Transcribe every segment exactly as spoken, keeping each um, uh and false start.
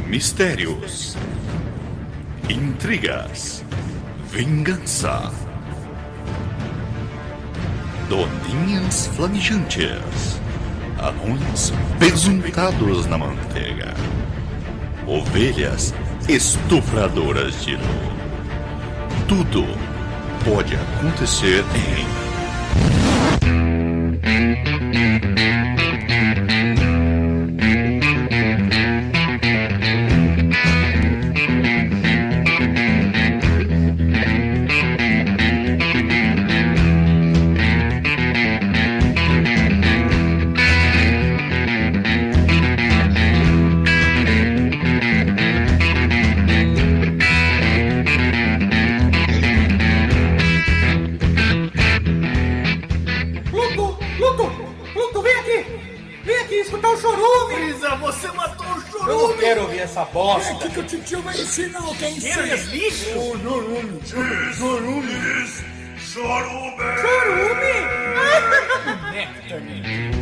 Mistérios, intrigas, vingança, doninhas flamejantes, anões pesuntados na manteiga, ovelhas estupradoras de luz. Tudo pode acontecer em essa bosta. É aqui que o titio vai ensinar o que é ensino. Lixo? Chorume. Chorume. Chorume. Chorume? Nectarine.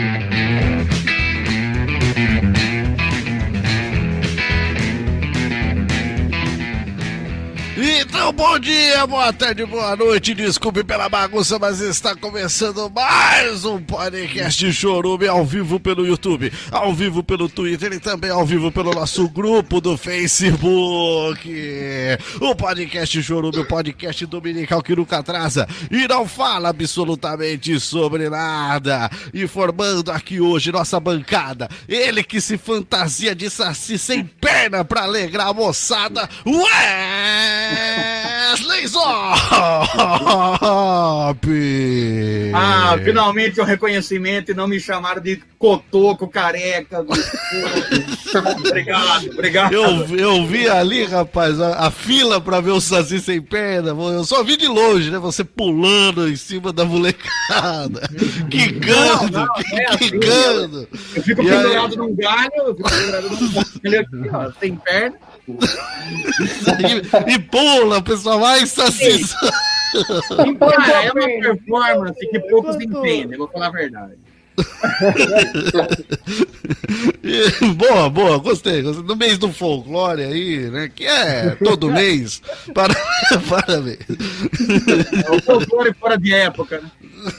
Então, bom dia, boa tarde, boa noite, desculpe pela bagunça, mas está começando mais um podcast Chorume ao vivo pelo YouTube, ao vivo pelo Twitter e também ao vivo pelo nosso grupo do Facebook. O podcast Chorume, o podcast dominical que nunca atrasa e não fala absolutamente sobre nada. Informando aqui hoje nossa bancada, ele que se fantasia de saci sem perna pra alegrar a moçada, ué! Wesley Zop! Ah, finalmente o reconhecimento e não me chamaram de cotoco, careca. Obrigado, obrigado. Eu, eu vi ali, rapaz, a, a fila pra ver o Saci sem perna. Eu só vi de longe, né? Você pulando em cima da molecada, quicando, não, não, é quicando. Assim, eu fico e pendurado aí... num galho, eu fico pendurado num galho aqui, ó, sem perna. E, e pula, o pessoal vai Saci. Ah, é uma performance que poucos entendem, vou falar a verdade. Boa, boa, gostei, gostei. No mês do folclore aí, né? Que é todo mês. Para... Parabéns. É o folclore fora de época, né?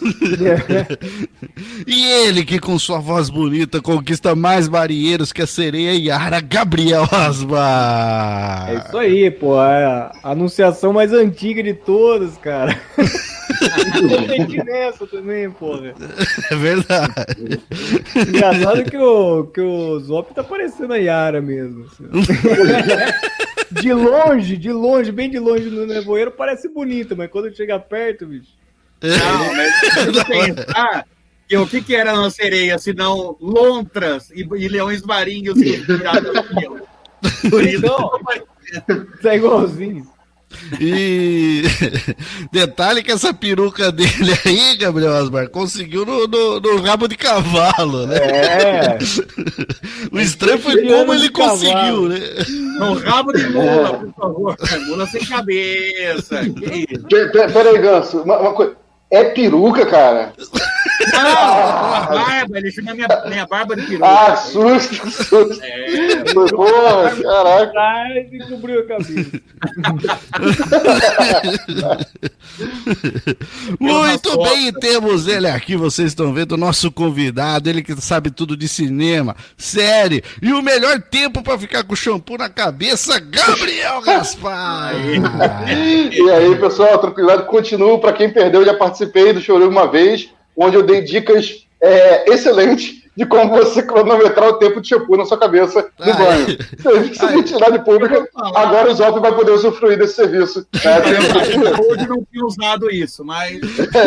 E ele que com sua voz bonita conquista mais marinheiros que a sereia Yara, Gabriel Asmar. É isso aí, pô. É a anunciação mais antiga de todas, cara. Tem nessa também, porra. É verdade. Engraçado que o, que o Zop tá parecendo a Yara mesmo. Assim. De longe, de longe, bem de longe no nevoeiro, parece bonito, mas quando chega perto, bicho. Não, mas pensar que o que, que era uma sereia, senão lontras e, e leões marinhos virados pelo. Por isso, isso é igualzinho. E detalhe que essa peruca dele aí, Gabriel Asmar, conseguiu no, no, no rabo de cavalo, né? É. O estranho foi como ele conseguiu, né? No rabo de mula, por favor. Mula sem cabeça. Peraí, Ganso, uma, uma coisa. É peruca, cara? Não, ah, a barba, ele chama minha, minha barba de peruca. Ah, susto, susto. É. Porra, caraca. Ai, me cobriu a cabeça. Muito bem, temos ele aqui, vocês estão vendo, o nosso convidado, ele que sabe tudo de cinema, série, e o melhor tempo pra ficar com shampoo na cabeça, Gabriel Gaspar. E aí, pessoal, tranquilidade, continuo, pra quem perdeu, já participei do Chorume uma vez, onde eu dei dicas é, excelentes de como você cronometrar o tempo de shampoo na sua cabeça no ai, banho. Se não tirar de pública, agora o Zop vai poder usufruir desse serviço. É, hoje não tinha usado isso, mas...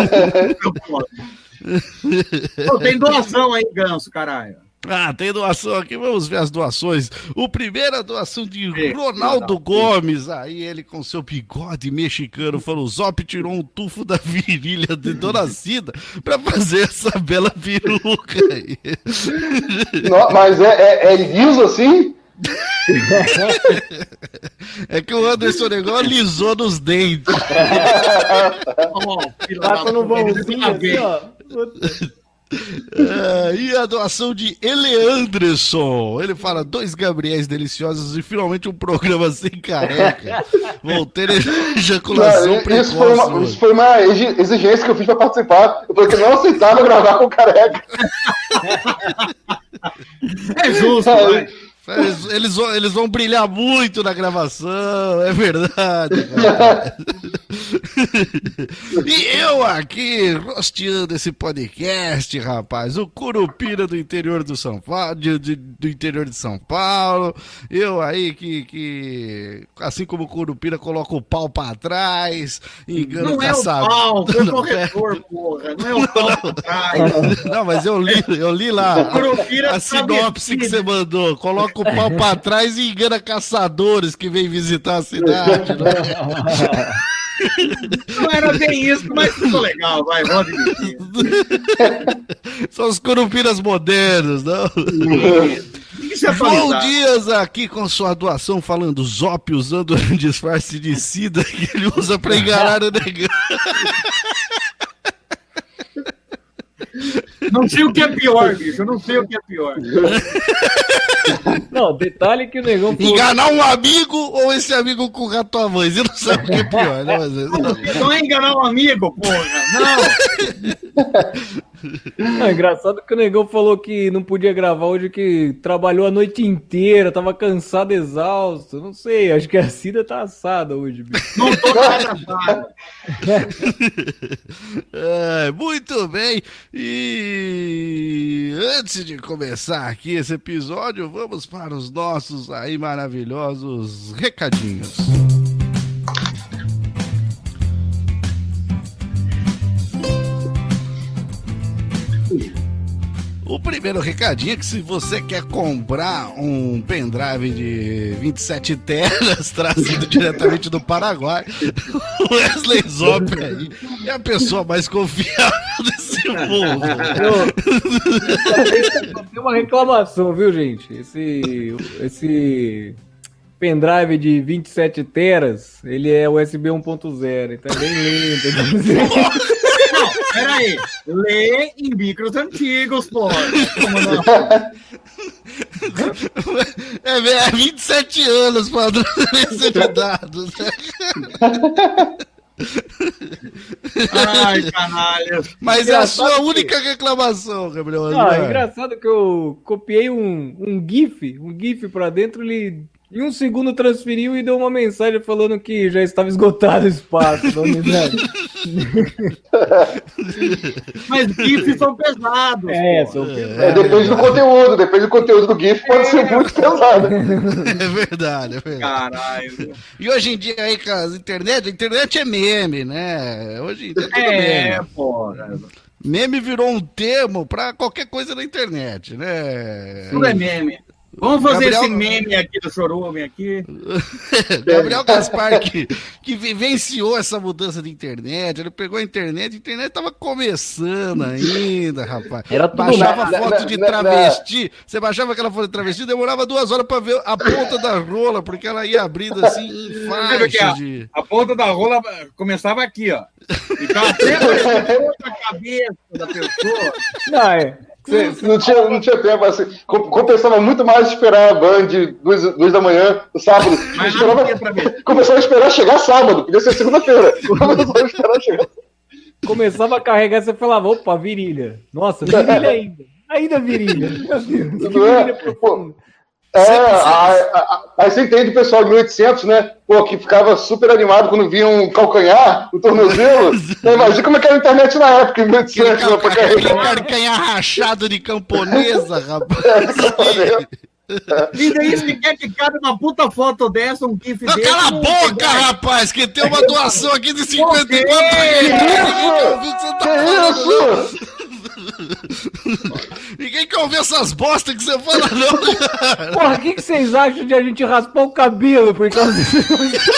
Pô, tem doação aí, Ganso, caralho. Ah, tem doação aqui, vamos ver as doações. O primeiro é a doação de Ronaldo Gomes, aí ele com seu bigode mexicano falou, Zop tirou um tufo da virilha de Dona Cida pra fazer essa bela peruca aí. Não, mas é, é, é liso assim? É que o Anderson Negão alisou nos dentes. Passa no vãozinho assim, ó. É, e a doação de Eleandresson. Ele fala: dois Gabriéis deliciosos e finalmente um programa sem careca. Vou ter ejaculação Não, precoce. isso, foi uma, isso foi uma exigência que eu fiz pra participar. Eu falei que não aceitava gravar com careca. É justo, Aí, vai. Eles, eles, vão, eles vão brilhar muito na gravação, é verdade. Cara. E eu aqui, rosteando esse podcast, rapaz, o Curupira do interior do São Paulo, de, de, do interior de São Paulo. Eu aí que, que assim como o Curupira, coloca o pau pra trás, engana Não o é o caçador. pau, foi o Não, corretor, porra. Não é o pau pra trás. Não, mas eu li, eu li lá Curupira a, a sinopse que você mandou. Coloca o pau pra trás e engana caçadores que vem visitar a cidade. Né? Não era bem isso, mas ficou legal, vai, pode admitir. São os curupiras modernos, não? Isso é João atualizado. Dias aqui com sua doação falando Zop usando um disfarce de sida que ele usa pra enganar o negão. Não sei o que é pior, bicho. Eu não sei o que é pior. Não, detalhe que o negão falou. Enganar um amigo ou esse amigo com rato-avãs? Você não sabe o que é pior, né? Mas... Não é enganar um amigo, porra. Não. Não, é engraçado que o negão falou que não podia gravar hoje, que trabalhou a noite inteira, tava cansado, exausto. Não sei, acho que a Cida tá assada hoje, bicho. Não tô nada. É, muito bem, e antes de começar aqui esse episódio, vamos para os nossos aí maravilhosos recadinhos. O primeiro recadinho é que se você quer comprar um pendrive de vinte e sete teras trazido diretamente do Paraguai, o Wesley Zop aí é a pessoa mais confiável desse mundo. Tem uma reclamação, viu, gente? Esse, esse pendrive de vinte e sete teras, ele é U S B um ponto zero, então é bem lento. Não, peraí. Lê em micros antigos, porra. Como não? É, é vinte e sete anos para transferência de dados. Ai, canalha. Mas é a sua Engraçado única reclamação, Gabriel. Ah, é engraçado que eu copiei um, um GIF, um GIF pra dentro, ele em um segundo transferiu e deu uma mensagem falando que já estava esgotado o espaço da unidade. Mas GIFs são pesados. É, porra. são é, depende do conteúdo, depende do conteúdo do GIF, pode ser muito pesado. É verdade, é verdade. Caralho. E hoje em dia aí com a internet, a internet é meme, né? Hoje em dia é tudo É, meme. porra. Meme virou um termo pra qualquer coisa na internet, né? Tudo é meme. Vamos fazer Gabriel- esse meme aqui do Chorume aqui. Gabriel Gaspar, que, que vivenciou essa mudança de internet, ele pegou a internet, a internet tava começando ainda, rapaz. Era tudo Baixava na- foto na- de na- travesti, você baixava aquela foto de travesti, demorava duas horas pra ver a ponta da rola, porque ela ia abrindo assim em É porque a, faixas de... a ponta da rola começava aqui, ó. Ficava sempre na cabeça da pessoa. Não, é. Cê, cê- Não tinha, não tinha tempo, assim, com- compensava muito mais esperar a Band duas, duas da manhã, no sábado. Mas Esperava- nada tinha pra ver. começava a esperar chegar sábado, podia ser segunda-feira. Começava a esperar chegar começava a carregar, você falava, opa, virilha. Nossa, virilha ainda. Ainda virilha. Meu Deus, que Não é? virilha profunda. É, aí, aí- aí você entende o pessoal de mil e oitocentos, né? Pô, que ficava super animado quando via um calcanhar, um tornozelo. Né? Imagina como é que era a internet na época, em mil e Aquele, oitocentos, né, pra cal- aquele carregar. carcanhar rachado de camponesa, rapaz. E daí você quer que cabe uma puta foto dessa, um gif Não, desse? cala a não boca, tem- rapaz, que tem uma doação aqui de cinquenta e quatro reais. Ninguém quer ouvir o que você tá Que falando, isso? não. Ninguém quer ouvir essas bostas que você fala, não, cara. Porra, o que, que vocês acham de a gente raspar o cabelo por causa disso?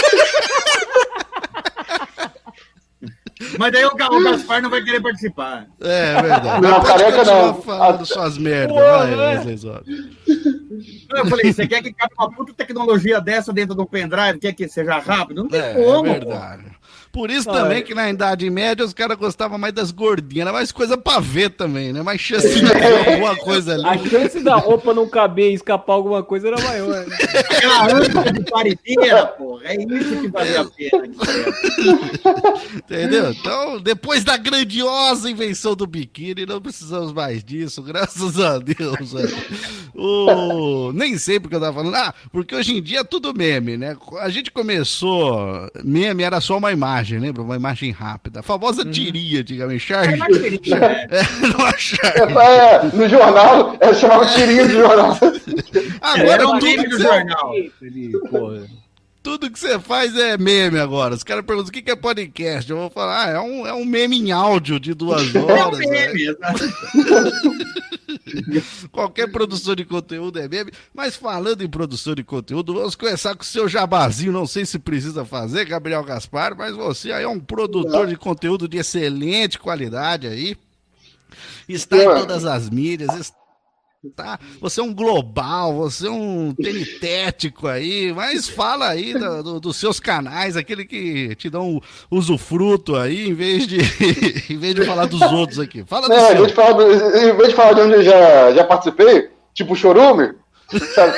Mas daí o Ga- o Gaspar não vai querer participar. É, é verdade. Não, Pode careca continuar não. falando Ah, suas merdas, Porra, vai, né? Wesley Zop. Eu falei, você quer que cabe uma puta tecnologia dessa dentro de um pendrive? Quer que seja rápido? Não tem É, é como. verdade. Por isso Ah, também é. que na Idade Média os caras gostavam mais das gordinhas, era mais coisa pra ver também, né? Mais chance de ver alguma coisa ali. A chance da roupa não caber e escapar alguma coisa era maior. Né? Aquela ânfora de parideira, porra. É isso que valia a pena. Entendeu? Então, depois da grandiosa invenção do biquíni, não precisamos mais disso, graças a Deus. Velho. O... Nem sei porque eu tava falando. Ah, porque hoje em dia é tudo meme, né? A gente começou. Meme era só uma imagem, lembra? Uma imagem rápida. A famosa tirinha, antigamente. Charge. É, não achar. É, no jornal, é, chamava tirinha de jornal. Agora Era o tudo meme que do você... jornal. Ali, porra. Tudo que você faz é meme agora. Os caras perguntam o que que é podcast. Eu vou falar, ah, é um, é um meme em áudio de duas É um horas. né? meme, exato. Qualquer produção de conteúdo é meme. Mas falando em produção de conteúdo, vamos começar com o seu jabazinho. Não sei se precisa fazer, Gabriel Gaspar, mas você aí é um produtor de conteúdo de excelente qualidade aí. Está em todas as mídias. Tá? Você é um global, você é um tenitético aí, mas fala aí do, do, dos seus canais, aquele que te dão um usufruto aí, em vez de, em vez de falar dos outros aqui. Fala do É, em seu. vez de falar, do, em vez de falar de onde eu já, já participei, tipo Chorume, sabe?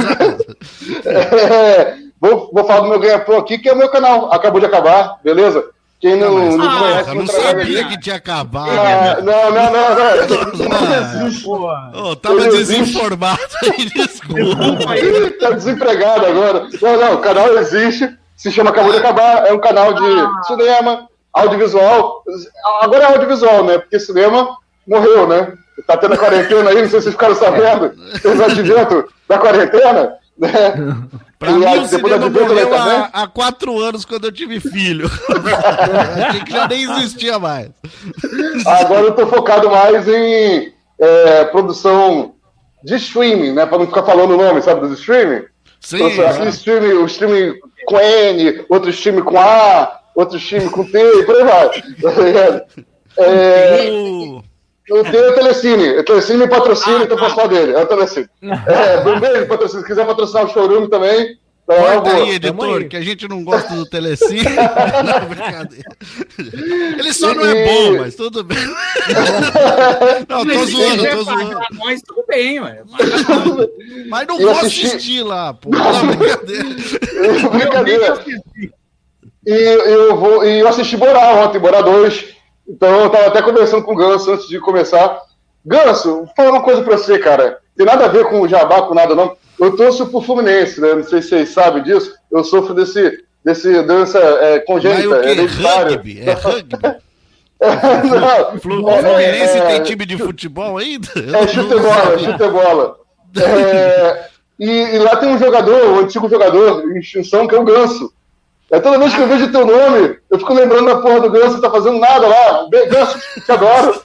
É, vou, vou falar do meu ganha-pão aqui, que é o meu canal. Acabou de acabar, beleza? Quem não, Mas, não ah, conhece eu meu não trabalho sabia aqui- que tinha acabado. Ah, não, não, não, não. Ah, Porra. Ô, tava Ele desinformado aí, desculpa. Tá desempregado agora. Não, não, o canal existe, se chama Acabou de Acabar, é um canal de cinema, audiovisual. Agora é audiovisual, né? Porque cinema morreu, né? Tá tendo a quarentena aí, não sei se vocês ficaram sabendo. Teve o advento da quarentena, né? Pra E mim, a- o depois cinema do advento morreu também. há, há quatro anos quando eu tive filho. Achei que já nem existia mais. Agora eu tô focado mais em é, produção de streaming, né? Pra não ficar falando o nome, sabe, dos streaming. Sim, Então, aquele já. streaming, o streaming com N, outro streaming com A, outro streaming com T, e por aí vai. Tá ligado? É, O- eu tenho o Telecine. O Telecine me patrocina, então eu posso falar dele. É o Telecine. É, um beijo, patrocínio. Se quiser patrocinar o Showroom também, tá, eu Corta vou. aí, Tamo editor, aí. que a gente não gosta do Telecine. Não, brincadeira. Ele só não é bom, mas tudo bem. Não, tô Mas se zoando, quiser tô zoando. pagar nós, tudo bem, ué. Mas não Eu vou assisti- assistir lá, pô. Não, brincadeira. Brincadeira. E eu, vou, e eu assisti Borá ontem, Borá dois. Então eu tava até conversando com o Ganso antes de começar. Ganso, vou falar uma coisa pra você, cara. Tem nada a ver com o Jabá, com nada não. Eu torço pro Fluminense, né? Não sei se vocês sabem disso. Eu sofro desse, desse doença é, Mas congênita, o que? hereditária. Rugby? É rugby? Não, Flu- O é, Fluminense é, tem time de futebol ainda? É chute-bola, é chute-bola. É, e, e lá tem um jogador, um antigo jogador em extinção, que é o Ganso. É toda vez que eu vejo teu nome, eu fico lembrando da porra do Ganso, não tá fazendo nada lá. Bem, Ganso, te adoro.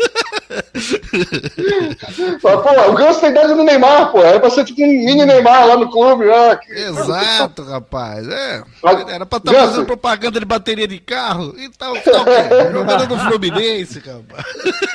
Fala, pô, o Ganso tem idade do Neymar, pô. Era pra ser tipo um mini Neymar lá no clube. Ah, que... Exato, rapaz. É. Mas, Era pra estar Ganso. fazendo propaganda de bateria de carro. Então, tá o quê? Jogando no Fluminense, rapaz.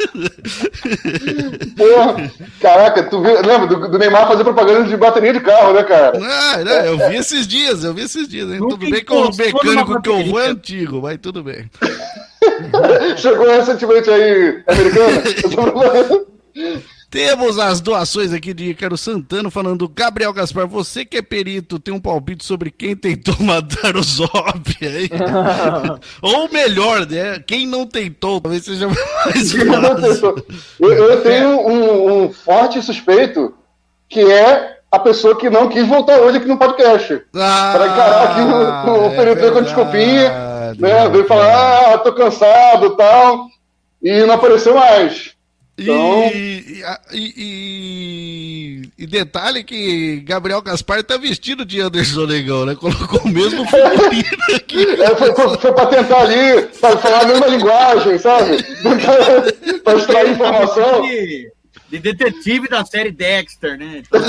Porra, caraca, tu viu, lembra do, do Neymar fazer propaganda de bateria de carro, né, cara? Não, não, eu vi esses dias, eu vi esses dias. Hein? Nunca Tudo bem que o encostou mecânico numa que eu vou é bateria. antigo, mas tudo bem. Chegou recentemente aí, americana. Temos as doações aqui de Ícaro Santana falando: Gabriel Gaspar, você que é perito, tem um palpite sobre quem tentou matar o Zop aí? Ou melhor, né? Quem não tentou, talvez seja mais fácil. Eu, eu tenho um, um forte suspeito que é a pessoa que não quis voltar hoje aqui no podcast. Ah, Para encarar aqui o, o é perito com verdade, desculpinha, né? rapaz. Veio falar, ah, tô cansado e tal, e não apareceu mais. Então- E, e, e- e detalhe que Gabriel Gaspar tá vestido de Anderson Negão, né? Colocou o mesmo figurino aqui. É, foi, foi, foi pra tentar ali, pra falar a mesma linguagem, sabe? Pra extrair informação. De, de detetive da série Dexter, né? Então,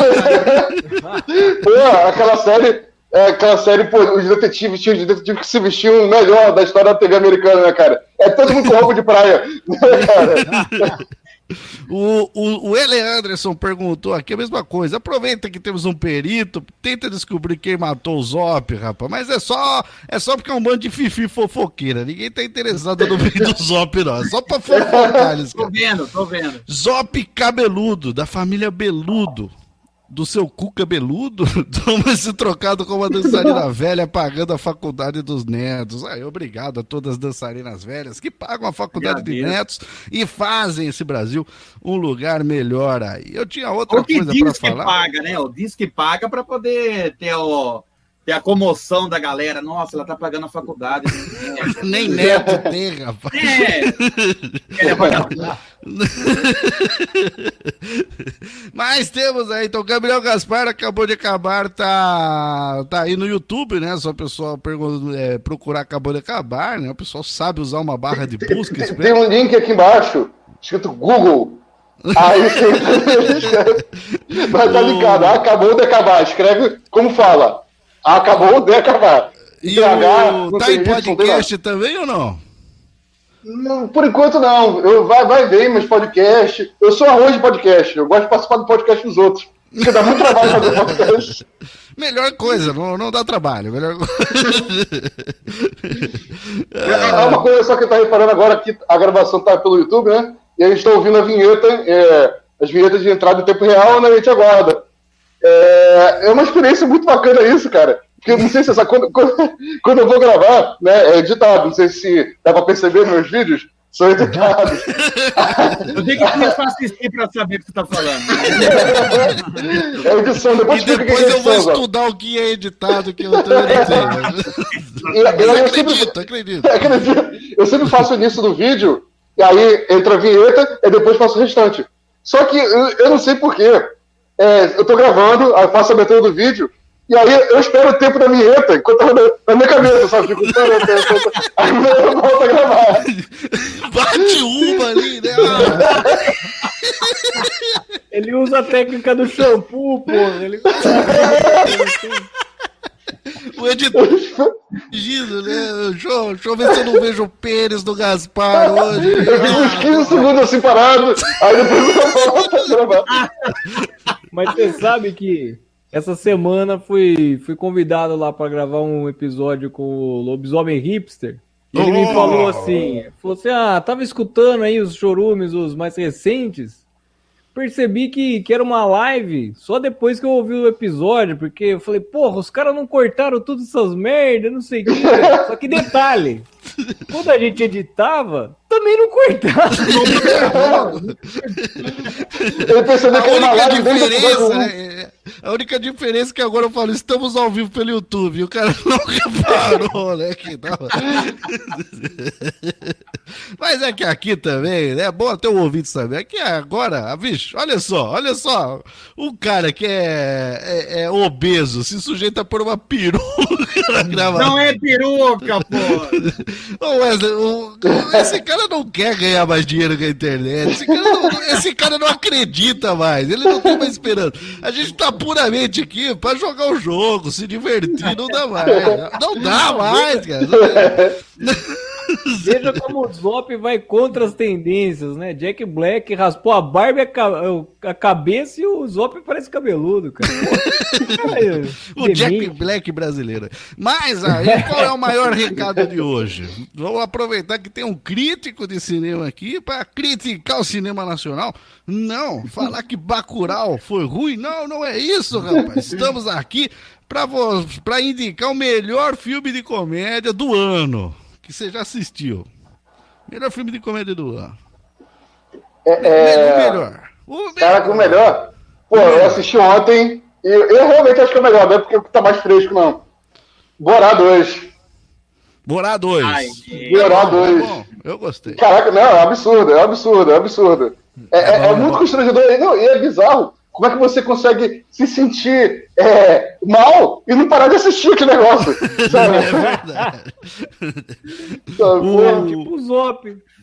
Pô, aquela série, é, aquela série, pô, os detetives tinham os detetives que se vestiam melhor da história da T V americana, né, cara? É todo mundo com roupa de praia, né, cara? O, o, o Ele Anderson perguntou aqui a mesma coisa. Aproveita que temos um perito, tenta descobrir quem matou o Zop, rapaz. Mas é só, é só porque é um bando de fifi fofoqueira. Ninguém tá interessado no vídeo do Zop, não. É só pra fofocar eles. Tô vendo, tô vendo. Zop cabeludo, da família Beludo. Do seu cu cabeludo, toma esse trocado com uma dançarina velha pagando a faculdade dos netos. Aí, obrigado a todas as dançarinas velhas que pagam a faculdade de netos e fazem esse Brasil um lugar melhor aí. Eu tinha outra coisa para falar. Diz que paga, né? O diz que paga para poder ter, o, ter a comoção da galera. Nossa, ela tá pagando a faculdade. Nem neto tem, rapaz. É. Ele é vagabundo. Mas temos aí, então, Gabriel Gaspar acabou de acabar, tá, tá aí no YouTube, né? Só o pessoal pergunta, é, procurar acabou de acabar, né? O pessoal sabe usar uma barra de busca. Tem, tem um link aqui embaixo, escrito Google. Aí você vai estar ligado, acabou de acabar. Escreve como fala. Acabou de acabar. E o... Tá em podcast também ou não? Não, por enquanto não. Eu, vai, vai ver meus podcasts. Eu sou arroz de podcast. Eu gosto de participar do podcast dos outros. Porque dá muito trabalho fazer podcast. Melhor coisa, não, não dá trabalho. Melhor coisa. É uma coisa só que eu tô reparando agora que a gravação tá pelo YouTube, né? E a gente tá ouvindo a vinheta, é, as vinhetas de entrada em tempo real, né? A gente aguarda. É, é uma experiência muito bacana isso, cara. Porque eu não sei se essa, quando, quando, quando eu vou gravar, né, é editado. Não sei se dá pra perceber nos meus vídeos, são editados. Eu tenho que começar a assistir pra saber o que você tá falando. É edição, depois, e depois eu vou estudar o que é editado, que eu também não sei. Eu, eu, eu acredito, sempre, acredito. acredito. Eu sempre faço o início do vídeo, e aí entra a vinheta, e depois faço o restante. Só que eu, eu não sei porquê. É, eu tô gravando, aí faço a abertura do vídeo, e aí eu espero o tempo da vinheta, enquanto eu na, na minha cabeça, sabe? Fico, aí eu volto a gravar. Bate uma ali, né? Ele usa a técnica do shampoo, pô. Ele... O editor Gido, né? Deixa, deixa eu ver se eu não vejo o pênis do Gaspar hoje. Eu fico uns quinze segundos assim parado, aí depois eu volto a gravar. Mas você sabe que essa semana fui, fui convidado lá para gravar um episódio com o Lobisomem Hipster. E ele oh. me falou assim, falou assim, ah, tava escutando aí os chorumes, os mais recentes. Percebi que, que era uma live só depois que eu ouvi o episódio, porque eu falei, porra, os caras não cortaram tudo essas merdas, não sei o que. Só que detalhe, quando a gente editava, também não cortava. Eu percebi que era uma live diferença, né? A única diferença é que agora eu falo, estamos ao vivo pelo YouTube, e o cara não reparou, né? Que tava... Mas é que aqui também, né? É bom até o ouvinte saber. Aqui agora, bicho, olha só, olha só. Um cara que é, é, é obeso se sujeita por uma peruca na gravação. Não é peruca, pô! Ô Wesley, o, esse cara não quer ganhar mais dinheiro com a internet. Esse cara, não, esse cara não acredita mais. Ele não tem mais esperança. A gente tá puramente aqui pra jogar o jogo, se divertir, não dá mais. Não dá mais, cara. Veja como o Zop vai contra as tendências, né? Jack Black raspou a barba e a, ca... a cabeça e o Zop parece cabeludo, cara. Cara, o Jack Black brasileiro. Mas aí, qual é o maior recado de hoje? Vamos aproveitar que tem um crítico de cinema aqui para criticar o cinema nacional. Não, falar que Bacurau foi ruim. Não, não é isso, rapaz. Estamos aqui para indicar o melhor filme de comédia do ano. Que você já assistiu. Melhor filme de comédia do ano. É, é... O melhor. O melhor. Caraca, o melhor? Pô, eu assisti ontem e eu realmente acho que é o melhor, não é porque tá mais fresco, não. Borá dois. Borá dois. Borá dois. Bom, eu gostei. Caraca, não, é absurdo, é absurdo, é absurdo. É, é, é, é muito constrangedor não, e é bizarro. Como é que você consegue se sentir é, mal e não parar de assistir aquele negócio? Sabe? É verdade. Sabe? O... Tipo o Zop.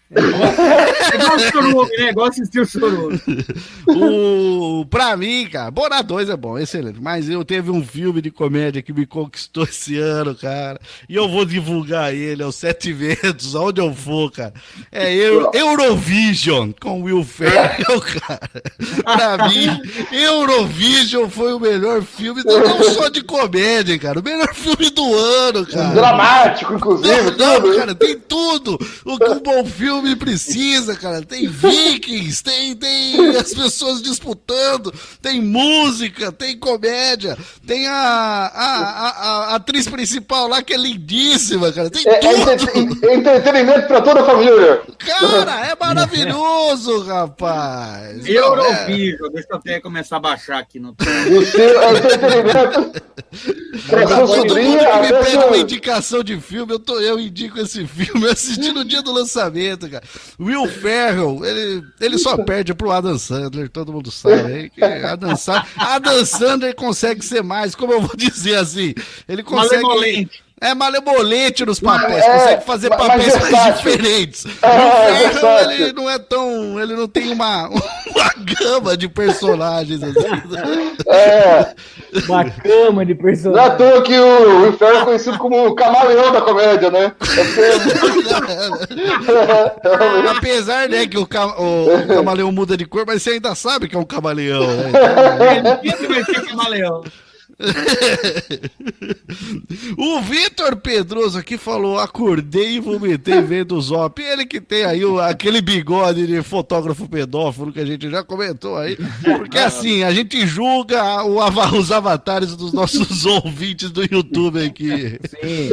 É igual o Chorume, né? Igual assistir o Chorume. O, pra mim, cara, Borá dois é bom, excelente. Mas eu teve um filme de comédia que me conquistou esse ano, cara. E eu vou divulgar ele aos sete ventos, aonde eu for, cara. É Euro, Eurovision com Will Ferrell, cara. Pra mim, Eurovision foi o melhor filme, não só de comédia, cara. O melhor filme do ano, cara. Dramático, inclusive. Não, tudo. não, cara, tem tudo. O que um bom filme precisa, cara. Tem vikings, tem, tem as pessoas disputando, tem música, tem comédia, tem a, a, a, a atriz principal lá que é lindíssima, cara. Tem É, é tudo. entre- entretenimento pra toda a família. Cara, é maravilhoso, rapaz. Não, é- Eurovision, deixa eu até começar a baixar aqui no O seu é entretenimento pra sua Todo mundo sobrinha. que me até pede uma sua- indicação de filme, eu, tô, eu indico esse filme. Eu assisti no dia do lançamento, cara. Will Ferrell, ele, ele só perde pro Adam Sandler, todo mundo sabe. Aí, que Adam, Sandler, Adam Sandler consegue ser mais, como eu vou dizer assim, ele consegue... Malemolente. É malemolente nos papéis, É, consegue fazer mas papéis mais versátil. diferentes. É, o Ferrell, versátil. ele não é tão... Ele não tem uma, uma gama de personagens assim. É, Uma cama de não é à personagem. toa que o Will Ferrell é conhecido como o camaleão da comédia, né? É Apesar, né, que o, ca- o- o camaleão muda de cor, mas você ainda sabe que é um camaleão, né? Ele sempre vai ser camaleão. O Vitor Pedroso aqui falou: acordei e vomitei vendo o Zop. Ele que tem aí o- aquele bigode de fotógrafo pedófilo que a gente já comentou aí. Porque assim, a gente julga o ava- os avatares dos nossos ouvintes do YouTube aqui. Sim.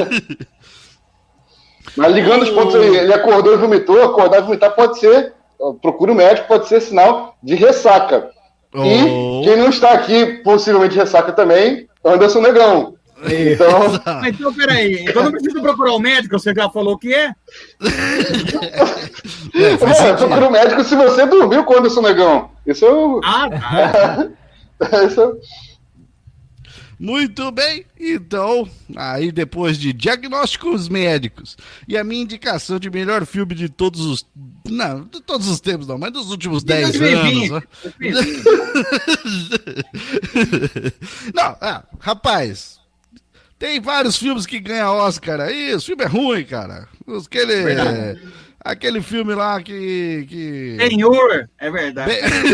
Mas ligando os pontos aí, ele acordou e vomitou, acordar e vomitar pode ser, procura o médico, pode ser sinal de ressaca. Oh. E quem não está aqui, possivelmente de ressaca também, Anderson Negão. Então, Mas então, peraí. Então não precisa procurar o médico, você já falou que é? É, faz é, sentido. procura o médico se você dormiu com o Anderson Negão. Isso é o... Ah, tá. Isso é... Muito bem, então, aí depois de diagnósticos médicos e a minha indicação de melhor filme de todos os. Não, de todos os tempos não, mas dos últimos dez anos. Né? Não, ah, rapaz, tem vários filmes que ganham Oscar aí, o filme é ruim, cara. Aquele, aquele filme lá que. que... Senhor, é verdade.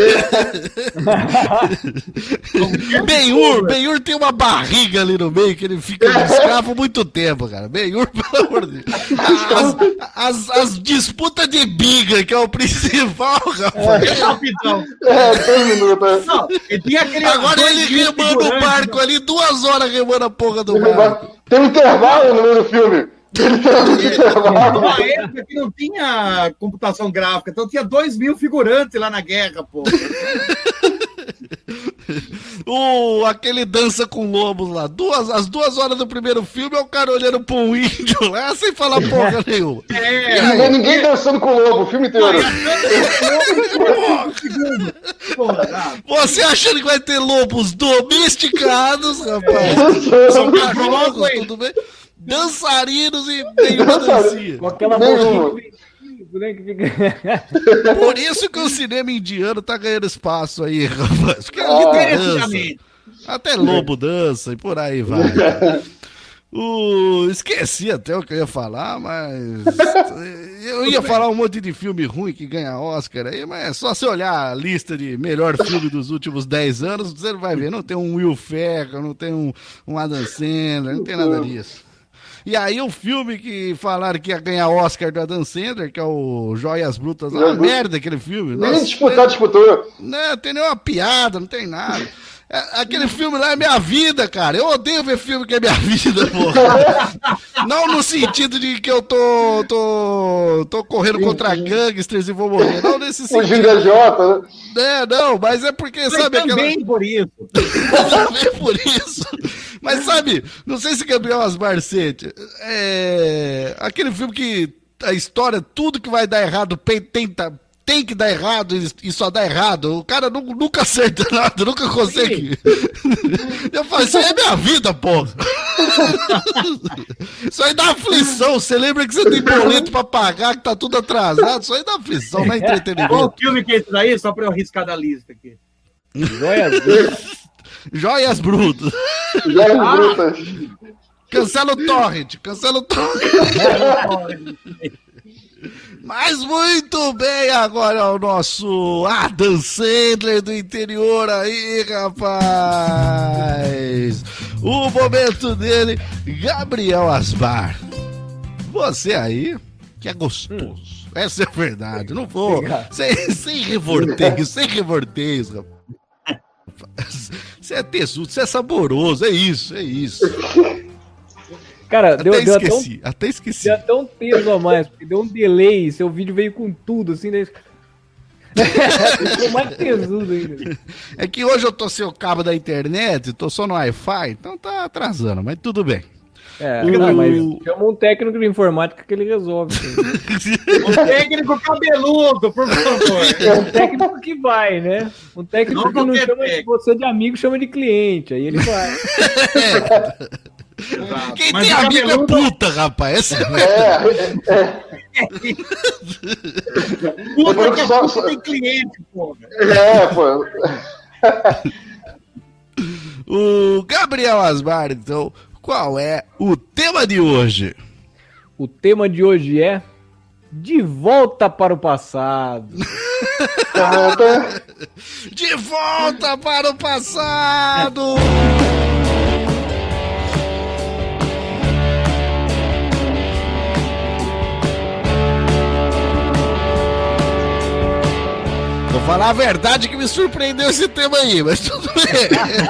Ben-Hur, Ben-Hur tem uma barriga ali no meio que ele fica de escravo muito tempo, cara. Ben-Hur, pelo amor de Deus. As, as, as disputas de biga, que é o principal, rapaz. Capitão. É, dois minutos. Não, e tem aquele. Agora dois ele mil remando o figurantes, barco ali, duas horas remando a porra do Tem barco. um- Tem um intervalo no meio do filme. Tem um intervalo. Numa época que não tinha computação gráfica, então tinha dois mil figurantes lá na guerra, pô. O, aquele dança com lobos lá. Duas, as duas horas do primeiro filme é o cara olhando pra um índio lá sem falar porra nenhuma. É, Não vê ninguém dançando com o lobo o filme inteiro. pô, ah, Você achando que vai ter lobos domesticados, rapaz? São cachorros, tudo bem? Dançarinos e nenhuma dancinha. Com aquela Nenhuma. boquinha né, que fica... Por isso que o cinema indiano tá ganhando espaço aí, rapaz. Porque ali Ah, tem dança. merecidamente. Até lobo dança e por aí vai. O... Esqueci até o que eu ia falar, mas. Eu ia falar um monte de filme ruim que ganha Oscar aí, mas é só você olhar a lista de melhor filme dos últimos dez anos, você vai ver. Não tem um Will Ferrell, não tem um, um Adam Sandler, não tem nada disso. E aí o filme que falaram que ia ganhar Oscar do Adam Sandler, que é o Joias Brutas, é uma Uhum. merda aquele filme. Nem Nossa, disputar, disputou. não tem nenhuma piada, não tem nada. É, aquele filme lá é minha vida, cara. Eu odeio ver filme que é minha vida, porra. Não no sentido de que eu tô, tô, tô correndo contra gangsters e vou morrer. Não nesse O sentido. Gilda Jota, né? É, não, mas é porque, Mas sabe aquela... também por isso. Também por isso. Mas sabe, não sei se Gabriel Asmar sente. É... Aquele filme que a história, tudo que vai dar errado pe- tenta... tem que dar errado e só dá errado. O cara nu- nunca acerta nada, nunca consegue. Eu falo, isso aí é minha vida, porra. Isso aí dá aflição. Você lembra que você tem boleto pra pagar, que tá tudo atrasado? Isso aí dá aflição, não é Qual entretenimento. filme que é esse daí? Só pra eu riscar da lista aqui. Joias brutas. Joias brutas. Joias brutas. Cancela o torrent, cancela o torrent. Mas muito bem, agora é o nosso Adam Sandler do interior aí, rapaz. O momento dele, Gabriel Asmar. Você aí, que é gostoso. Essa é a verdade, não vou. Sem, sem revorteios, sem revorteios, rapaz. Você é tesudo, você é saboroso, é isso, é isso. Cara, Até deu, deu até um, esqueci, até esqueci. deu até um peso a mais, porque deu um delay, seu vídeo veio com tudo, assim, daí... Ficou mais tesudo ainda. É que hoje eu tô sem o cabo da internet, tô só no Wi-Fi, então tá atrasando, mas tudo bem. É, O- não, mas chama um técnico de informática que ele resolve. Assim. Um técnico cabeludo, por favor. É um técnico que vai, né? Um técnico Não que não qualquer chama de técnico. você de amigo, chama de cliente. Aí ele vai. Quem Mas tem o amigo cabeludo- é puta, rapaz. Essa é... É, é, Puta que Só- puta só- tem cliente, porra. é, pô. O Gabriel Asmar, então, qual é o tema de hoje? O tema de hoje é De Volta para o Passado. De volta para o passado! Vou falar a verdade que me surpreendeu esse tema aí, mas tudo bem.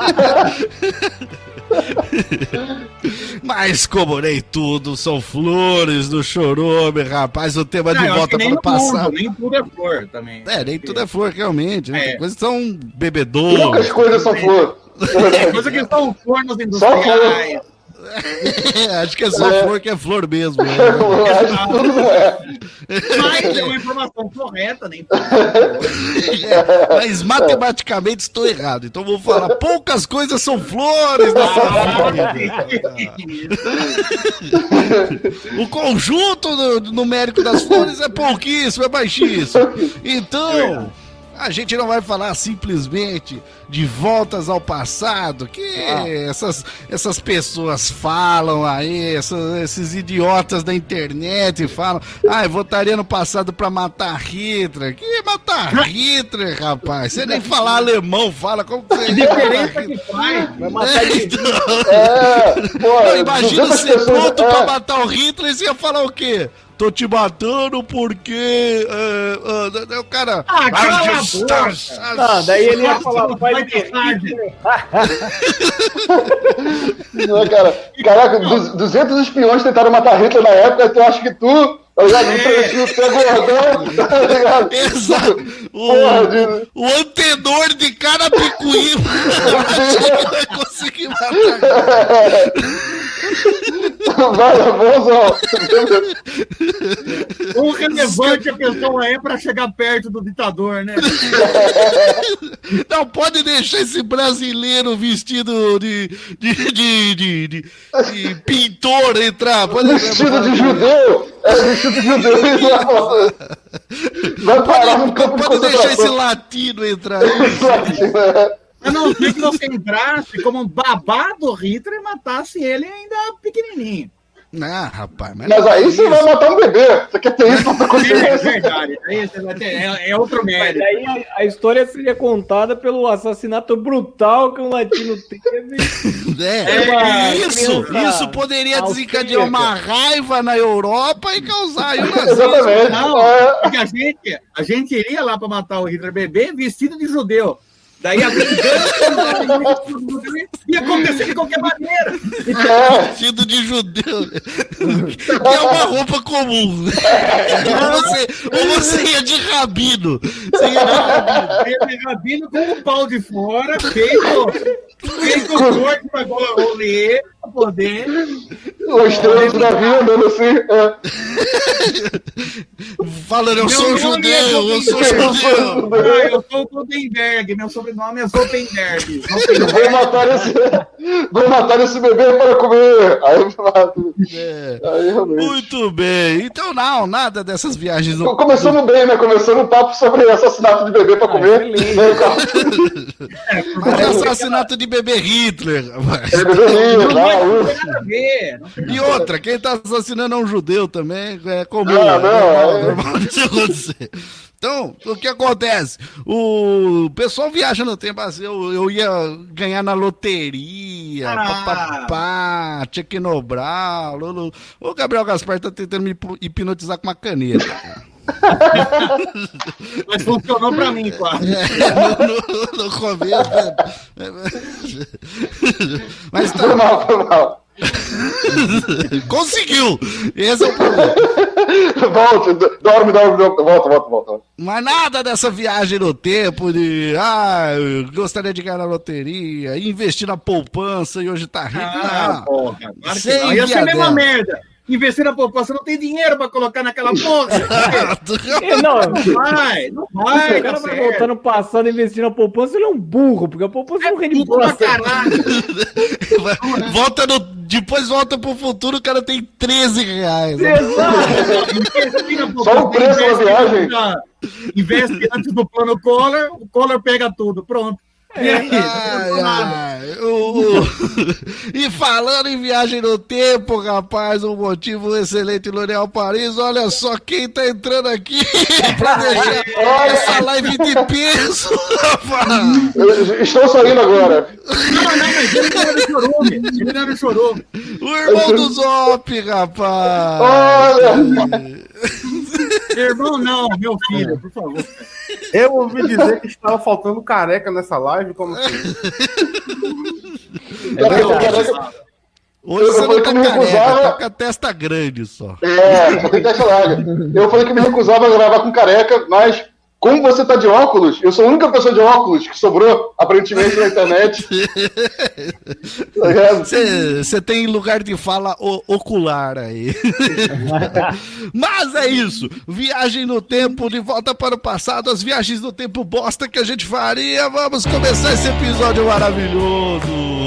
Mas como nem tudo são flores do chorume, rapaz, o tema Não, de eu acho volta que para nem o passado. tudo, nem tudo é flor também. É, nem tudo é flor, realmente. Né? É. Tem coisas que são Poucas bebedouros. coisas são flor. É coisa que são fornos Só industriais. Acho que é só É. flor que é flor mesmo. né? Eu acho que tudo não é. Mas é uma informação correta, nem tudo. É, mas matematicamente estou errado. Então vou falar, poucas coisas são flores na sua vida. O conjunto do- numérico das flores é pouquíssimo, é baixíssimo. Então, a gente não vai falar simplesmente de voltas ao passado, que essas, essas pessoas falam aí, essas- esses idiotas da internet falam, ah, eu votaria no passado pra matar Hitler. Que matar Hitler, rapaz? Você nem falar alemão fala, como que você Que ia matar diferença Hitler? que faz? Vai matar É, de então, É, pô, não, imagina duzentas ser pessoas- pronto é. pra matar o Hitler e você ia falar o quê? Tô te matando porque. é, é, o cara. Ah, cala a está- boca. Ah, daí ele ia falar, Vai vai ter tarde. Não, é, cara. Caraca, du- duzentos espiões tentaram matar Hitler na época, tu acha que tu, tá ligado? É. Que tu é gordão, tá ligado? Exato. O, Porra, de- o antenor de cada picuí vai conseguir matar. Vai, bonzão. O relevante a pessoa é pra chegar perto do ditador, né? Não pode deixar esse brasileiro vestido de, de, de, de, de- de pintor entrar. Pode Vestido de judeu. É, vestido de judeu. Vai parar no campo de Pode deixar esse concentração. latino entrar. A não ser que você entrasse como um babá do Hitler e matasse ele ainda pequenininho. Ah, rapaz, mas, Mas não é aí você isso. vai matar um bebê. Você quer ter isso pra É consciência? verdade. Aí você vai ter- É, é outro Mas mérito. daí a, a história seria contada pelo assassinato brutal que um latino teve. É, uma isso, criança isso poderia austríaca. desencadear uma raiva na Europa e causar aí o nazismo. Exatamente. Não, É. porque a gente, a gente iria lá pra matar o Hitler bebê vestido de judeu. Daí a vingança ia acontecer de qualquer maneira. Vestido de judeu. Que é uma roupa comum. Ou você, ou você ia de rabino. Você ia de rabino. Ia de rabino com o pau de fora, feito, feito corte pra rolê, pra poder. O estrela do navio andando assim. É. Falando, eu Meu sou nome judeu, é eu sou Goldenberg. judeu. Ah, eu sou o Goldenberg, meu sobrenome é Zoltenberg. Vou matar esse. Vou matar esse bebê para comer. Aí eu mato. É. Aí realmente. Muito bem. Então, não, nada dessas viagens. No... Começando bem, né? Começando um papo sobre assassinato de bebê pra comer. excelente. Né, cara? Mas é assassinato de bebê Hitler, rapaz. É bebê Hitler, lá, Não ufa. tem nada a ver. Não tem E outra, quem tá assassinando é um judeu também, é comum. Ah, é não, normal, é. normal de acontecer. Então, o que acontece? O pessoal viaja no tempo assim, eu, eu ia ganhar na loteria, Ah. papapá, tinha que nobrar. Lulu. O Gabriel Gaspar tá tentando me hipo- hipnotizar com uma caneta. Mas funcionou pra mim, quase. É, no, no, no começo. né? Mas Foi tá, mal, foi mal. conseguiu! Esse é o problema. Volte, dorme, dorme, dorme. Volta, volta, volta. Mas nada dessa viagem no tempo de, ah, eu gostaria de ganhar na loteria, investir na poupança e hoje tá rico. Ah, não. porra. Claro que Sem não. Ia ser a mesma viadela. merda. Investir na poupança, não tem dinheiro pra colocar naquela porra. É, não, Não vai, não vai. se o Tá cara vai certo. voltar no passado e investir na poupança, ele é um burro, porque a poupança não rende Tudo pra bosta. caralho. Volta no, depois volta pro futuro, o cara tem treze reais. Só o preço da viagem. Investe antes do plano Collor, o Collor pega tudo, pronto. E aí? Ai, Não nada. ai, o- o- E falando em viagem no tempo, rapaz, um motivo excelente, L'Oréal Paris. Olha só quem tá entrando aqui pra deixar essa live de peso, rapaz. Eu- Estou saindo agora. Não, não, mas ele não era chorume. Ele não era chorume. O irmão do Zop, rapaz. Olha. Irmão, não, meu filho, por favor. Eu ouvi dizer que estava faltando careca nessa live, como assim? Careca, careca. Hoje Eu você não falei tá que me careca, recusava. tá com a testa grande só. É, só tem testa larga. Eu falei que me recusava a gravar com careca, mas como você tá de óculos, eu sou a única pessoa de óculos que sobrou, aparentemente, na internet. Tá ligado? Você tem lugar de fala o- ocular aí. Mas é isso. Viagem no tempo, de volta para o passado, as viagens no tempo bosta que a gente faria. Vamos começar esse episódio maravilhoso.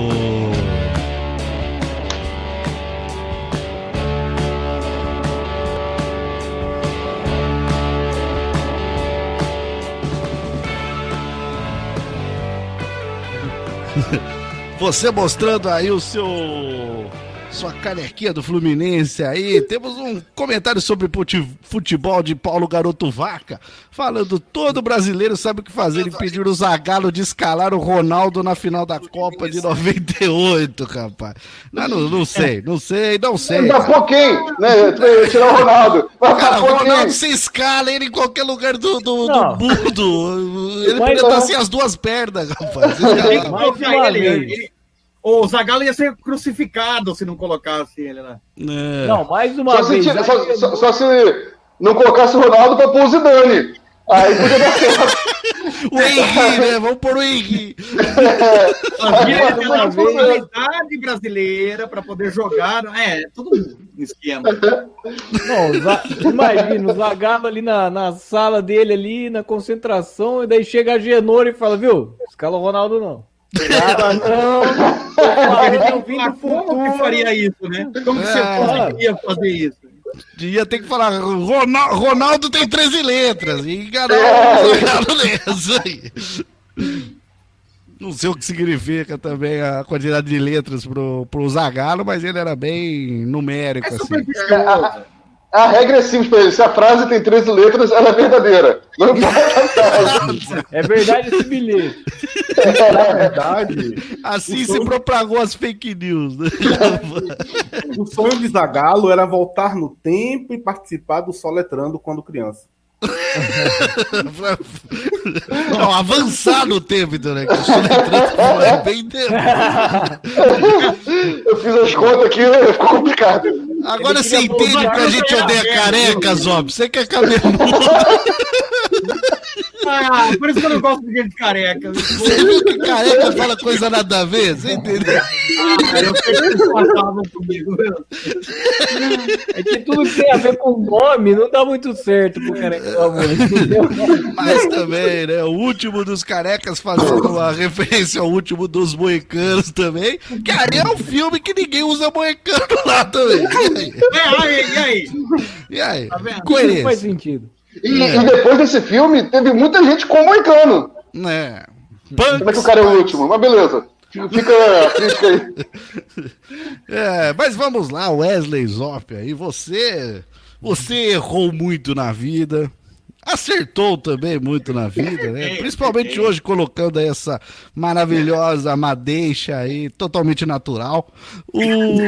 Você mostrando aí o seu... sua canequinha do Fluminense aí. Temos um comentário sobre fute- futebol de Paulo Garoto Vaca, falando: todo brasileiro sabe o que fazer, impedir o Zagallo de escalar o Ronaldo na final da Copa de noventa e oito, rapaz. Não, não, não sei, não sei, não sei. Dá pouquinho, né? Tirar o Ronaldo. Mas Cara, dá o Ronaldo pouquinho. se escala ele em qualquer lugar do, do, do Não. mundo. Ele Mas- podia estar sem as duas pernas, rapaz. Tem que Mais colocar uma ele, vez. ele- O Zagallo ia ser crucificado se não colocasse ele lá. É. Não, mais uma Só se, vez. tira- já só- que- só- só se não colocasse o Ronaldo pra pôr o Zidane. Aí podia dar certo. O Henry, né? Vamos pôr o Henry. Havia mais aquela uma vez. nacionalidade brasileira para poder jogar. É, tudo um esquema. Não, o Za- imagina, o Zagallo ali na, na sala dele, ali, na concentração, e daí chega a Genor e fala, viu, escala o Ronaldo não. Cara, não. Eu vim do Como que futuro. faria isso, né? Como que você É. conseguiria fazer isso? Ia ter que falar, Ronaldo, Ronaldo tem treze letras, e enganar o Zagallo nessa aí. Não sei o que significa também a quantidade de letras pro, pro Zagallo, mas ele era bem numérico, É assim. supersticioso. A regra é simples pra ele. Se a frase tem treze letras, ela é verdadeira. Não importa a frase. É verdade esse bilhete. Na verdade, Assim se propagou as fake news, né? o sonho de Zagallo era voltar no tempo e participar do Soletrando quando criança. Não, avançar no tempo, então, né? Que o soletrando é bem tempo. Eu fiz as contas aqui, né? Ficou complicado. Agora você queria entende pousar que a gente no odeia cabelo. careca, Zob? Você quer cabeludo? Ah, por isso que eu não gosto de gente careca. Você viu que careca fala coisa nada a ver? Você entendeu? Ah, eu sei que eles passavam comigo, viu? É que tudo que tem a ver com nome não dá muito certo pro careca, amor, entendeu? Mas também, né? O último dos carecas fazendo uma referência ao último dos moicanos também. Que aí é um filme que ninguém usa moicano lá também. E aí? É, aí, e aí? E aí? Tá vendo? Não faz sentido. E, é. e depois desse filme, teve muita gente com o moicano. É. Como é que o cara é o último? Mas beleza. Fica a crítica aí. É, mas vamos lá, Wesley Zop aí. Você, você errou muito na vida. Acertou também muito na vida, né? Principalmente hoje, colocando aí essa maravilhosa madeixa aí, totalmente natural. O...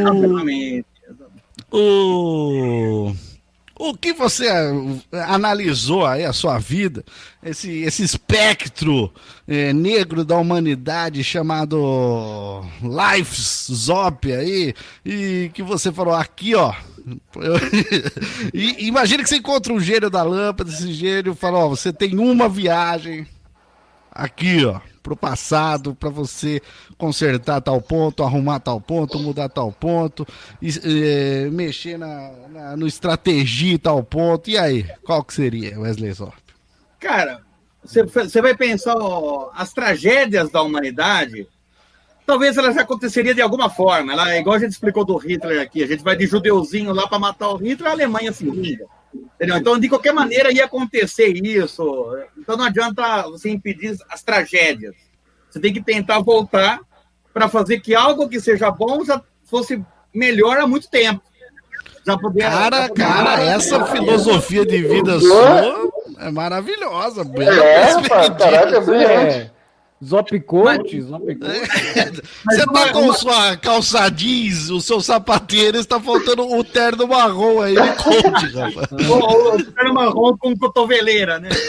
o... O que você analisou aí a sua vida, esse, esse espectro é, negro da humanidade chamado Life Zop aí, e que você falou aqui, ó. E imagina que você encontra um gênio da lâmpada, esse gênio fala, ó, você tem uma viagem aqui, ó, pro passado, para você consertar tal ponto, arrumar tal ponto, mudar tal ponto, e, e, mexer na, na, no estratégia tal ponto. E aí, qual que seria, Wesley Zop? Cara, você vai pensar, ó, as tragédias da humanidade, talvez elas já aconteceriam de alguma forma. Ela, igual a gente explicou do Hitler aqui, a gente vai de judeuzinho lá para matar o Hitler, a Alemanha se liga. Entendeu? Então, de qualquer maneira, ia acontecer isso. Então, não adianta você impedir as tragédias. Você tem que tentar voltar para fazer que algo que seja bom já fosse melhor há muito tempo. Já poder, cara, já poder... cara, essa filosofia de vida sua é maravilhosa. É, pá, caraca, é brilhante. É. Zop Coach, Zop Coach. Você tá com sua calça jeans, o seu sapateiro, está faltando o terno marrom aí de coach, rapaz. O, o terno marrom com cotoveleira, né?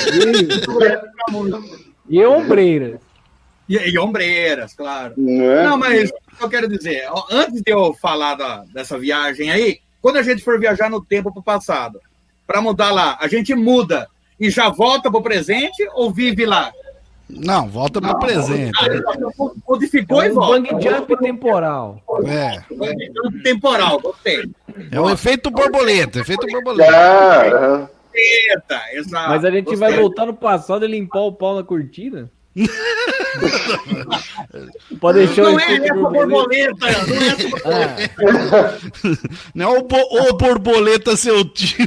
E ombreiras. E, e ombreiras, claro. Não, Não, mas o que eu quero dizer, ó, antes de eu falar da, dessa viagem aí, quando a gente for viajar no tempo pro passado, para mudar lá, a gente muda e já volta pro presente ou vive lá? Não, volta pro presente. Ah, modificou é um e volta. Bang jump temporal. É. Bang jump temporal, gostei. É o efeito borboleta, efeito borboleta. Ah, Eita, exato. Mas a gente gostei. vai voltar no passado e limpar o pau na cortina? Pode deixar não o é essa borboleta, não é essa borboleta. Ah. Não é o, bo o borboleta seu tio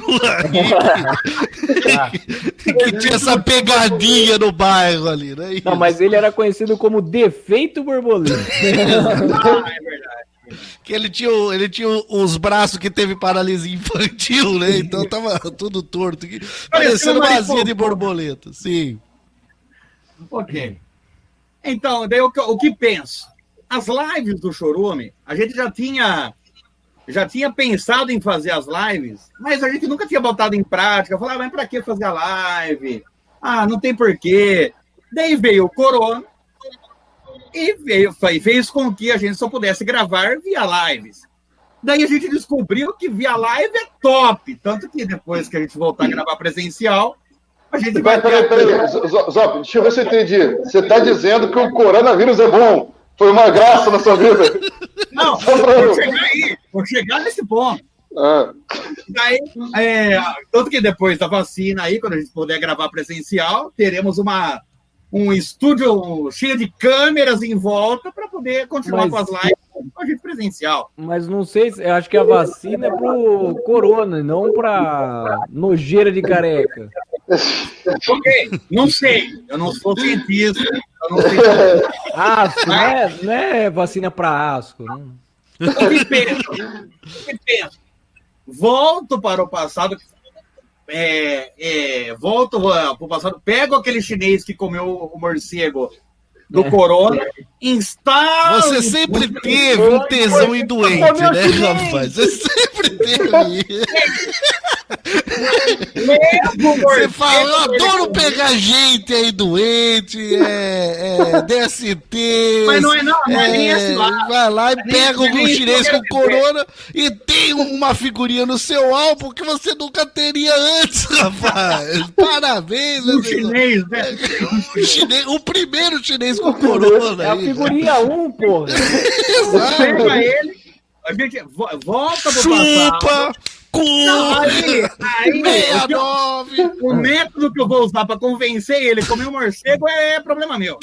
aí, que, que tinha essa pegadinha no bairro ali, né? Não, mas ele era conhecido como defeito borboleta. Ah, é verdade. Que ele tinha, ele tinha os braços que teve paralisia infantil, né? Então tava tudo torto, parecendo uma asinha de borboleta, sim. Ok. Então, daí o que, o que penso? As lives do Chorume, a gente já tinha, já tinha pensado em fazer as lives, mas a gente nunca tinha botado em prática. Falava, mas pra que fazer a live? Ah, não tem porquê. Daí veio o Corona e veio, fez com que a gente só pudesse gravar via lives. Daí a gente descobriu que via live é top. Tanto que depois que a gente voltar a gravar presencial, a gente vai... Peraí, peraí, peraí. Zop, deixa eu ver se eu entendi. Você está dizendo que o coronavírus é bom. Foi uma graça na sua vida. Não, vou chegar aí. Vou chegar nesse ponto. Ah. Daí, é, tanto que depois da vacina aí, quando a gente puder gravar presencial, teremos uma, um estúdio cheio de câmeras em volta para poder continuar Mas... com as lives com a gente presencial. Mas não sei, eu acho que a vacina é pro corona, não pra nojeira de careca. Ok, não sei. Eu não sou cientista. Eu não sei. Asco, não é, não é vacina pra asco. Não. O que penso? O que penso? Volto para o passado. É, é, volto para o passado. Pego aquele chinês que comeu o morcego do corona, instala... Você sempre teve um tesão em doente, né, rapaz? Você sempre teve. Você fala, eu adoro pegar gente aí doente, é, é D S T. Mas não é não, não é nem esse lá. Vai lá e pega nem- um nem chinês isso com que eu quero corona e tem uma figurinha no seu álbum que você nunca teria antes, rapaz. Parabéns, meu Um Deus. chinês, né? O, chinês, o primeiro chinês com corona. É a aí, figurinha um, porra. Pega ele, a gente vo- volta pro passado. Chupa, cu, Não, aí, aí, meia o que eu- nove. O método que eu vou usar pra convencer ele a comer um morcego é problema meu.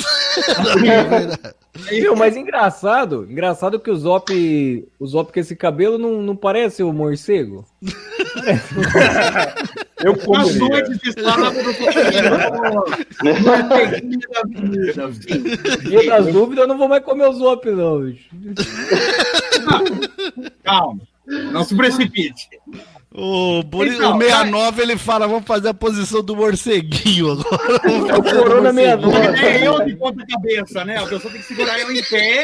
Viu, mas engraçado, engraçado que o Zop, o Zop com esse cabelo não, não parece o morcego. Eu As comeria. noites de sábado do morceguinho da vida, sim. Dia das dúvidas, eu não vou mais comer o Zop, não, bicho. Calma, não se precipite. O, Buri- Então, o sessenta e nove ele fala, vamos fazer a posição do morceguinho agora. É o Corona sessenta e nove. É eu de ponta cabeça, né? A pessoa tem que segurar eu em pé.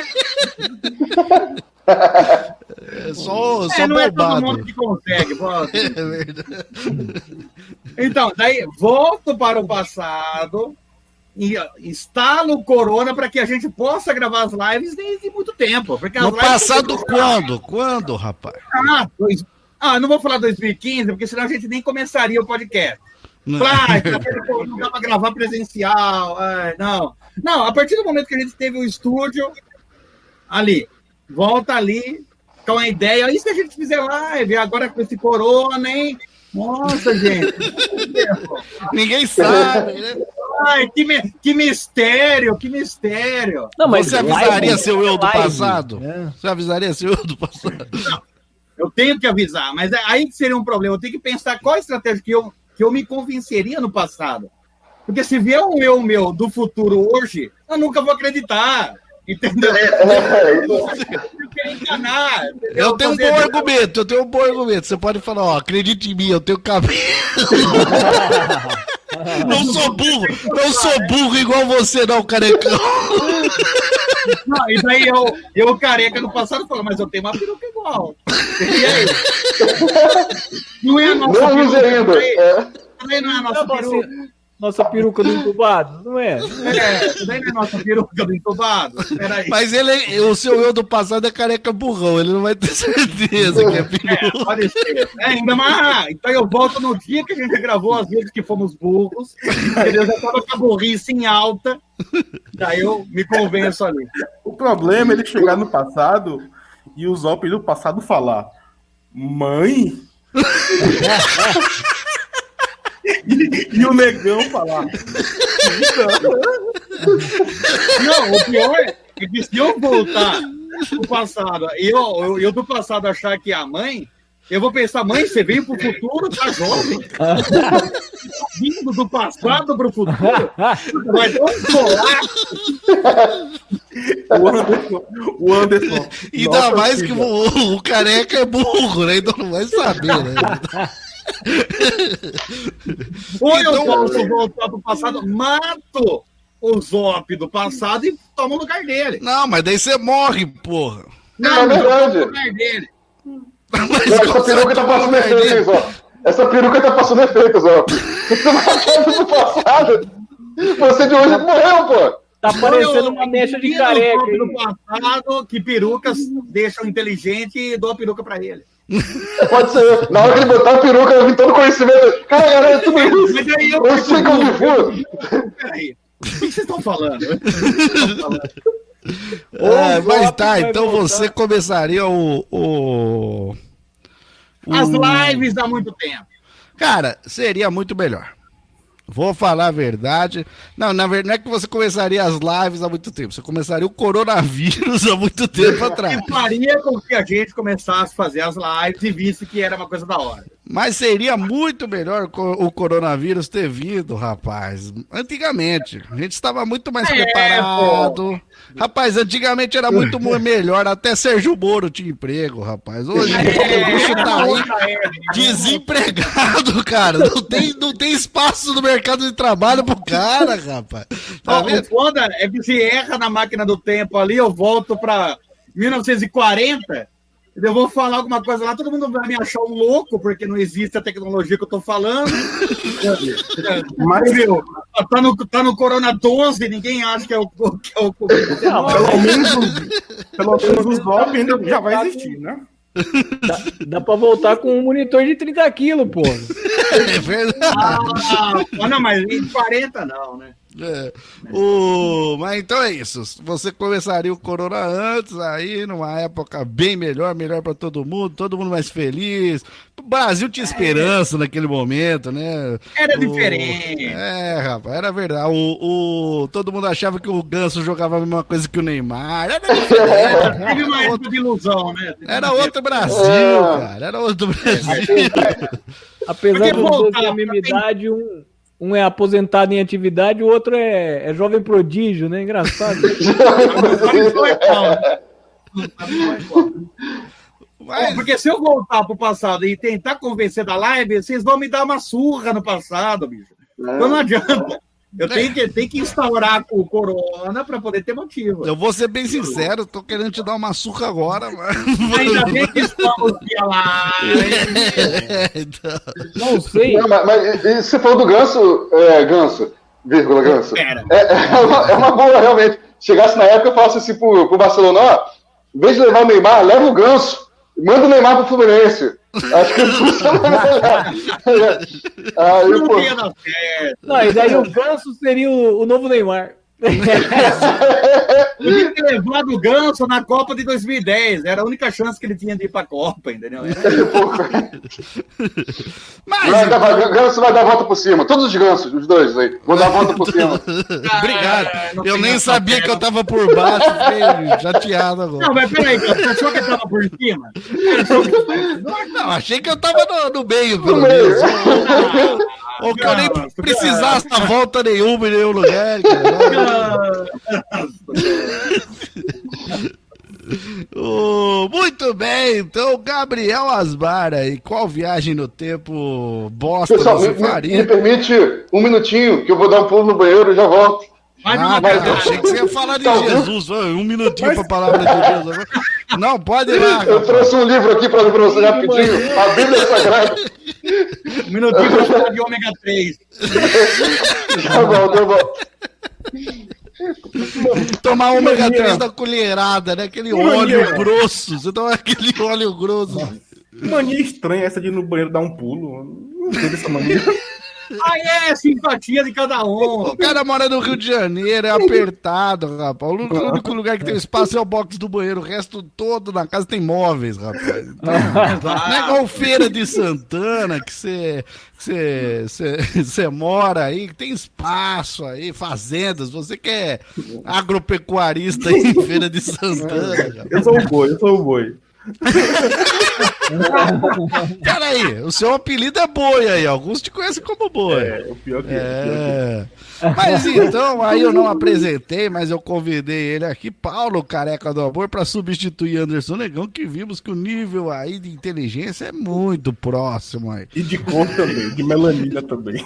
É só, só É, não é todo bobado. mundo que consegue. pô. É verdade. Então, daí volto para o passado e ó, instalo o Corona para que a gente possa gravar as lives desde muito tempo. Porque as No lives passado são- quando? Quando, rapaz? Ah, dois... ah, não vou falar dois mil e quinze, porque senão a gente nem começaria o podcast. Não. Claro, não dá para gravar presencial. Ai, não. Não, a partir do momento que a gente teve o estúdio ali, volta ali com a ideia. E se a gente fizer live agora com esse Corona, hein? Nossa, gente. Ninguém sabe, né? Ai, que, mi- que mistério, que mistério. Não, Você avisaria live, seu eu do live, passado? né? Você avisaria seu eu do passado? Eu tenho que avisar, mas é aí que seria um problema. Eu tenho que pensar qual a estratégia que eu, que eu me convenceria no passado. Porque se vier um eu meu do futuro hoje, eu nunca vou acreditar. Entendeu? Eu quero enganar. entendeu? Eu tenho um Fazer- bom argumento, eu tenho um bom argumento. Você pode falar, ó, acredite em mim, eu tenho cabelo. Não sou burro, não sou burro igual você, não, carecão. Não, e daí eu, eu careca no passado falo, mas eu tenho uma peruca igual. E aí? Não é a nossa Não use ainda. Daí, É. daí não é a nossa Nossa, peruca. nossa peruca do entubado, não é? É, daí não é a nossa peruca do entubado. Peraí. Mas ele, o seu eu do passado é careca burrão, ele não vai ter certeza que é É, peruca. pode ser. É, ainda mais. Então eu volto no dia que a gente gravou as vezes que fomos burros. Eu já tava com a burrice em alta. Daí eu me convenço ali. O problema é ele chegar no passado e o Zop do passado falar: Mãe? e, e o negão falar: Não, o pior é que se eu voltar pro passado, eu, eu, eu do passado achar que é a mãe, eu vou pensar, mãe, você veio pro futuro, tá jovem? Vindo do passado pro futuro? Vai dar um colar. o Anderson. O Anderson. Ainda Nossa, mais que filha. o, o careca é burro, né? Então não vai saber, né? Ou eu Então- posso voltar pro passado, mato o Zop do passado e tomo o lugar dele. Não, mas daí você morre, porra. Não, É mas eu verdade. tomo o lugar dele. Mas Não, essa você peruca tá toma passando lugar efeito, dele. hein, Zó? Essa peruca tá passando efeito, Zó. Você não achando do passado? Você de hoje morreu, pô. Tá parecendo Eu- uma mecha de eu careca. tomo hein? do passado que perucas deixam inteligente e dou a peruca pra ele. Pode ser. Na hora que ele botar a peruca, eu vim todo conhecimento. Cara, cara, é tudo isso. Mas aí eu Eu sei que eu me fui. Peraí. O que vocês estão falando? É, O mas Zop tá, vai então voltar. você começaria o, o, As o- lives há muito tempo. Cara, seria muito melhor. Vou falar a verdade. Não, na verdade, não é que você começaria as lives há muito tempo. Você começaria o coronavírus há muito tempo atrás. E faria com que a gente começasse a fazer as lives e visse que era uma coisa da hora. Mas seria muito melhor co- o coronavírus ter vindo, rapaz. Antigamente, a gente estava muito mais É, preparado. Rapaz, antigamente era muito mu- melhor. Até Sérgio Moro tinha emprego, rapaz. Hoje o bicho tá aí desempregado, cara. Não tem, não tem espaço no mercado de trabalho pro cara, rapaz. Tá Ó, o vendo? foda é que se erra na máquina do tempo ali, eu volto pra mil novecentos e quarenta Eu vou falar alguma coisa lá, todo mundo vai me achar um louco, porque não existe a tecnologia que eu tô falando. Mas, viu, tá no, tá no Corona doze, ninguém acha que é o que é o Covid. Não, pelo menos, pelo menos os Zop ainda já vai existir, né? Dá, dá pra voltar com um monitor de trinta quilos, pô. É verdade. Ah, não, mas em quarenta não, né? É. O... Mas então é isso. Você começaria o Corona antes, aí numa época bem melhor, melhor pra todo mundo, todo mundo mais feliz. O Brasil tinha esperança é. naquele momento, né? Era o... diferente. É, rapaz, era verdade. O, o... Todo mundo achava que o Ganso jogava a mesma coisa que o Neymar. Era diferente. Teve uma época de ilusão, né? Teve era outro Brasil, é. cara. Era outro Brasil. Apesar de não ter a mesma idade, um. Um é aposentado em atividade, o outro é, é jovem prodígio, né? Engraçado. Mas... Porque se eu voltar pro passado e tentar convencer da live, vocês vão me dar uma surra no passado, bicho. Então não adianta. Eu tenho que, tenho que instaurar o Corona para poder ter motivo. Eu vou ser bem sincero, tô querendo te dar uma surra agora, mas... Ainda bem que estamos lá. É, então... Não sei. Não, mas, mas você falou do Ganso, é, Ganso, vírgula, Ganso. É, é, uma, é uma boa, realmente. Chegasse na época, eu falasse assim pro, pro Barcelona, ó, em vez de levar o Neymar, leva o Ganso. Manda o Neymar pro Fluminense. Acho que funciona melhor. Aí, não pô... ia dar certo. Não, e daí o Ganso seria o, o novo Neymar. Podia ter levado o Ganso na Copa de dois mil e dez. Era a única chance que ele tinha de ir pra Copa, entendeu? Mas vai dar, o Ganso vai dar a volta por cima. Todos os Gansos, os dois aí. Vão dar a volta por cima. Obrigado. Ah, eu nem sabia que eu tava por baixo. Fiquei chateado agora. Não, mas peraí, você achou que eu tava por cima? Não, achei que eu tava no, no meio, pelo menos. Ou que eu nem precisasse dar volta nenhuma em nenhum lugar. Oh, muito bem, então Gabriel Asmar aí, qual viagem no tempo bosta Pessoal, você me, faria? Me permite um minutinho que eu vou dar um pulo no banheiro e já volto. Ah, mas eu achei que você ia falar de Jesus, um minutinho mas... pra palavra de Deus. Não, pode ir lá. Eu trouxe um livro aqui pra, pra você rapidinho, a Bíblia Sagrada. Um minutinho pra falar de ômega três. Tá bom, tá bom. Tomar ômega três da colherada, né? Aquele óleo grosso. Você toma aquele óleo grosso. Mania estranha essa de ir no banheiro dar um pulo. Não sei dessa mania. Ah, é, simpatia de cada um. O cara mora no Rio de Janeiro, é apertado, rapaz. O único, o único lugar que tem espaço é o box do banheiro. O resto todo na casa tem móveis, rapaz. Então, não é igual Feira de Santana, que você você mora aí, tem espaço aí, fazendas. Você que é agropecuarista aí em Feira de Santana. Eu sou o boi, eu sou o boi. Peraí, o seu apelido é boi aí, alguns te conhecem como boi. É, o pior que é. é. Mas então, aí eu não apresentei, mas eu convidei ele aqui, Paulo Careca do Amor, para substituir Anderson Negão, que vimos que o nível aí de inteligência é muito próximo aí. E de cor também, de melanina também.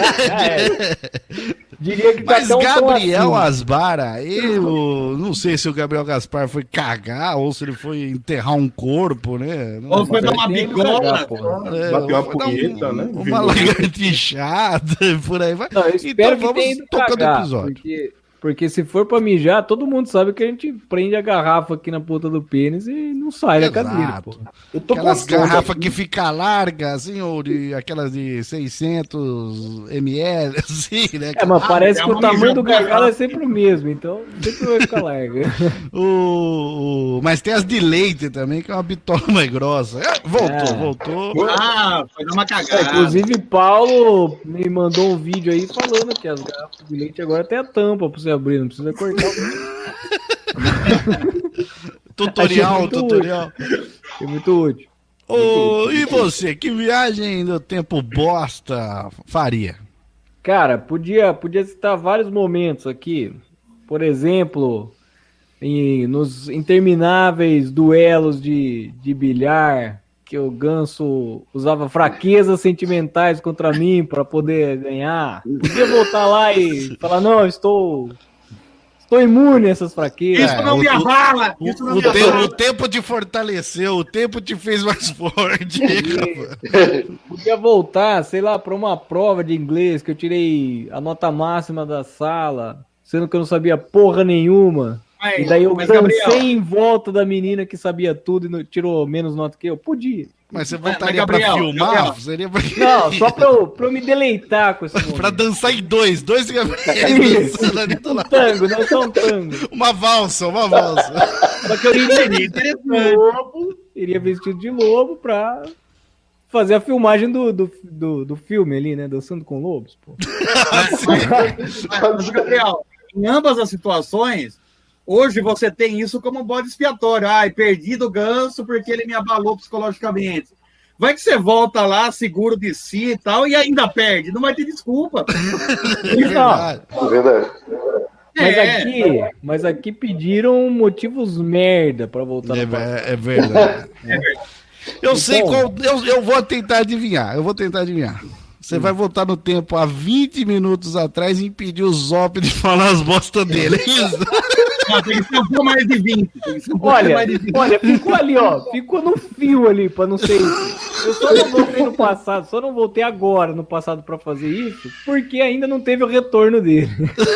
É. Diria que tá mas tão Gabriel assim. Asmar aí, eu não sei se o Gabriel Gaspar foi cagar ou se ele foi enterrar um corpo, né? Não ou foi dar uma bigola, é, bateu uma punheta, um, né? Uma lagartixada, por aí vai. Não, eu espero então que vamos tocando cagar, o episódio. Porque, porque se for pra mijar, todo mundo sabe que a gente prende a garrafa aqui na ponta do pênis e não sai da cadeira, pô. Eu tô aquelas com garrafas que fica larga, assim, ou de aquelas de seiscentos mililitros, assim, né? É, mas ah, parece é que o tamanho mijão do gargalo é sempre o mesmo, então sempre vai ficar larga. o, o, mas tem as de leite também, que é uma bitola mais grossa. É, voltou, é. voltou. Ah, foi dar uma cagada. É, inclusive, Paulo me mandou um vídeo aí falando que as garrafas de leite agora tem a tampa pra você abrir, não precisa cortar o Tutorial, tutorial. É muito útil. Oh, e você, que viagem do tempo bosta faria? Cara, podia, podia citar vários momentos aqui. Por exemplo, em, nos intermináveis duelos de, de bilhar, que o Ganso usava fraquezas sentimentais contra mim para poder ganhar. Podia voltar lá e falar, não, estou... Tô imune a essas fraquezas. Isso não o- me o- abala! O, Isso não o me tempo, abala! o tempo te fortaleceu, o tempo te fez mais forte. Podia voltar, sei lá, pra uma prova de inglês que eu tirei a nota máxima da sala, sendo que eu não sabia porra nenhuma. Mas, E daí eu mas, dancei Gabriel, em volta da menina que sabia tudo e não- tirou menos nota que eu. Podia. Mas você Mas- voltaria mas, Gabriel, pra filmar? Gabriel. Seria pra... Não, só pra eu, pra eu me deleitar com esse pra momento. dançar em dois, dois Isso. dançando ali do Um lado. tango, não só um tango. Uma valsa, uma valsa. Só que eu iria Seria vestido de interessante. lobo, iria vestido de lobo pra fazer a filmagem do, do, do, do filme ali, né? Dançando com lobos, pô. Mas, mas, Gabriel, em ambas as situações, hoje você tem isso como um bode expiatório. Ai, perdi do Ganso porque ele me abalou psicologicamente. Vai que você volta lá, seguro de si e tal, e ainda perde. Não vai ter desculpa. Verdade. É verdade. Mas É. aqui, mas aqui pediram motivos merda pra voltar É, no passado. é verdade. Eu sei Então- qual. Eu, eu vou tentar adivinhar. Eu vou tentar adivinhar. Você vai voltar no tempo há vinte minutos atrás e impedir o Zop de falar as bostas dele. É isso? Não, tem que ser um pouco mais de vinte. Tem que ser um pouco Olha, mais de vinte. olha, ficou ali, ó. Ficou no fio ali, pra não ser isso. Eu só não voltei no passado, só não voltei agora no passado pra fazer isso, porque ainda não teve o retorno dele.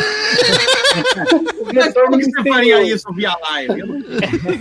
O Mas retorno como que você misterioso. faria isso via live? Eu não-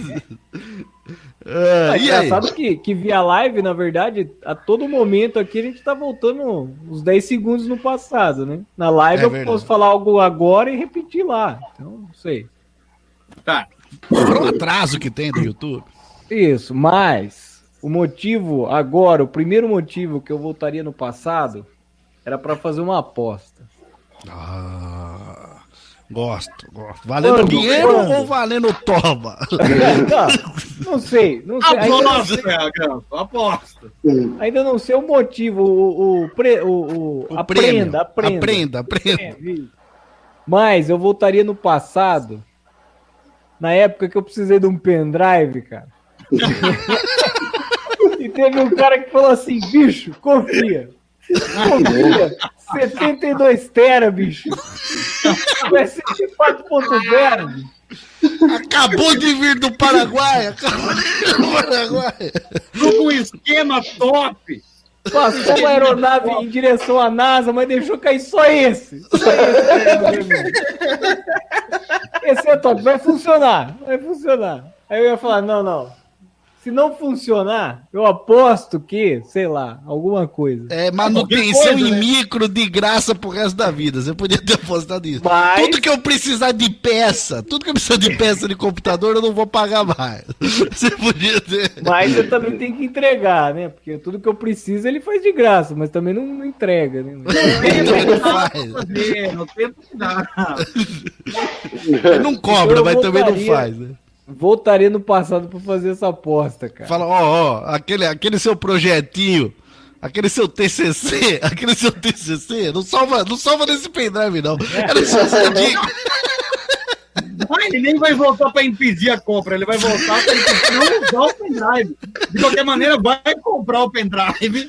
Ah, É e aí? engraçado que, que via live, na verdade, a todo momento aqui a gente tá voltando uns dez segundos no passado, né? Na live É eu verdade. posso falar algo agora e repetir lá. Então, não sei. Tá. Fora o atraso que tem do YouTube. Isso, mas o motivo agora, o primeiro motivo que eu voltaria no passado era pra fazer uma aposta. Ah, gosto, gosto. Valendo Quando? dinheiro Quando? ou valendo toma? Não, não sei, não sei. Ainda não Aposto, sei, é, Ganso, aposto. ainda não sei o motivo, o, o, pre- o, o, O aprenda, prêmio. aprenda. Aprenda, aprenda. É, isso. Mas eu voltaria no passado, na época que eu precisei de um pendrive, cara. E teve um cara que falou assim, bicho, confia. Confia. setenta e dois tera, bicho. Vai ser quatro ponto zero, bicho. Acabou de vir do Paraguai. Acabou de vir do Paraguai. Com um esquema top. Passou uma aeronave em direção à NASA, mas deixou cair só esse. Só esse. Esse é top, vai funcionar. Vai funcionar. Aí eu ia falar, não, não. Se não funcionar, eu aposto que, sei lá, alguma coisa. É manutenção Qualquer coisa, em né? micro de graça pro resto da vida. Você podia ter apostado nisso. Mas- Tudo que eu precisar de peça, tudo que eu precisar de peça de computador, eu não vou pagar mais. Você podia ter. Mas eu também tenho que entregar, né? Porque tudo que eu preciso ele faz de graça, mas também não, não entrega, né? Também não faz. Fazer, no tempo que dá. Ele não cobra, Eu mas também não voltaria. faz, né? Voltaria no passado pra fazer essa aposta, cara. Fala, ó, ó, aquele, aquele seu projetinho, aquele seu T C C, aquele seu T C C, não salva, não salva nesse pendrive, não. Era só essa dica. Mas ele nem vai voltar para impedir a compra, ele vai voltar para impedir não usar o pendrive. De qualquer maneira, vai comprar o pendrive.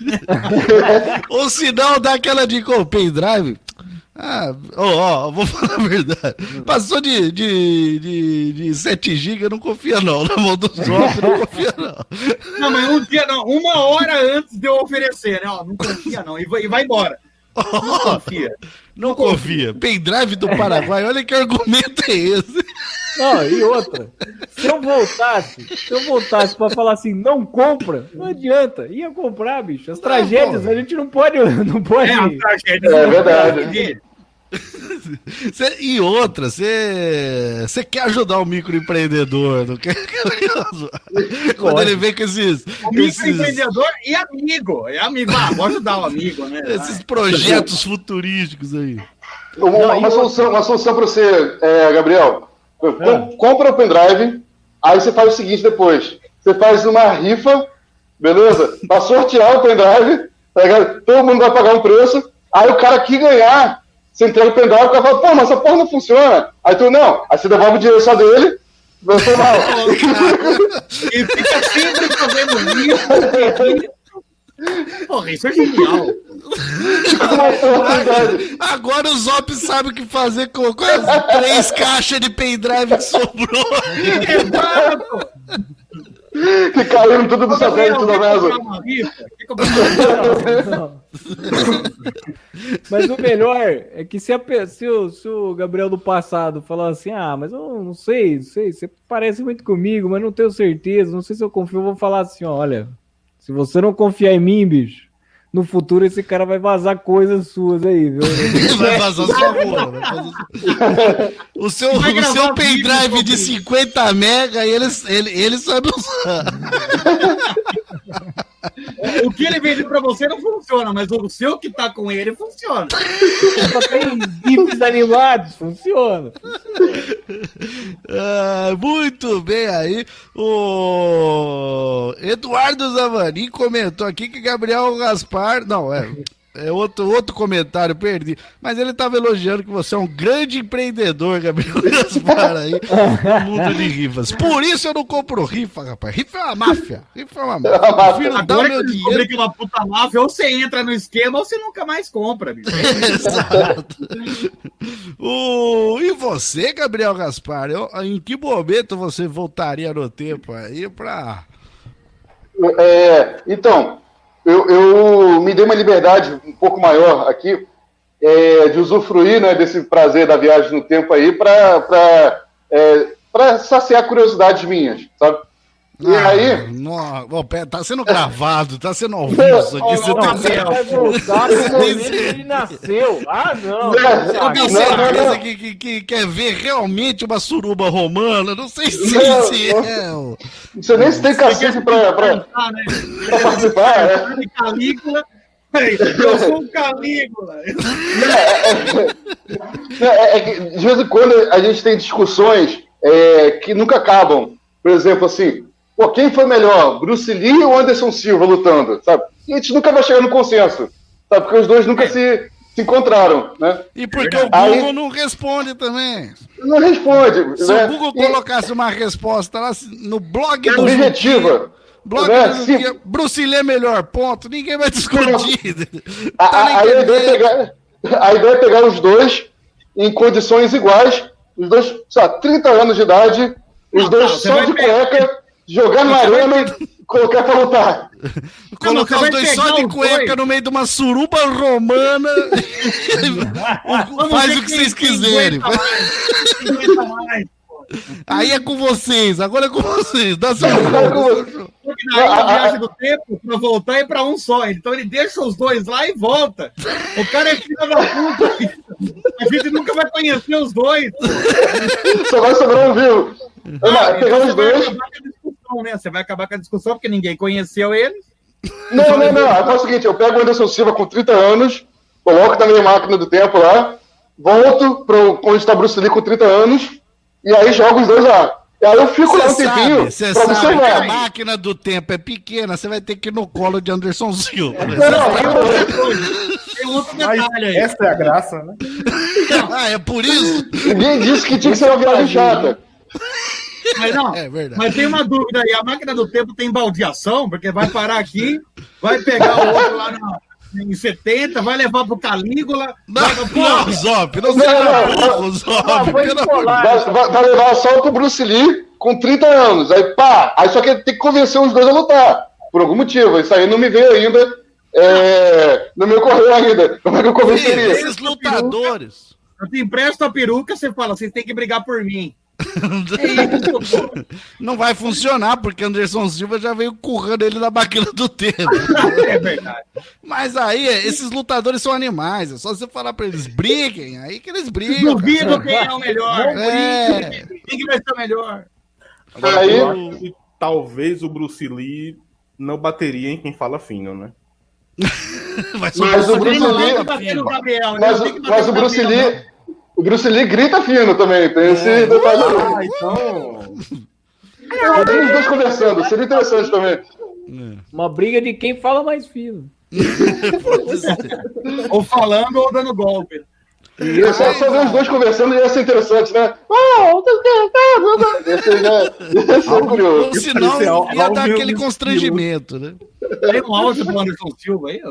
Ou se não, dá aquela dica, ô, pendrive. Ah, ó, ó, vou falar a verdade. Passou de, de, de, de sete gigas, não confia não. Na mão do Zop, não confia não. Não, mas um dia não, uma hora antes de eu oferecer, né? Ó, não confia não, e vai, e vai embora. Não confia. Não confia. Pendrive do Paraguai, olha que argumento é esse. Não, e outra. Se eu voltasse, se eu voltasse pra falar assim, não compra, não adianta. Ia comprar, bicho. As tragédias, pô. a gente não pode. Não pode. É, a tragédia. É verdade. Cê- e outra, você quer ajudar o microempreendedor, não quer? Quando ele vem com esses, com esses, Microempreendedor e amigo. É amigo. Ah, vou ajudar o amigo, né? esses projetos futurísticos aí. Uma, uma, uma solução, uma solução para você, é, Gabriel. Com- Compra o pendrive, aí você faz o seguinte depois. Você faz uma rifa, beleza? Para sortear o pendrive, tá ligado? Todo mundo vai pagar um preço. Aí o cara que ganhar, você entrega o pendrive, o cara fala, pô, mas essa porra não funciona. Aí tu, não. Aí você devolve o dinheiro só dele, vai ser mal. E fica sempre fazendo isso. Porra, isso é genial. Agora o Zop sabe o que fazer com as três caixas de pendrive que sobrou. Exato. Que caíram tudo do satélite da NASA. Mas o melhor é que se, a, se, o, se o Gabriel do passado falar assim, ah, mas eu não sei, não sei, você parece muito comigo, mas não tenho certeza, não sei se eu confio, eu vou falar assim, ó, olha, se você não confiar em mim, bicho, no futuro esse cara vai vazar coisas suas aí, viu? Vai vazar sua porra. Vai vazar... O seu, o seu pendrive de cinquenta mega, ele, ele, ele sabe usar. O que ele vendeu pra você não funciona, mas o seu que tá com ele funciona. Só tem gifs animados, funciona. Ah, muito bem aí. O Eduardo Zavanin comentou aqui que Gabriel Gaspar... Não, é... É outro, outro comentário, perdi. Mas ele estava elogiando que você é um grande empreendedor, Gabriel Gaspar, aí, no mundo de rifas. Por isso eu não compro rifa, rapaz. Rifa é uma máfia. Rifa é uma máfia. Prefiro dar o meu dinheiro. Que é uma puta máfia, ou você entra no esquema ou você nunca mais compra, bicho. Exato. O... E você, Gabriel Gaspar, eu... em que momento você voltaria no tempo aí pra... É, então... Eu, eu me dei uma liberdade um pouco maior aqui é, de usufruir, né, desse prazer da viagem no tempo aí para é, saciar curiosidades minhas, sabe? E ah, aí... Não, bom, tá sendo gravado, tá sendo ao vivo isso aqui. Você tá sendo... Ele nasceu. Ah, não. Eu tenho certeza que, que, que quer ver realmente uma suruba romana. Não sei se não, se é. Não sei nem se tem cacife pra, pra, pra, né? pra participar. Né? Calígula. Eu sou um Calígula. É, é, é que de vez em quando a gente tem discussões é, que nunca acabam. Por exemplo, assim... Pô, quem foi melhor, Bruce Lee ou Anderson Silva lutando, sabe? E a gente nunca vai chegar no consenso, sabe? Porque os dois nunca é. se, se encontraram, né? E porque o Google Aí, não responde também. Não responde. Se né? o Google e... colocasse uma resposta lá no blog é do objetiva. Blog né? do Juquinha, Bruce Lee é melhor, ponto. Ninguém vai discutir. a, a, a, ideia é pegar, a ideia é pegar os dois em condições iguais, os dois, sei lá, trinta anos de idade, os não, dois não, só de pegar... cueca... Jogar na arena e colocar pra lutar. Colocar os dois só de cueca dois. no meio de uma suruba romana. Faz o que vocês quiserem. Mais, mais, Aí é com vocês, agora é com vocês. Dá seu jogo. Na viagem do tempo, pra voltar é pra um só. Então ele deixa os dois lá e volta. O cara é filho da puta. A gente nunca vai conhecer os dois. Só vai sobrar um vivo. Ah, então os dois. Né? Você vai acabar com a discussão porque ninguém conheceu eles. Não, não, não. É o seguinte, eu pego o Anderson Silva com trinta anos, coloco na minha máquina do tempo lá, volto para onde está Bruce Lee com trinta anos, e aí jogo os dois lá. E aí eu fico cê lá um tempinho Você sabe, sabe que a máquina do tempo é pequena, você vai ter que ir no colo de Anderson Silva. Não, não, tem outro detalhe aí. Essa é a graça, né? Ah, é por isso? Ninguém disse que tinha que ser uma viagem chata. Mas não, é verdade. Mas tem uma dúvida aí, a máquina do tempo tem baldeação, porque vai parar aqui, vai pegar o outro lá no, em setenta, vai levar pro Calígula. Não, vai, não, Zop, não seja burro, Zop. Vai, vai, vai levar só pro Bruce Lee com trinta anos, aí pá, aí só que tem que convencer os dois a lutar, por algum motivo, isso aí não me veio ainda, é, não me ocorreu ainda, como é que eu convenceria? Esses lutadores. Eu te empresto a peruca, você fala, vocês têm que brigar por mim. Não vai funcionar, porque Anderson Silva já veio currando ele na máquina do tempo. É verdade. Mas aí, esses lutadores são animais. É só você falar pra eles, briguem, aí que eles brigam. Duvido quem é o melhor. É. Quem que vai ser o melhor? Agora, aí... eu acho que talvez o Bruce Lee não bateria em quem fala fino, né? Mas o Bruce Lee... Mas, mas o Bruce Lee... O Bruce Lee grita fino também, tem esse é. detalhe. Ah, então... É, tem os dois conversando, seria interessante também. Uma briga de quem fala mais fino. Ou falando ou dando golpe. E só, só ver os dois conversando ia ser interessante, né? Oh, ia ser, né? Ia ser curioso. Ou senão ia dar aquele constrangimento, né? Tem um áudio do Anderson Silva aí?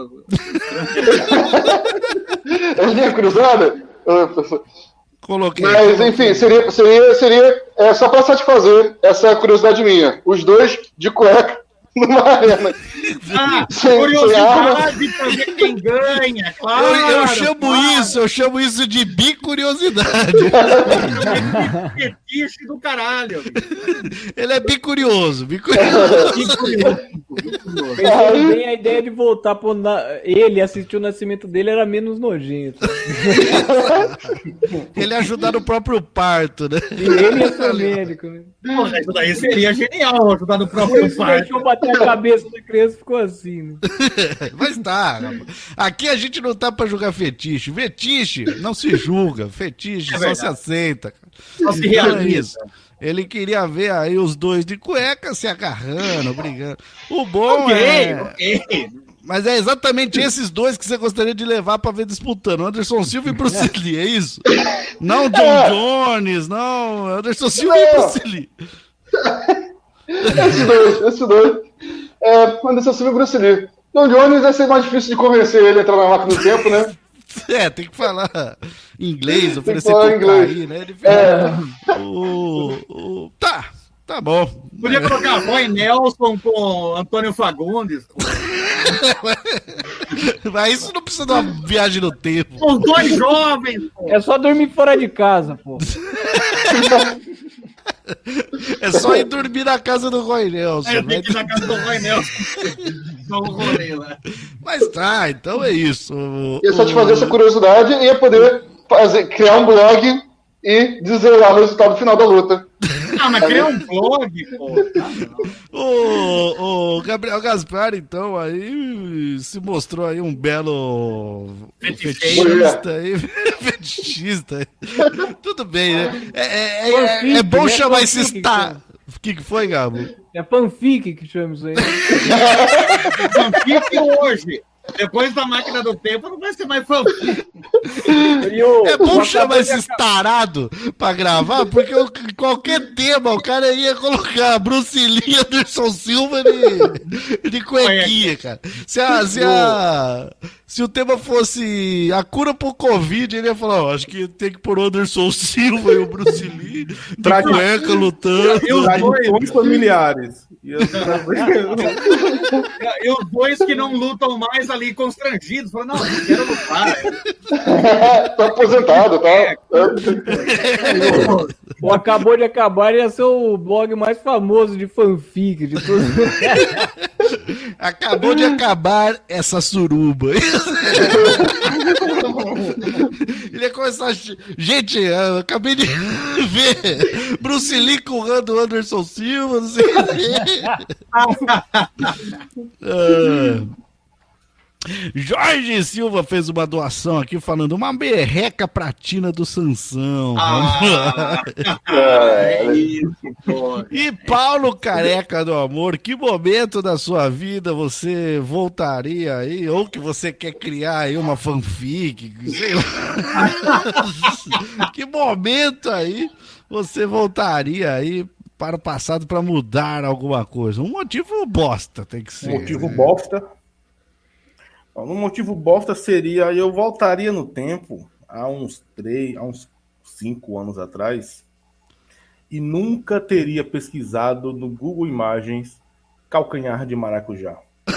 É linha cruzada? Coloquei. Mas, enfim, seria, seria, seria é, só para satisfazer essa curiosidade minha. Os dois de cueca numa arena. Ah, sem, curiosidade sem pra ver quem ganha, claro. Eu, eu chamo claro. isso, eu chamo isso de bicuriosidade. Fetiche do caralho. Ele é bicurioso, bicurioso. Pensando bem, a ideia de voltar pro na... ele assistir o nascimento dele era menos nojento. Ele ajudar no próprio parto, né? E ele ia ser médico, né? Porra, isso daí seria genial, ajudar no próprio parto. Deixou bater a cabeça da criança e ficou assim, né? Mas tá, rapaz. Aqui a gente não tá pra julgar fetiche. Fetiche não se julga, fetiche É só verdade. se aceita. Só se Então é realiza. isso. Ele queria ver aí os dois de cueca se agarrando, brigando. O bom Ok, é... ok. Mas é exatamente esses dois que você gostaria de levar pra ver disputando. Anderson Silva e Bruce Lee, é isso? Não John Jones, não. Anderson Silva e Bruce Lee. Esses dois, esses dois. É, Anderson Silva e Bruce Lee. John Jones ia ser mais difícil de convencer ele a entrar na máquina do tempo, né? É, tem que falar inglês, oferecer falar cocaína, inglês. né? Ele fala, o, o, tá, tá bom. Podia colocar Roy Nelson com Antônio Fagundes. Mas isso não precisa de uma viagem no tempo. Os dois jovens, pô. É só dormir fora de casa, pô. É só ir dormir na casa do Roy Nelson. Aí eu tenho né? que ir na casa do Roy Nelson. Dá um rolê lá. Mas tá, então é isso. O- Ia satisfazer o- essa curiosidade e ia poder fazer, criar um blog e dizer lá o resultado final da luta. Ah, mas criar um blog, pô. Ah, não. O, o Gabriel Gaspar, então, aí se mostrou aí um belo fetichista aí. Fetichista aí. Tudo bem, né? É, é, é, é, é bom Fanfic, chamar né? esse Fanfic, está. O que, que foi, Gabo? É fanfic que chama isso aí. Fanfic hoje. Depois da máquina do tempo não vai ser mais fanfic. E o- É bom o chamar acabou de esses tarados pra gravar, porque o- qualquer tema o cara ia colocar Bruce Lee, Anderson Silva de, de cuequinha, cara. Se, a, se, a, se o tema fosse a cura pro Covid, ele ia falar, ó, acho que tem que pôr o Anderson Silva e o Bruce Lee de Tradi- cueca lutando. E os Tradições dois, familiares. E eu- e os dois que não lutam mais ali constrangidos. Falaram, não, eu quero lutar. Tô aposentado, tá? O acabou de acabar ia ser o blog mais famoso de fanfic de tudo. Acabou de acabar essa suruba. Ele ia começar a... Gente, eu acabei de ver Bruce Lee currando o Anderson Silva, não sei o quê. Ah. Jorge Silva fez uma doação aqui falando uma merreca pratina do Sansão. Ah, É, é isso, pô. E Paulo Careca do Amor, que momento da sua vida você voltaria aí, ou que você quer criar aí uma fanfic, sei lá. Que momento aí você voltaria aí para o passado para mudar alguma coisa? Um motivo bosta tem que ser. motivo né? bosta. No motivo bosta seria eu voltaria no tempo há uns três, há uns cinco anos atrás e nunca teria pesquisado no Google Imagens calcanhar de maracujá.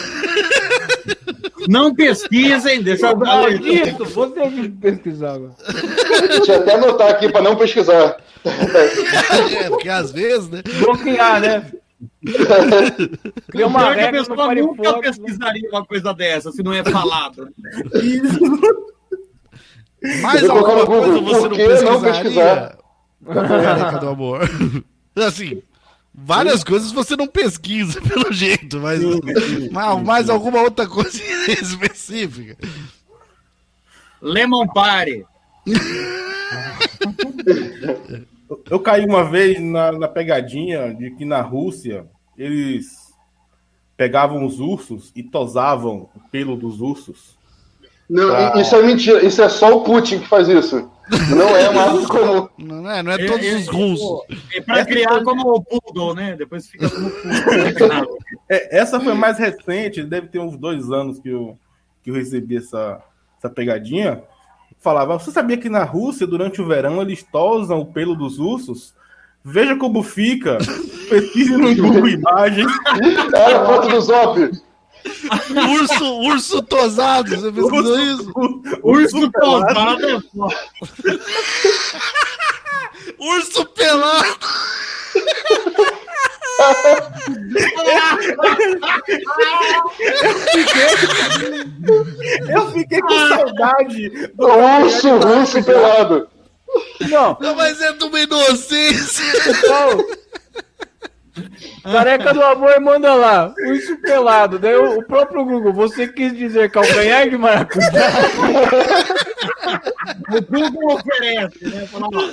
Não pesquisem, deixa eu dar Maldito, você tem que pesquisar agora. Deixa eu até anotar aqui para não pesquisar. É, porque às vezes, né? Bloquear, né? Cria uma Pior que a regra no pessoa nunca Firefox. pesquisaria uma coisa dessa, se não é falado. Mais Eu vou colocar alguma no coisa Google, você por não que não pesquisaria? Careca do Amor. Assim, várias coisas você não pesquisa, pelo jeito, mas, mas mais alguma outra coisa específica. Lemon Party. Eu caí uma vez na, na pegadinha de que na Rússia eles pegavam os ursos e tosavam o pelo dos ursos Não, Ah. isso é mentira. Isso é só o Putin que faz isso. Não é uma árvore comum. Não é, não é todos os russos. É pra criar como o poodle, né? Depois fica como poodle. É, essa foi mais recente, deve ter uns dois anos que eu, que eu recebi essa, essa pegadinha. Falava, você sabia que na Rússia, durante o verão, eles tosam o pelo dos ursos? Veja como fica. Pesquise no Google Imagens. Olha a foto do Zop. Urso, urso tosado, você pesquisou isso? Urso tosado é foda. Urso pelado. Eu fiquei com saudade. do Urso, urso pelado. Não, Não, mas é de uma inocência. Careca do Amor manda lá, urso pelado. Daí o, o próprio Google, você quis dizer calcanhar de maracujá? O Google oferece, né? Fala, ó,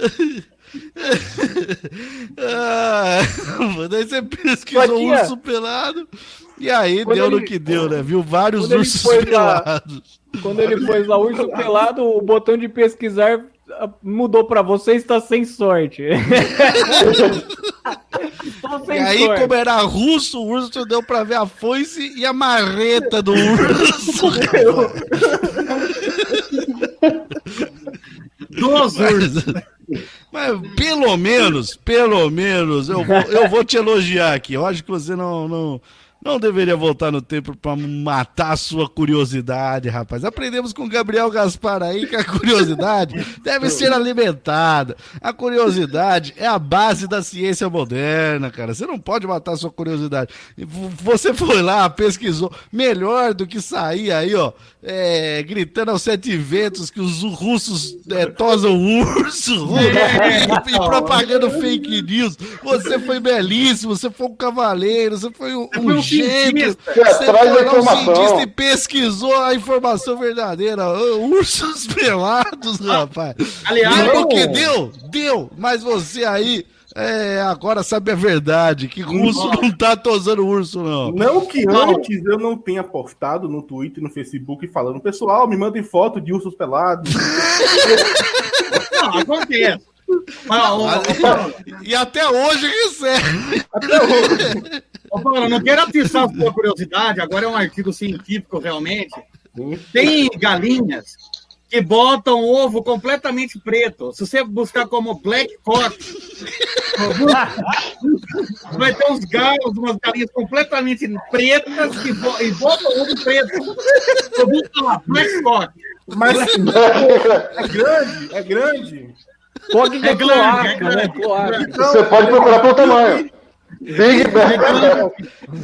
Ah, daí você pesquisou Só tinha- urso pelado. E aí Quando deu no ele- que deu, né? Viu vários Quando ele ursos foi lá- pelados. Quando ele pôs lá urso pelado, o botão de pesquisar ah, mudou pra você está sem sorte. Estou E sem aí, sorte. como era russo, o urso deu pra ver a foice e a marreta do urso. dos ursos. Mas pelo menos, pelo menos, eu vou, eu vou te elogiar aqui. Eu acho que você não, não, não deveria voltar no tempo pra matar a sua curiosidade, rapaz. Aprendemos com o Gabriel Gaspar aí que a curiosidade deve ser alimentada. A curiosidade é a base da ciência moderna, cara. Você não pode matar a sua curiosidade. Você foi lá, pesquisou, melhor do que sair aí, ó, é, gritando aos sete ventos que os russos é, tosam urso, russo, e, e propagando fake news. Você foi belíssimo, você foi um cavaleiro, você foi um, foi um gênio. cientista. Você Traz a foi lá um informação. cientista e pesquisou a informação verdadeira. Ô, ursos pelados, rapaz. aliás, Deu no não. que deu? Deu. Mas você aí é, agora sabe a verdade, que russo não tá tosando urso, não. Não que antes eu não tenha postado no Twitter e no Facebook falando, pessoal, me mandem foto de ursos pelados. Não, acontece. Mas, ô, ô, Paulo, E até hoje recebe. ô, Paulo, eu não quero atiçar a sua curiosidade, agora é um artigo científico realmente. Tem galinhas que botam ovo completamente preto. Se você buscar como black cock, vai ter uns galos, umas galinhas completamente pretas que bo e botam ovo preto. Eu busco lá, black cock. Mas é grande, é grande. Pode de É grande, cloaca, é grande. né? Cloaca. Você pode procurar pelo tamanho. Big Mac.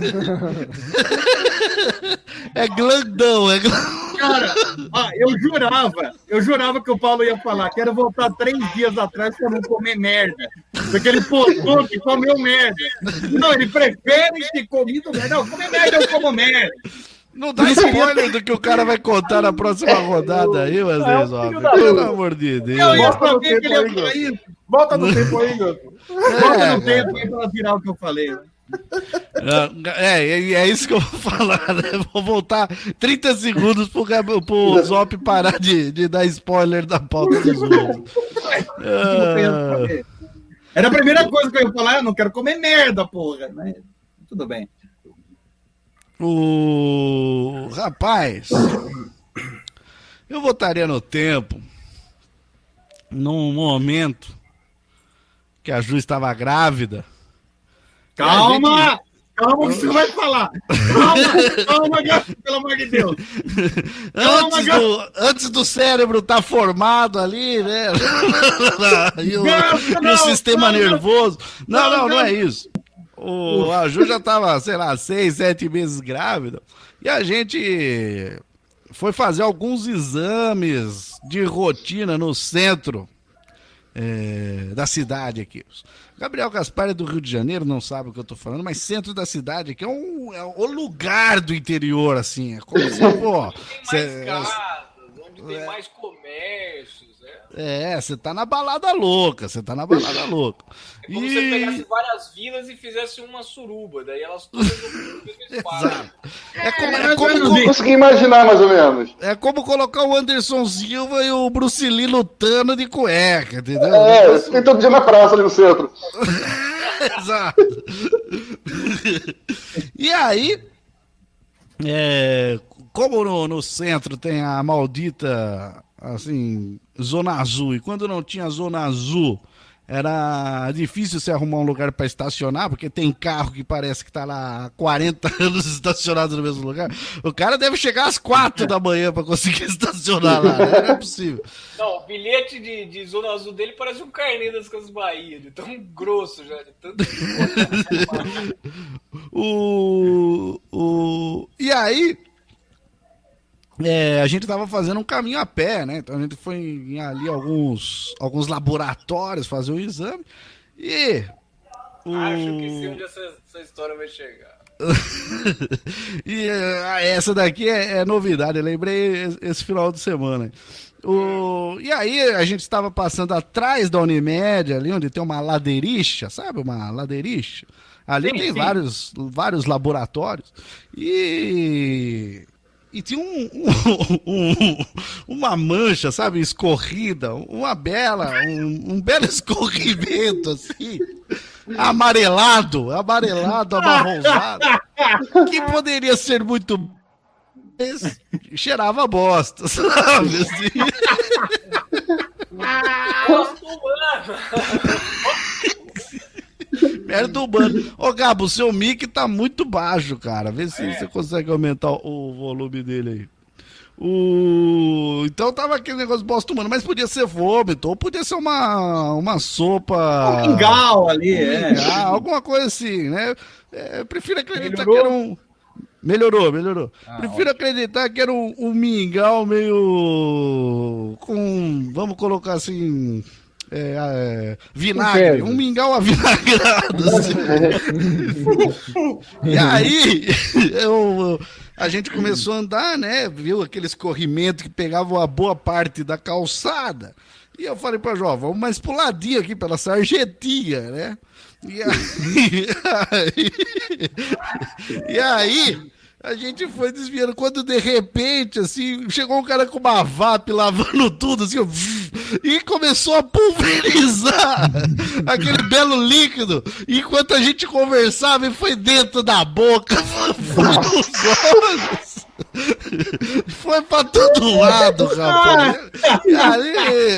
É glandão, é glandão. Cara, ó, eu jurava, eu jurava que o Paulo ia falar, quero voltar três dias atrás pra não comer merda. Porque ele postou que comeu merda. Não, ele prefere ter comido merda. Não, comer merda, eu como merda. Não dá spoiler do que o cara vai contar na próxima rodada aí, Wesley É um Zop. filho da Pelo puta. amor de Deus. Eu ia Volta no saber que ele ia tempo aí, falar isso. Volta no tempo aí, Gato. Volta É, no tempo aí pra virar o que eu falei. É, é, é isso que eu vou falar, né? Vou voltar trinta segundos pro, Gab- pro Zop parar de, de dar spoiler da pauta dos outros. Ah, Era a primeira coisa que eu ia falar, eu não quero comer merda, porra. Mas tudo bem. o rapaz, eu voltaria no tempo num momento que a Ju estava grávida. Calma! Calma que você vai falar. Calma, calma, Gato, pelo amor de Deus. Antes do, antes do cérebro estar formado ali, né? E o, Não, e o não, sistema não, nervoso. Não, não, não, não é não. isso. O, a Ju já estava, sei lá, seis, sete meses grávida. E a gente foi fazer alguns exames de rotina no centro é, da cidade aqui. Gabriel Gaspar é do Rio de Janeiro, não sabe o que eu tô falando, mas centro da cidade aqui é, um, é o lugar do interior, assim. É como se, pô... Mais cê- casas, onde tem mais comércios. É, você tá na balada louca, você tá na balada louca. É como e... se você pegasse várias vilas e fizesse uma suruba, daí elas todas no mesmo espaço. É como, É, é como, não consegui imaginar, mais ou menos. é como colocar o Anderson Silva e o Bruce Lee lutando de cueca, entendeu? É, tem todo dia na praça ali no centro. Exato. E aí, é, como no, no centro tem a maldita, assim, zona azul, e quando não tinha zona azul, era difícil você arrumar um lugar para estacionar, porque tem carro que parece que tá lá há quarenta anos estacionado no mesmo lugar. O cara deve chegar às quatro da manhã para conseguir estacionar lá, né? Não é possível. Não, o bilhete de, de zona azul dele parece um carnê das Casas Bahia, de tão grosso já, de tanto... o, o... E aí, é, a gente tava fazendo um caminho a pé, né? Então a gente foi em ali alguns, alguns laboratórios fazer um exame e... O... Acho que sei onde essa, essa história vai chegar. E uh, essa daqui é, é novidade, eu lembrei esse final de semana. O... E aí a gente estava passando atrás da Unimed, ali onde tem uma ladeiricha, sabe? Uma ladeiricha. Ali Sim, tem sim. vários, vários laboratórios. E... E tinha um, um- um- uma mancha, sabe, escorrida, uma bela, um, um belo escorrimento, assim, amarelado, amarelado, amarronzado, que poderia ser muito... mas cheirava bosta, sabe, assim. Perturbando. Ô, Gabo, o seu mic tá muito baixo, cara. Vê se você consegue aumentar o volume dele aí. O... Então tava aquele negócio de bosta humana, mas podia ser vômito, ou podia ser uma, uma sopa. Um mingau ali, um é. mingau, alguma coisa assim, né? É, eu prefiro acreditar Melhorou? que era um. Melhorou, melhorou. Ah, prefiro acreditar que era um, um mingau meio. Com. Vamos colocar assim. É, é, vinagre, Com um mingau avinagrado. Assim. E aí, eu, a gente começou a andar, né? Viu aquele escorrimento que pegava uma boa parte da calçada. E eu falei pra Jó, vamos mais pro ladinho aqui, pela sarjetinha, né? E aí, aí, e aí, a gente foi desviando. Quando de repente, assim, chegou um cara com uma V A P lavando tudo, assim, ó, e começou a pulverizar aquele belo líquido. Enquanto a gente conversava, e foi dentro da boca, foi nos olhos. Foi pra todo lado, rapaz. E aí,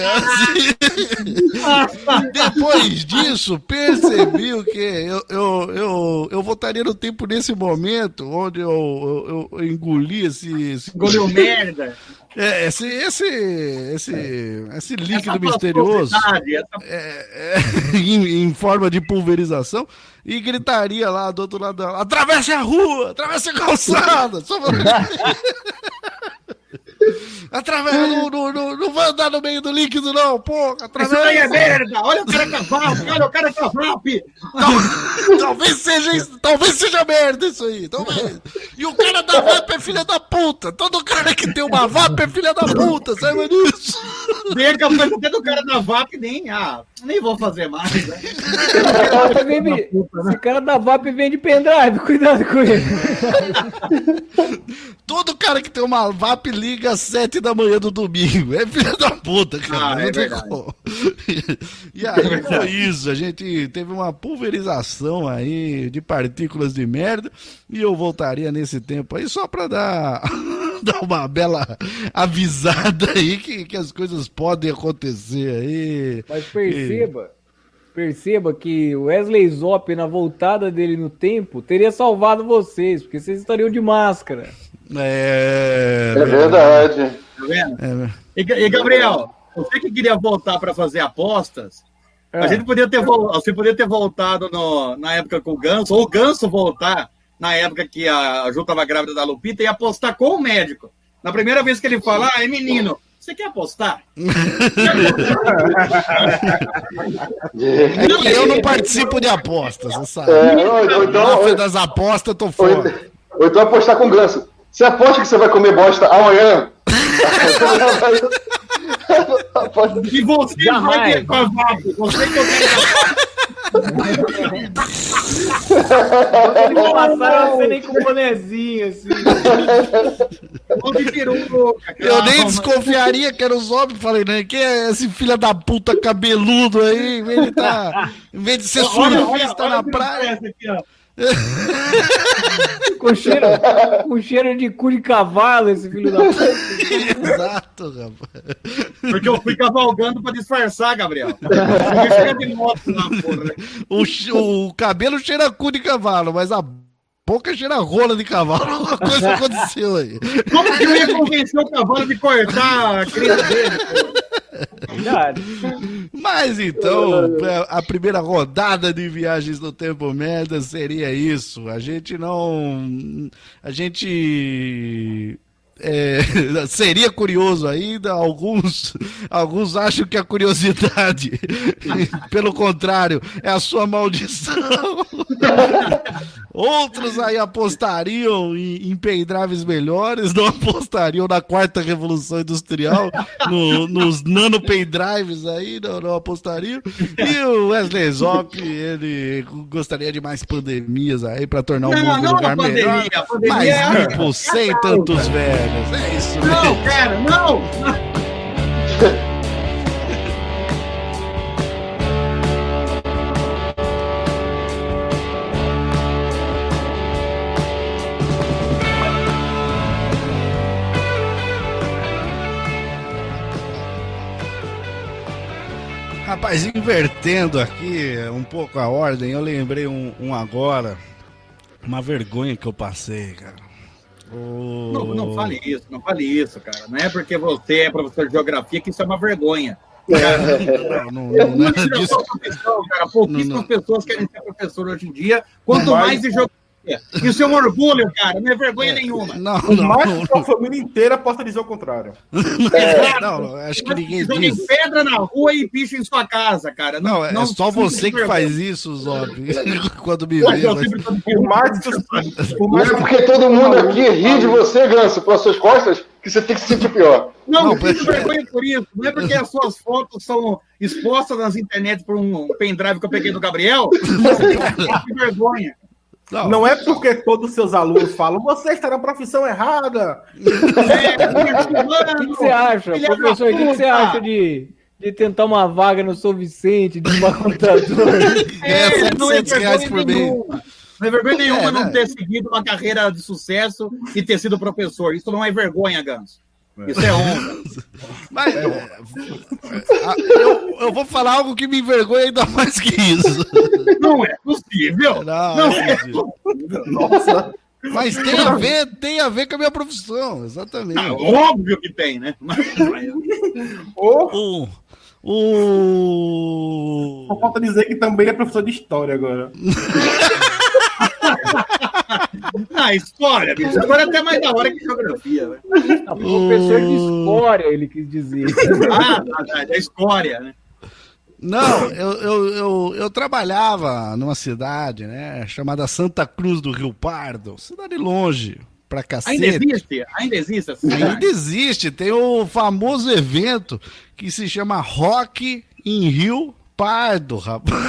assim, depois disso, percebi o que eu, eu, eu, eu voltaria no tempo nesse momento, onde eu, eu, eu engoli esse, esse, Engoliu merda. é, esse, esse, esse, esse líquido Essa misterioso pastosidade, essa- é, é, em, em forma de pulverização e gritaria lá do outro lado dela, atravesse a rua, atravesse a calçada, só através, não, não, não, não vai andar no meio do líquido não, pô, Isso aí é através. merda! Olha o cara com a V A P, olha o cara com a V A P! Tal- talvez seja isso- talvez seja merda isso aí, talvez. E o cara da V A P é filha da puta, todo cara que tem uma V A P é filha da puta, sabe disso? Perca a coisa até do cara da V A P, nem, ah, nem vou fazer mais, né? Esse cara da V A P vende pendrive, cuidado com ele. Todo cara que tem uma V A P liga às sete da manhã do domingo. É filha da puta, cara. Ah, não é tem verdade. como. E aí foi isso. A gente teve uma pulverização aí de partículas de merda. E eu voltaria nesse tempo aí só pra dar, dar uma bela avisada aí que, que as coisas podem acontecer aí. Mas perceba, perceba que o Wesley Zop, na voltada dele no tempo, teria salvado vocês, porque vocês estariam de máscara. É, É verdade. Tá vendo? É, E, e, Gabriel, você que queria voltar para fazer apostas, É. a gente podia ter, vol- você podia ter voltado no- na época com o Ganso, ou o Ganso voltar na época que a Ju estava grávida da Lupita e apostar com o médico. Na primeira vez que ele fala, ah, é menino, você quer apostar? É que eu não participo de apostas, você sabe. É, ou, ou então, Máfia ou, das apostas, tô ou, fora. ou então apostar com o Ganso. Você aposta que você vai comer bosta amanhã? E você Jamais. vai ter cavaco. Você que eu quero Eles passaram você nem com um bonezinho, assim. Onde peruca, Eu nem calma. desconfiaria que era o Zop. Falei, né? Que é esse filho da puta cabeludo aí, em vez de, tá, em vez de ser Olha, olha, surfista olha na que praia. parece aqui, ó. Com cheiro, com cheiro de cu de cavalo, esse filho da puta. Exato, rapaz. Porque eu fui cavalgando pra disfarçar, Gabriel. Eu ficar de moto na porra. O, che- o cabelo cheira cu de cavalo, mas a boca cheira rola de cavalo. Alguma coisa aconteceu aí. Como que eu ia convencer o cavalo de cortar a crista dele? Pô? Verdade. Mas então, a primeira rodada de Viagens no Tempo Merda seria isso. A gente não. A gente. É, seria curioso ainda, alguns, alguns acham que a curiosidade, pelo contrário, é a sua maldição. Outros aí apostariam em, em pendrives melhores, não apostariam na quarta revolução industrial, no- nos nano pendrives aí, não, não apostariam. E o Wesley Zop, ele gostaria de mais pandemias aí para tornar o Não, mundo um não lugar a pandemia, melhor. a pandemia Mais é a- limpo, sem tantos velhos. É isso mesmo. Não, cara, não! Rapaz, invertendo aqui um pouco a ordem, eu lembrei um, um agora, uma vergonha que eu passei, cara. O- Não, não fale isso, não fale isso, cara. Não é porque você é professor de geografia que isso é uma vergonha. Cara, Não, não, não, nada tira a disso. sua profissão, cara. Pouquíssimas Não, não. pessoas querem ser professor hoje em dia, quanto Mas- mais de geografia. Isso é um orgulho, cara, não é vergonha nenhuma. Não, O não, mais não, que a família inteira possa dizer o contrário. Exato. não, não, acho que ninguém Joguem diz. pedra na rua e picha em sua casa, cara. Não, é só sinta você que vergonha. faz isso, Zop, quando me Mas vê. eu mas- sempre tô de Por mais que, por Não mais é que porque todo mundo aqui ri de você, Ganso, pelas suas costas, que você tem que se sentir pior. Não, Não, não sinto mas- vergonha por isso. Não é porque as suas fotos são expostas nas internet por um pendrive que eu peguei do Gabriel. Você tem que ficar com vergonha. não é porque todos os seus alunos falam, você está na profissão errada. É, O que, que você acha, Filha da professor? O que, que você puta! acha de, de tentar uma vaga no São Vicente, de uma contadora? Ganha É, não é setecentos reais por mês. nenhuma. Não é vergonha nenhuma É, não né? ter seguido uma carreira de sucesso e ter sido professor. Isso não é vergonha, Ganso. Isso é honra. Mas, é, a- eu, eu vou falar algo que me envergonha ainda mais que isso. Não é possível. Não, Não é é possível. Nossa. Mas tem a ver, tem a ver com a minha profissão, exatamente. Óbvio que tem, né? Ou, O, o... só falta dizer que também é professor de história agora. Ah, história, bicho. Agora é até mais da hora que geografia. Né? Ah, professor de história, ele quis dizer. Ah, tá, da história, né? Não, eu, eu, eu, eu trabalhava numa cidade, né, chamada Santa Cruz do Rio Pardo, cidade longe, pra cacete. Ainda existe? Ainda existe essa cidade? Ainda existe, tem o famoso evento que se chama Rock in Rio Pardo, rapaz.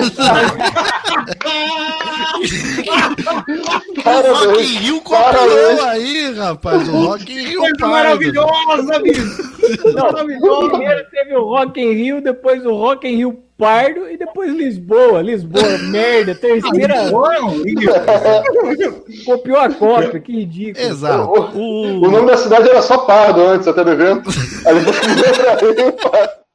O Rock in Rio comprou aí, rapaz, o Rock in Rio Coisa Pardo. maravilhosa, bicho! Não, Maravilhosa! primeiro teve o Rock in Rio, depois o Rock in Rio Pardo e depois Lisboa. Lisboa, merda. Terceira, Foi um livro. copiou a cópia, que ridículo. Exato. O nome da cidade era só Pardo antes, até do evento. Aí depois mudou pra Rio.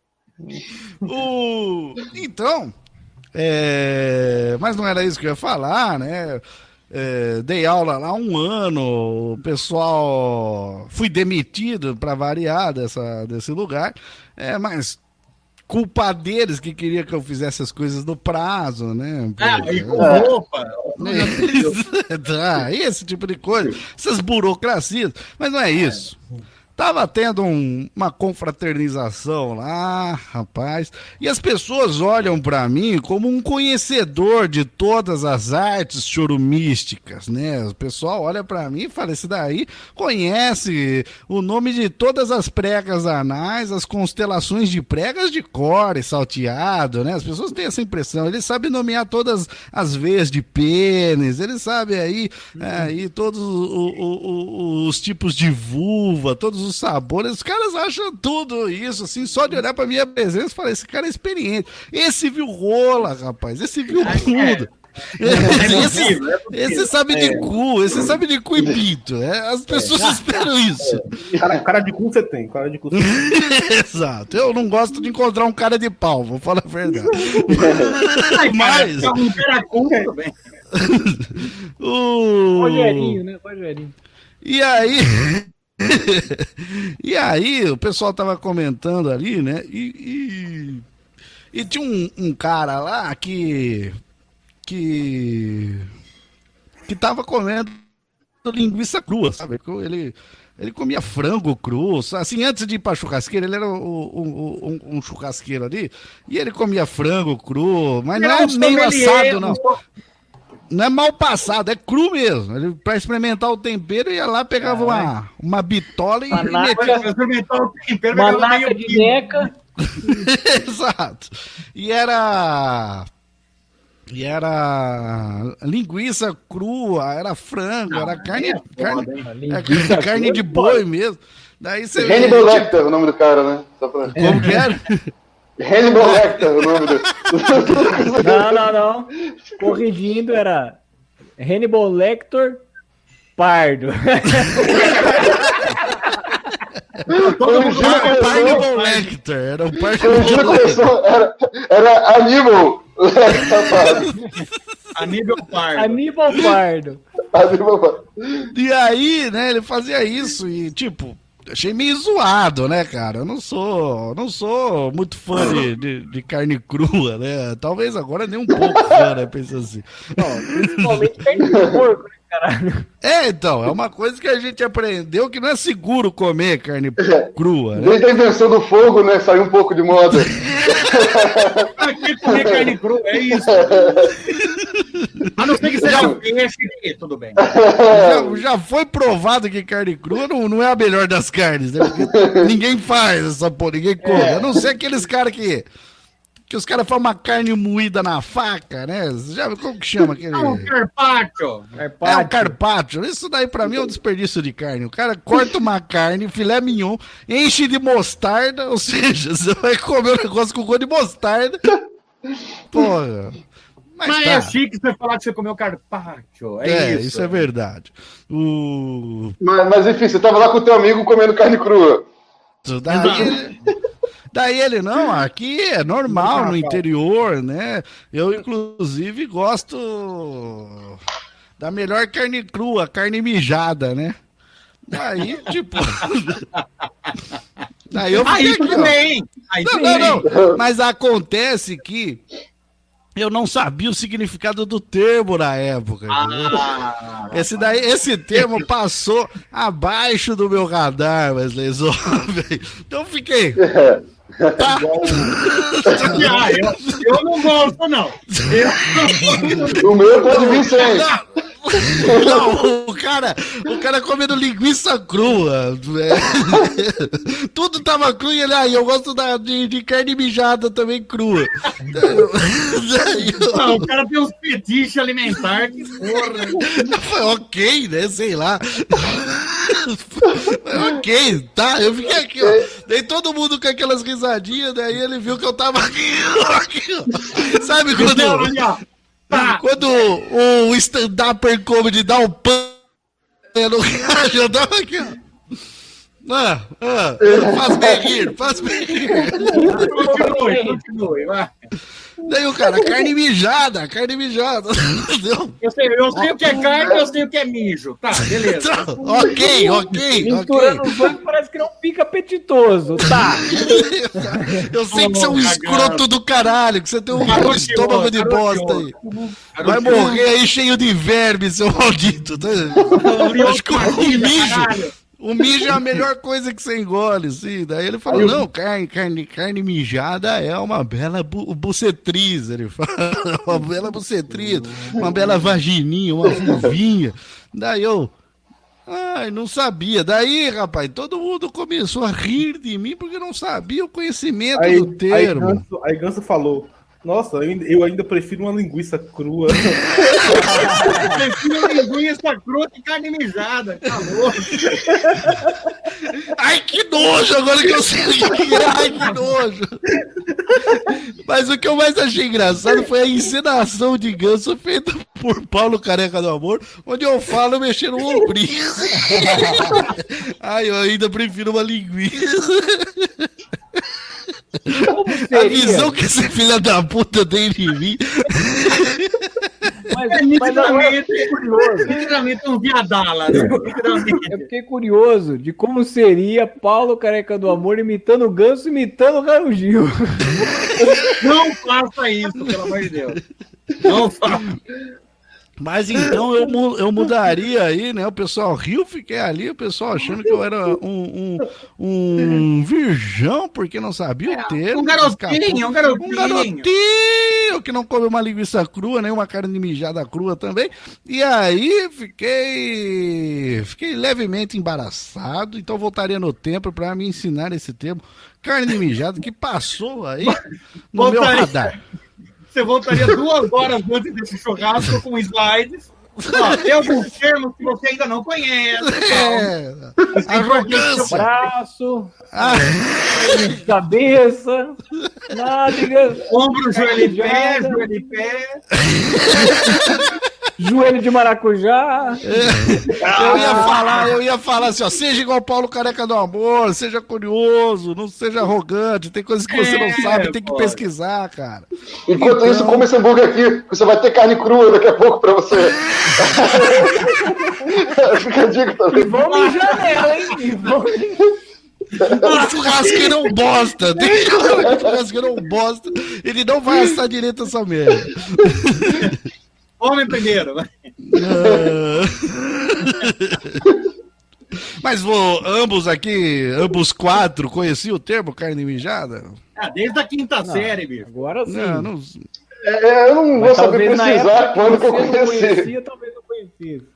O... Então, é... mas não era isso que eu ia falar, né? É, dei aula lá um ano, o pessoal fui demitido para variar dessa, desse lugar, é, mas culpa deles que queria que eu fizesse as coisas no prazo, né? Ah, e com roupa. Tá, esse tipo de coisa, essas burocracias, mas não é isso. tava tendo um, uma confraternização lá, rapaz, e as pessoas olham pra mim como um conhecedor de todas as artes chorumísticas, né? O pessoal olha pra mim e fala, esse daí conhece o nome de todas as pregas anais, as constelações de pregas de core, salteado, né? As pessoas têm essa impressão, ele sabe nomear todas as veias de pênis, ele sabe aí, é, aí todos o, o, o, os tipos de vulva, todos os sabores, os caras acham tudo isso, assim, só de olhar pra minha presença e falar, esse cara é experiente, esse viu rola, rapaz, esse viu tudo. Esse, esse sabe de cu, esse sabe de cu e pinto. É, as pessoas é. esperam isso. Cara, cara de cu você tem, cara de cu você tem. Exato. Eu não gosto de encontrar um cara de pau, vou falar a verdade. Mas. Um cara cu também. o Rogerinho, né? Rogerinho. E aí. E aí, o pessoal tava comentando ali, né? E, e, e tinha um, um cara lá que. que que tava comendo linguiça crua, sabe? Ele, ele comia frango cru, assim, antes de ir pra churrasqueira, ele era o, o, um, um churrasqueiro ali, e ele comia frango cru, mas não, não é meio assado, não. Não é mal passado, é cru mesmo. Ele, pra experimentar o tempero, ia lá, pegava uma, uma bitola e, e metia... Pra experimentar o tempero, manaca de neca. Exato. E era... E era linguiça crua, era frango, não, era carne, é carne, é carne de boi mesmo. Daí você Hannibal vê, Lecter, tipo... o nome do cara, né? Só pra... Como que era? Hannibal Lecter, o nome do... Não, não, não. Corrigindo, era Hannibal Lecter Pardo. Todo mundo era o Hannibal Lecter, era o Pardo. Era, era Aníbal. Aníbal Pardo. Aníbal Pardo. Aníbal Pardo. E aí, né, ele fazia isso e, tipo, achei meio zoado, né, cara? Eu não sou, não sou muito fã de, de, de carne crua, né? Talvez agora nem um pouco fã, né, pensa assim. Não, principalmente carne de porco, né, caralho? É, então, é uma coisa que a gente aprendeu que não é seguro comer carne crua, né? Desde a invenção do fogo, né, saiu um pouco de moda. Aqui comer carne crua, é isso. A não ser que seja peixe, tudo bem. Já, já foi provado que carne crua não, não é a melhor das carnes, né? Porque ninguém faz essa porra, ninguém come. É. A não ser aqueles caras que... Que os caras fazem uma carne moída na faca, né? Já viu como que chama aquele? É um carpaccio. É um carpaccio. Isso daí pra mim é um desperdício de carne. O cara corta uma carne, filé mignon, enche de mostarda, ou seja, você vai comer um negócio com gosto de mostarda. Porra. Mas, Mas tá. É chique você falar que você comeu carpaccio. É, é isso. isso é verdade. O... Mas, mas enfim, você tava lá com o teu amigo comendo carne crua. Daí ele... Daí ele, não, aqui é normal no interior, né? Eu, inclusive, gosto da melhor carne crua, carne mijada, né? Daí, tipo... Daí eu fiquei Aí aqui, também! Aí não, não, não, mas acontece que eu não sabia o significado do termo na época. Ah, esse, daí, esse termo passou abaixo do meu radar, Wesley Zop. Então eu fiquei... Tá. Ah, eu, eu não gosto, não. Eu... O meu pode vir sem. Não, o cara, o cara comendo linguiça crua. É. Tudo tava cru e ele, ah, eu gosto da, de, de carne mijada também crua. Não, o cara tem uns fetiches alimentares, que porra. Foi ok, né? Sei lá. Ok, tá? Eu fiquei aqui, ó. Daí todo mundo com aquelas risadinhas, daí ele viu que eu tava aqui, aqui ó. Sabe quando... Não, olha, tá. Quando o, o stand-upper comedy dá um pano no cara, eu tava aqui, ó. Ah, ah, faz bem rir, faz bem rir. Continue, continue, vai. Daí o cara, carne mijada, carne mijada. Eu sei, eu sei o que é carne, eu sei o que é mijo. Tá, beleza. Tá, ok, ok. Misturando os dois parece que não fica apetitoso, tá? Eu sei que você é um escroto do caralho, que você tem um estômago de bosta aí. Vai morrer aí cheio de verme, seu maldito. Acho que o mijo... O mijo é a melhor coisa que você engole, sim. Daí ele falou, não, carne, carne, carne mijada é uma bela bu bucetriz, ele fala, uma bela bucetriz, uma bela vagininha, uma vulvinha. Daí eu, ai, não sabia. Daí, rapaz, todo mundo começou a rir de mim porque não sabia o conhecimento aí, do termo. Aí Ganso, aí Ganso falou, nossa, eu ainda, eu ainda prefiro uma linguiça crua. Eu prefiro linguiça crua que carne mijada. Tá louco. Ai, que nojo, agora que eu sei o que é. Ai, que nojo. Mas o que eu mais achei engraçado foi a encenação de Ganso feita por Paulo Careca do Amor, onde eu falo mexer no ombrinho. Ai, eu ainda prefiro uma linguiça. A visão que esse filho da puta tem de mim. Mas, É mas agora eu nitidamente, fiquei curioso. nitidamente um viadala. Né? Eu fiquei curioso de como seria Paulo Careca do Amor imitando o Ganso, imitando o Raul Gil. Não faça isso, pelo amor de Deus. Não faça. Mas então eu, mu- eu mudaria aí, né? O pessoal riu, fiquei ali, o pessoal achando que eu era um, um, um virgão, porque não sabia o termo. Um garotinho, escapou. um garotinho. Um garotinho que não come uma linguiça crua, nem uma carne mijada crua também. E aí fiquei, fiquei levemente embaraçado, então voltaria no tempo para me ensinar esse termo. Carne mijada que passou aí no Voltaria. meu radar. Você voltaria duas horas antes desse churrasco com slides. Ó, tem alguns termos que você ainda não conhece. É, arrogância. Braço, Ah, cabeça, nádega, Ombro, joelho e pé, Maracujá. joelho e pé. joelho de maracujá. eu ia falar, eu ia falar assim, ó, seja igual Paulo Careca do Amor, seja curioso, não seja arrogante, tem coisas que você não É, sabe, tem que pô. pesquisar, cara. Enquanto Então- isso, come esse hambúrguer aqui, que você vai ter carne crua daqui a pouco pra você. Fica a dica também. Vamos mijar nela, hein? E vamos... O churrasqueiro é um bosta, deixa eu falar que o churrasqueiro é um bosta, ele não vai assar direito essa merda. Homem primeiro. vai. Mas vou, ambos aqui, ambos quatro, conheciam o termo carne mijada? Ah, desde a quinta série, bicho. Agora sim. Não, não, É, eu não vou Mas saber talvez na precisar época quando que eu você não conheci. conhecia, talvez não conhecesse.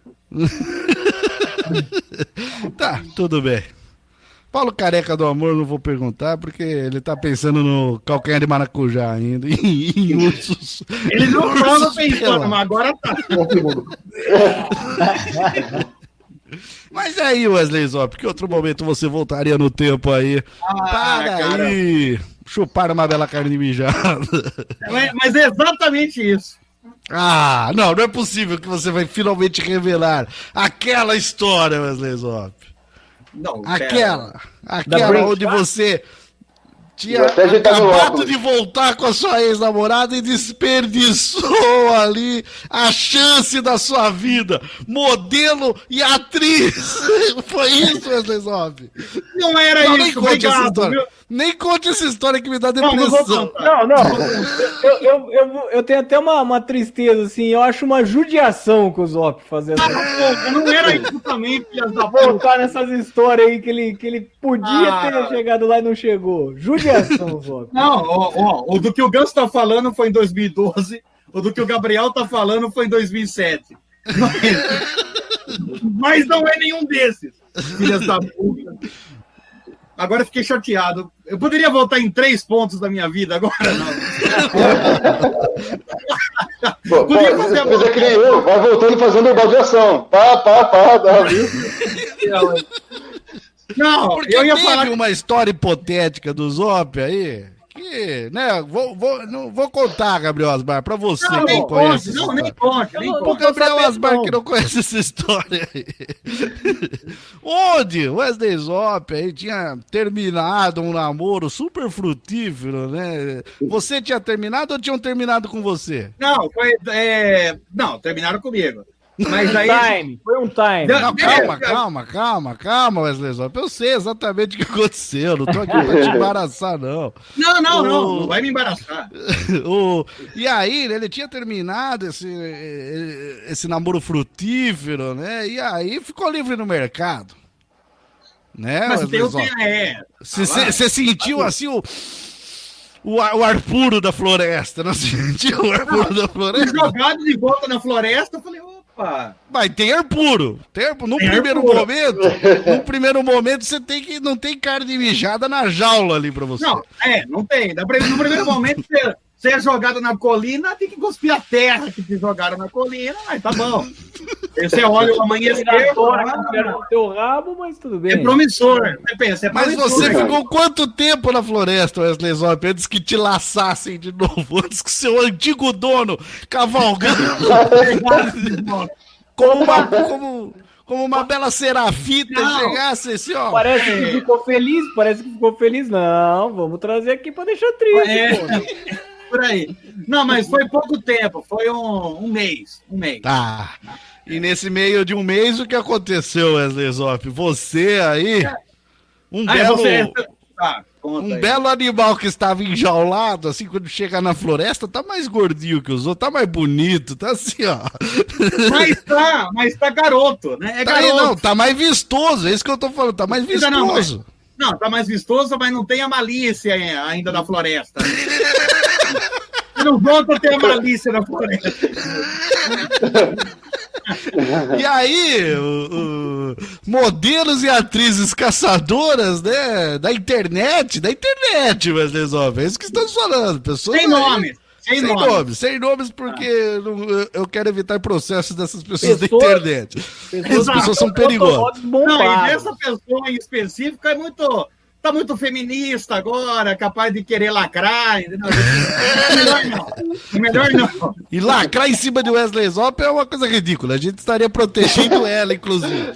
Tá, tudo bem. Paulo Careca do Amor, não vou perguntar, porque ele tá pensando no calcanhar de maracujá ainda, em, em ursos. Ele não ursos estava pensando, pelados. mas agora tá. Mas aí, Wesley Zop, que outro momento você voltaria no tempo aí Ah, para cara. aí chupar uma bela carne mijada? Mas, mas é exatamente isso. Ah, não, não é possível que você vai finalmente revelar aquela história, Wesley Zop. Não, pera. Aquela, aquela Brain onde você tinha Vou até ajeitar meu acabado óculos. de voltar com a sua ex-namorada e desperdiçou ali a chance da sua vida, modelo e atriz. Foi isso, Wesley Zop? Não era Não, nem isso, conte essa obrigado. história. Viu? Nem conte essa história que me dá Não, não vou depressão. contar. Não, não. Eu, eu, eu, eu tenho até uma, uma tristeza, assim. Eu acho uma judiação com o Zop fazendo. Ah, porra, não era isso também, filhas da puta. Voltar nessas histórias aí que ele, que ele podia Ah. ter chegado lá e não chegou. Judiação, Zop. Não, ó, ó, o do que o Ganso tá falando foi em dois mil e doze, o do que o Gabriel tá falando foi em dois mil e sete. Mas, mas não é nenhum desses, filhas da puta. Agora eu fiquei chateado. Eu poderia voltar em três pontos da minha vida, agora não. Pô, pô, Podia fazer a mas é que nem eu, vai voltando fazendo a baldeação. Pá, pá, pá, dá, viu? Não, Porque eu ia teve falar. uma história hipotética do Zop aí, que, né, vou, vou, não, vou contar, Gabriel Asmar, pra você Não, que nem não conhece conte, essa não, nem história. conte, nem Eu não- O conte. Gabriel sabendo, Asmar não. que não conhece essa história aí. Onde Wesley Zop aí tinha terminado um namoro super frutífero, né? Você tinha terminado ou tinham terminado com você? Não, foi. é, Não, terminaram comigo. Mas aí. Time. Foi um time. Não, Não, calma, é, calma, calma, calma, Wesley Zop. Eu sei exatamente o que aconteceu, não tô aqui pra te embaraçar, não. Não, não, não, O- não vai me embaraçar. O, e aí, né, ele tinha terminado esse, esse namoro frutífero, né? E aí ficou livre no mercado. Né? Mas tem o Wesley Zop? é. Você sentiu assim o, o, ar, o ar puro da floresta, não sentiu o ar puro da floresta? Jogado de volta na floresta, eu falei, opa. Mas tem ar puro. Tem ar, no tem primeiro puro. momento, no primeiro momento você tem que não tem carne mijada na jaula ali pra você. Não, é, não tem. No primeiro momento você, você é jogado na colina, tem que cuspir a terra que te jogaram na colina, mas tá bom. Aí você olha o amanhecer, o teu rabo, mas tudo bem. É promissor. Você pensa, é Mas promissor, você cara. ficou quanto tempo na floresta, Wesley Zop, antes que te laçassem de novo, antes que seu antigo dono cavalgando como uma, como, como uma bela serafita Não. chegasse assim, ó. Parece que ficou feliz, parece que ficou feliz. Não, vamos trazer aqui pra deixar triste, É. pô. Por aí. Não, mas foi pouco tempo, foi um, um mês. Um mês. Tá. E nesse meio de um mês, o que aconteceu, Wesley Zop? Você aí, um Ah, belo... você... Tá, conta Um aí. belo animal que estava enjaulado, assim, quando chega na floresta, tá mais gordinho que os outros, tá mais bonito, tá assim, ó. Mas tá, mas tá garoto, né? É Tá aí, garoto. não, tá mais vistoso, é isso que eu tô falando, tá mais Ainda não, mas- vistoso. Não, tá mais vistoso, mas não tem a malícia ainda da floresta. Não volta a ter a malícia da floresta. E aí, o- o- modelos e atrizes caçadoras, né, da internet, da internet, Wesley Zop, é isso que estamos falando, pessoas Sem aí- nomes, sem Sem nomes. nomes, sem nomes, porque não- eu- eu quero evitar processos dessas pessoas Pessoas- da internet. Essas pessoas são perigosas. Não, e essa pessoa em específico é muito. Tá muito feminista agora, capaz de querer lacrar. Entendeu? É melhor não. É melhor não. E lacrar em cima de Wesley Zop é uma coisa ridícula. A gente estaria protegendo ela, inclusive.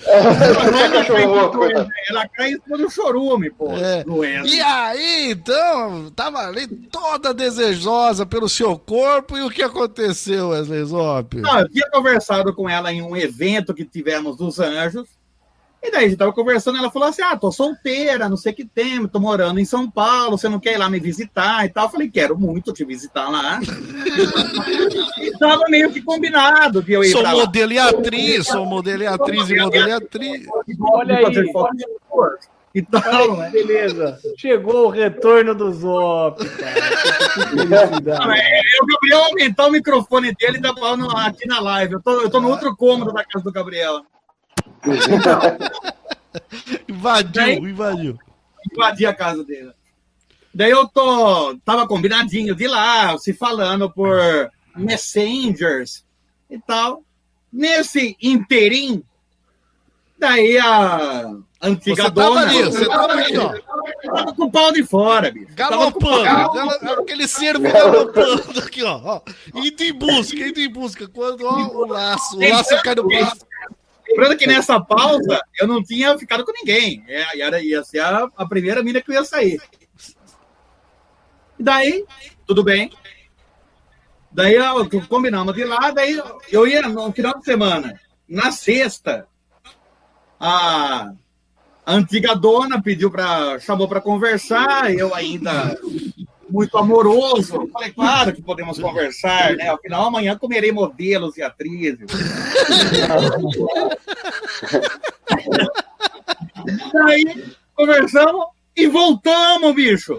Ela cai em cima do chorume, pô. É. do Wesley. E aí, então, tava ali toda desejosa pelo seu corpo. E o que aconteceu, Wesley Zop? Não, eu tinha conversado com ela em um evento que tivemos dos Anjos. E daí a gente tava conversando, ela falou assim: ah, tô solteira, não sei o que tem, tô morando em São Paulo, você não quer ir lá me visitar e tal? Eu falei, quero muito te visitar lá. E tava meio que combinado que eu ia Sou pra lá. modelo e atriz, sou modelo e atriz e modelo e atriz. Olha Fazer aí, foto de cor e tal, né? beleza. Chegou o retorno do Zop, cara. Que felicidade. Não, é, é o Gabriel aumentar o microfone dele e dar pau no- aqui na live. Eu tô, eu tô no outro cômodo da casa do Gabriel. Invadiu, Daí- invadiu. Invadi a casa dele. Daí eu tô. Tava combinadinho de ir lá, se falando por messengers e tal. Nesse interim, daí a antiga Você tava dona. ali, você tava ali, ó. Tava com o pau de fora, bicho. Tava com o pau- Galopando, galo- aquele cervo galopando aqui, ó, ó. Indo em busca, indo em busca. Quando ó, o laço, o laço cai no braço. Lembrando que nessa pausa eu não tinha ficado com ninguém. É, era, ia ser a, a primeira mina que eu ia sair. E daí, tudo bem. Daí eu, combinamos de ir lá, daí eu ia no final de semana. Na sexta, a, a antiga dona pediu para chamou para conversar, eu ainda muito amoroso. Falei, claro que podemos conversar, né? Afinal, amanhã comerei modelos e atrizes. Daí, conversamos e voltamos, bicho.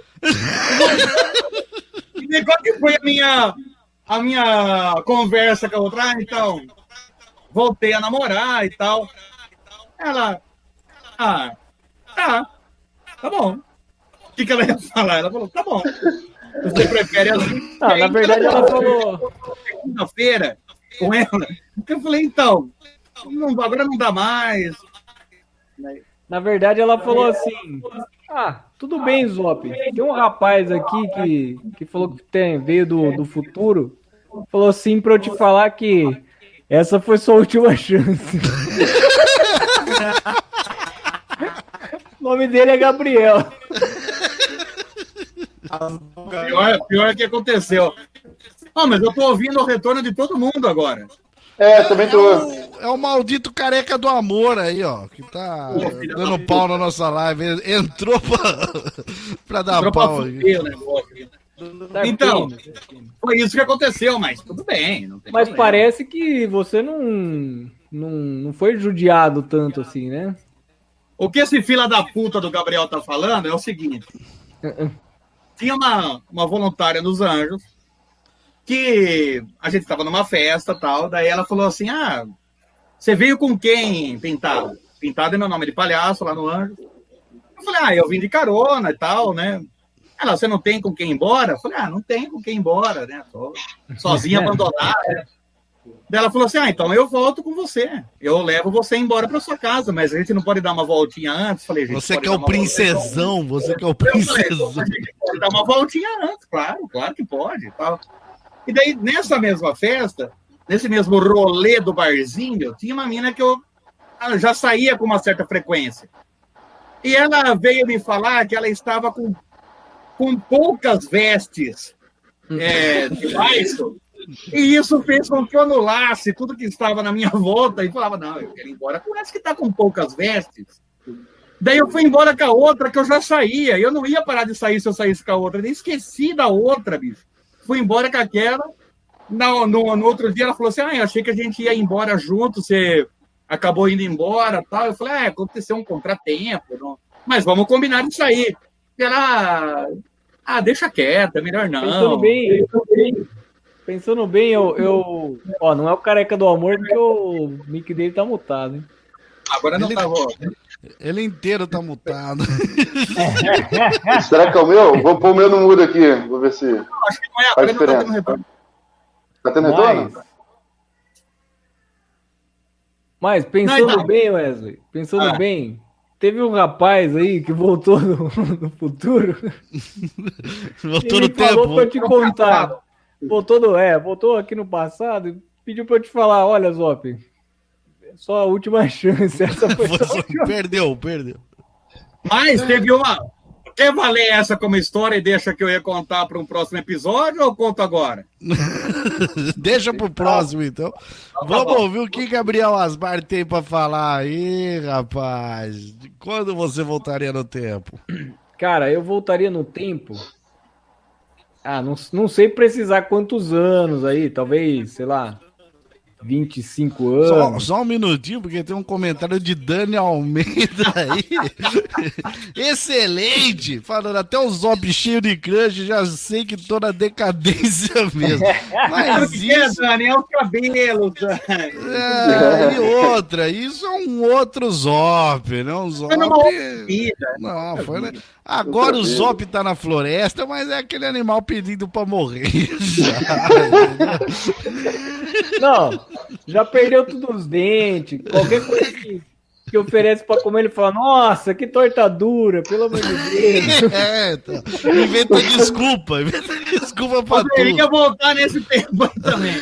E daí, qual que foi a minha, a minha conversa com a outra? Ah, então, voltei a namorar e tal. Ela, ah, tá, tá bom. O que, que ela ia falar? Ela falou, tá bom. Você prefere assim? Ah, na verdade ela falou. Segunda-feira com ela. Eu falei, então, não, agora não dá mais. Na verdade, ela falou assim: ah, tudo bem, Zop. Tem um rapaz aqui que, que falou que tem, veio do, do futuro. Falou assim pra eu te falar que essa foi sua última chance. O nome dele é Gabriel. Pior, pior que aconteceu. Ah, mas eu tô ouvindo o retorno de todo mundo agora. É, também É tô. o, é o maldito careca do amor aí, ó, que tá dando pau na nossa live. Entrou pra, pra dar Entrou pra pau aí. fuder o negócio. Então, foi isso que aconteceu, mas tudo bem. Não tem Mas problema. parece que você não, não, não foi judiado tanto assim, né? O que esse fila da puta do Gabriel tá falando é o seguinte. Tinha uma, uma voluntária nos Anjos que a gente estava numa festa e tal, daí ela falou assim, ah, você veio com quem, Pintado? Pintado é meu nome de palhaço lá no Anjos. Eu falei, ah, eu vim de carona e tal, né? Ela, você não tem com quem ir embora? Eu falei, ah, não tem com quem ir embora, né? Tô sozinha, abandonada. Daí ela falou assim, ah, então eu volto com você. Eu levo você embora para sua casa, mas a gente não pode dar uma voltinha antes. Falei, você que é o princesão, você que é o princesão. A gente pode dar uma voltinha antes, claro, claro que pode. Tal. E daí, nessa mesma festa, nesse mesmo rolê do barzinho, tinha uma mina que eu já saía com uma certa frequência. E ela veio me falar que ela estava com, com poucas vestes é, debaixo. E isso fez com que eu anulasse tudo que estava na minha volta e falava, não, eu quero ir embora com essa que está com poucas vestes. Daí eu fui embora com a outra que eu já saía. Eu não ia parar de sair se eu saísse com a outra. Eu nem esqueci da outra, bicho. Fui embora com aquela. No, no, no outro dia ela falou assim, ah, eu achei que a gente ia embora junto, você acabou indo embora e tal. Eu falei, ah, aconteceu um contratempo. Não... Mas vamos combinar de sair. E ela, ah, deixa quieto, é melhor não. Pensando bem, pensando bem. Pensando bem, eu, eu... Ó, não é o careca do amor, porque o mic dele tá mutado, hein? Agora não ele, tá bom. Ele inteiro tá mutado. Será que é o meu? Vou pôr o meu no mudo aqui. Vou ver se. Não, acho que não é. Faz Agora não tá diferença. tendo retorno. Tá tendo Mas, retorno? mas pensando Não, então. bem, Wesley, pensando Ah. bem, teve um rapaz aí que voltou no, no futuro Voltou e no me falou pra eu tempo. te contar. Voltou, no, é, voltou aqui no passado e pediu pra eu te falar, olha, Zop, só a última chance, essa foi só a Você última. perdeu, perdeu. Mas teve uma. Quer valer essa como história e deixa que eu ia contar para um próximo episódio ou eu conto agora? Deixa pro próximo, então. Vamos ouvir o que Gabriel Asmar tem pra falar aí, rapaz. Quando você voltaria no tempo? Cara, eu voltaria no tempo. Ah, não, não sei precisar quantos anos aí, talvez, sei lá, vinte e cinco Só, anos. só um minutinho, porque tem um comentário de Dani Almeida aí. Excelente! Falando até o Zop cheio de crush, já sei que tô na decadência mesmo. Mas O que é, isso. Dani? É o cabelo, Dani. É, e outra, isso é um outro Zop, né? Um Zop. Foi numa outra vida. Não, foi, né? Agora o Zop tá na floresta, mas é aquele animal pedindo pra morrer. Não, já perdeu todos os dentes. Qualquer coisa que, que oferece pra comer, ele fala: nossa, que torta dura, pelo amor de Deus. É, então, inventa desculpa, inventa desculpa pra tudo. Poderia voltar nesse tempo aí também.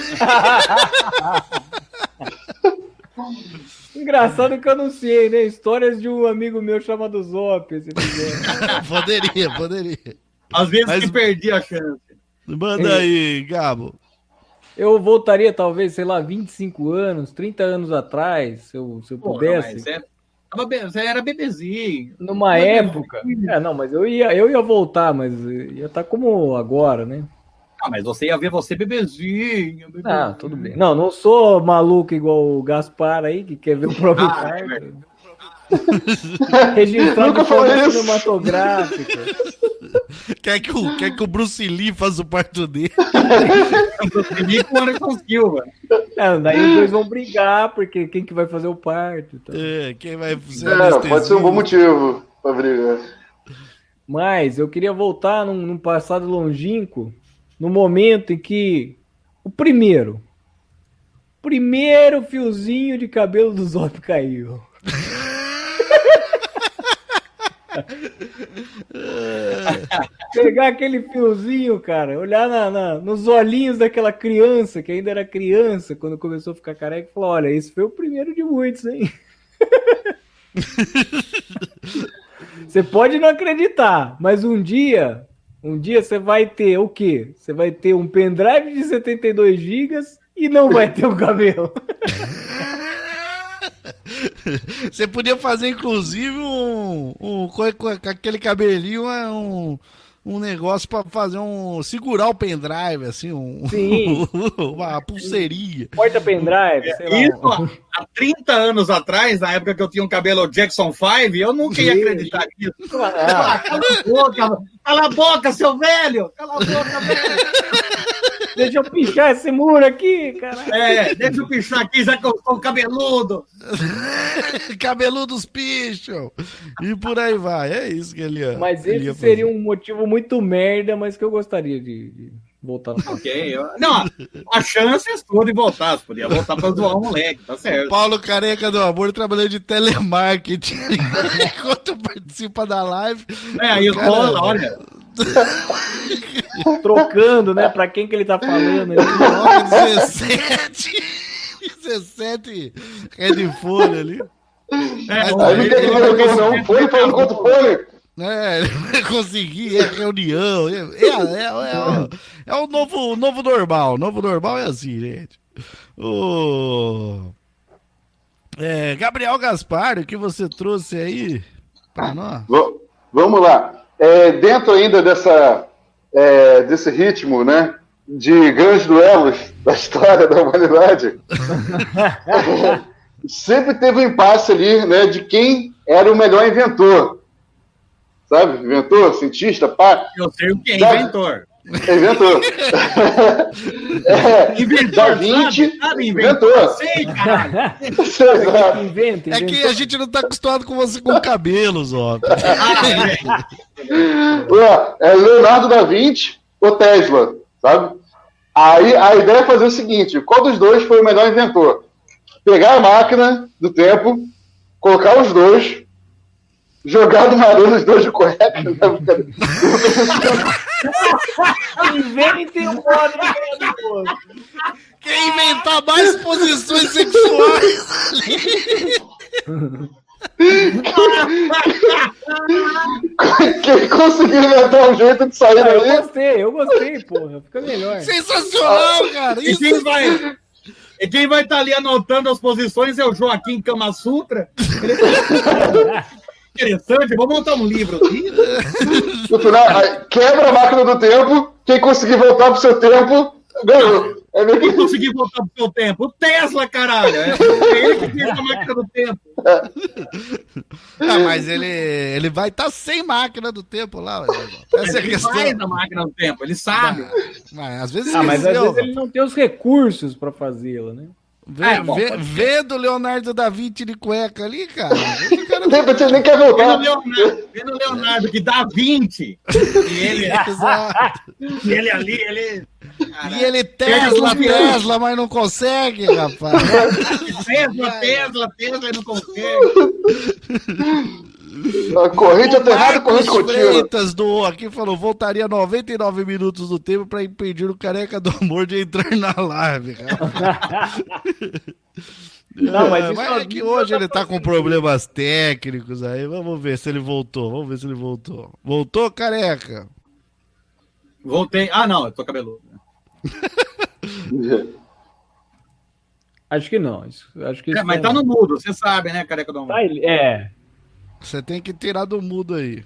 Engraçado que eu anunciei, né? Histórias de um amigo meu chamado Zop. Esse episódio. Poderia, poderia. Às vezes Mas- que perdi a chance. Manda aí, Gabo. Eu voltaria, talvez, sei lá, vinte e cinco anos, trinta anos atrás, se eu, se eu Porra, pudesse. mas é- tava be- Você era bebezinho. Numa Mas época. É, não, mas eu ia, eu ia voltar, mas ia estar como agora, né? Ah, mas você ia ver você bebezinho. bebezinho. Ah, tudo bem. Não, não sou maluco igual o Gaspar aí, que quer ver o próprio Ah, é quarto. Registrado Nunca de forma falei isso. cinematográfica. Quer que, o, quer que o Bruce Lee faça o parto dele? E com o Anderson Silva. É, daí os dois vão brigar, porque quem que vai fazer o parto? Então. É, quem vai fazer É, pode ser um bom motivo pra brigar. Mas eu queria voltar num, num passado longínquo, no momento em que o primeiro, primeiro fiozinho de cabelo do Zop caiu. Pegar aquele fiozinho, cara, olhar na, na- nos olhinhos daquela criança, que ainda era criança, quando começou a ficar careca, e falar: olha, esse foi o primeiro de muitos, hein? Você pode não acreditar, mas um dia, um dia você vai ter o quê? Você vai ter um pendrive de setenta e dois gigas e não vai ter o cabelo. Você podia fazer, inclusive, um, um com, com aquele cabelinho, um, um negócio pra fazer um... segurar o pendrive, assim, um, Sim. uma pulseirinha. Porta pendrive, sei lá. Isso, há trinta anos atrás, na época que eu tinha um cabelo Jackson five, eu nunca ia acreditar nisso. Ah, cala a boca, cala a boca, seu velho! Cala a boca, velho! Deixa eu pichar esse muro aqui, cara. É, deixa eu pichar aqui, já que eu sou cabeludo. Cabeludos picham. E por aí vai. É isso que ele ia. Mas ele esse ia seria fazer. um motivo muito merda, mas que eu gostaria de, de voltar no passado. Ok, eu... Não, a chance é sua de voltar. Você podia voltar pra zoar o moleque, tá certo. Paulo Careca do Amor trabalhando de telemarketing. Enquanto participa da live. É, aí o cara- rola, olha. Trocando, né? Pra quem que ele tá falando. Ele... Coloca dezessete. dezessete headphone ali. É, Mas ó, Aí não ele- tem ele- que não. Foi falando contra o fone. É, ele vai conseguir, é reunião. É, é, é, é, o- é o novo, o novo normal. O novo normal é assim, gente. O... É, Gabriel Gaspar, o que você trouxe aí pra nós? V- Vamos lá. É, dentro ainda dessa, é, desse ritmo, né, de grandes duelos da história da humanidade, sempre teve um impasse ali, né, de quem era o melhor inventor. Sabe? Inventor, cientista, pá. Eu sei o que é Sabe? inventor. Inventor. é, Inventor, Da Vinci, sabe? Sabe inventor. inventor? Sei, caralho. Exato. Inventa, É que inventou. a gente não tá acostumado com você com cabelos, ó. Ah, Ó, é Leonardo da Vinci ou Tesla, sabe? Aí a ideia é fazer o seguinte: qual dos dois foi o melhor inventor? Pegar a máquina do tempo, colocar os dois, jogar no marulho os dois de cueca. Inventem um modo de ganhar do outro. Quer inventar mais posições sexuais ali. Quem conseguiu inventar um jeito de sair Ah, eu daí? gostei, eu gostei, porra. Fica melhor. Sensacional, cara. E Isso quem vai e quem vai estar ali anotando as posições é o Joaquim Kama Sutra. Ele... Interessante, vou montar um livro aqui. No final, aí, quebra a máquina do tempo, quem conseguir voltar pro seu tempo, ganhou. É meio Quem que... conseguir voltar pro seu tempo? O Tesla, caralho! É é ele que fez a máquina do tempo. Ah, mas ele, ele vai estar sem máquina do tempo lá. Essa é a Ele questão. faz a máquina do tempo, ele sabe. Mas, às vezes Ah, mas às esqueceu. vezes ele não tem os recursos pra fazê-la, né? Vê, É, bom, vê- pode ser. vendo o Leonardo da Vinci de cueca ali, cara. Esse cara De repente ele nem quer Vê no voltar. Leonardo, vê no Leonardo que dá vinte. E ele, Exato. e ele ali, ele. E ele Tesla, confiança. Tesla, mas não consegue, rapaz. Tesla, Tesla, Tesla, ele não consegue. A corrente aterrada e corrente Marcos contínua. Freitas doou aqui falou: voltaria noventa e nove minutos do tempo pra impedir o Careca do Amor de entrar na live, cara. Não, mas É, isso é que hoje ele tá com problemas técnicos aí. Vamos ver se ele voltou. Vamos ver se ele voltou. Voltou, Careca? Voltei. Ah, não, eu tô cabeludo. Acho que não. Isso- Acho que É, isso mas é- tá no mudo, você sabe, né, careca do amor? Tá, ele- é. Você tem que tirar do mudo aí.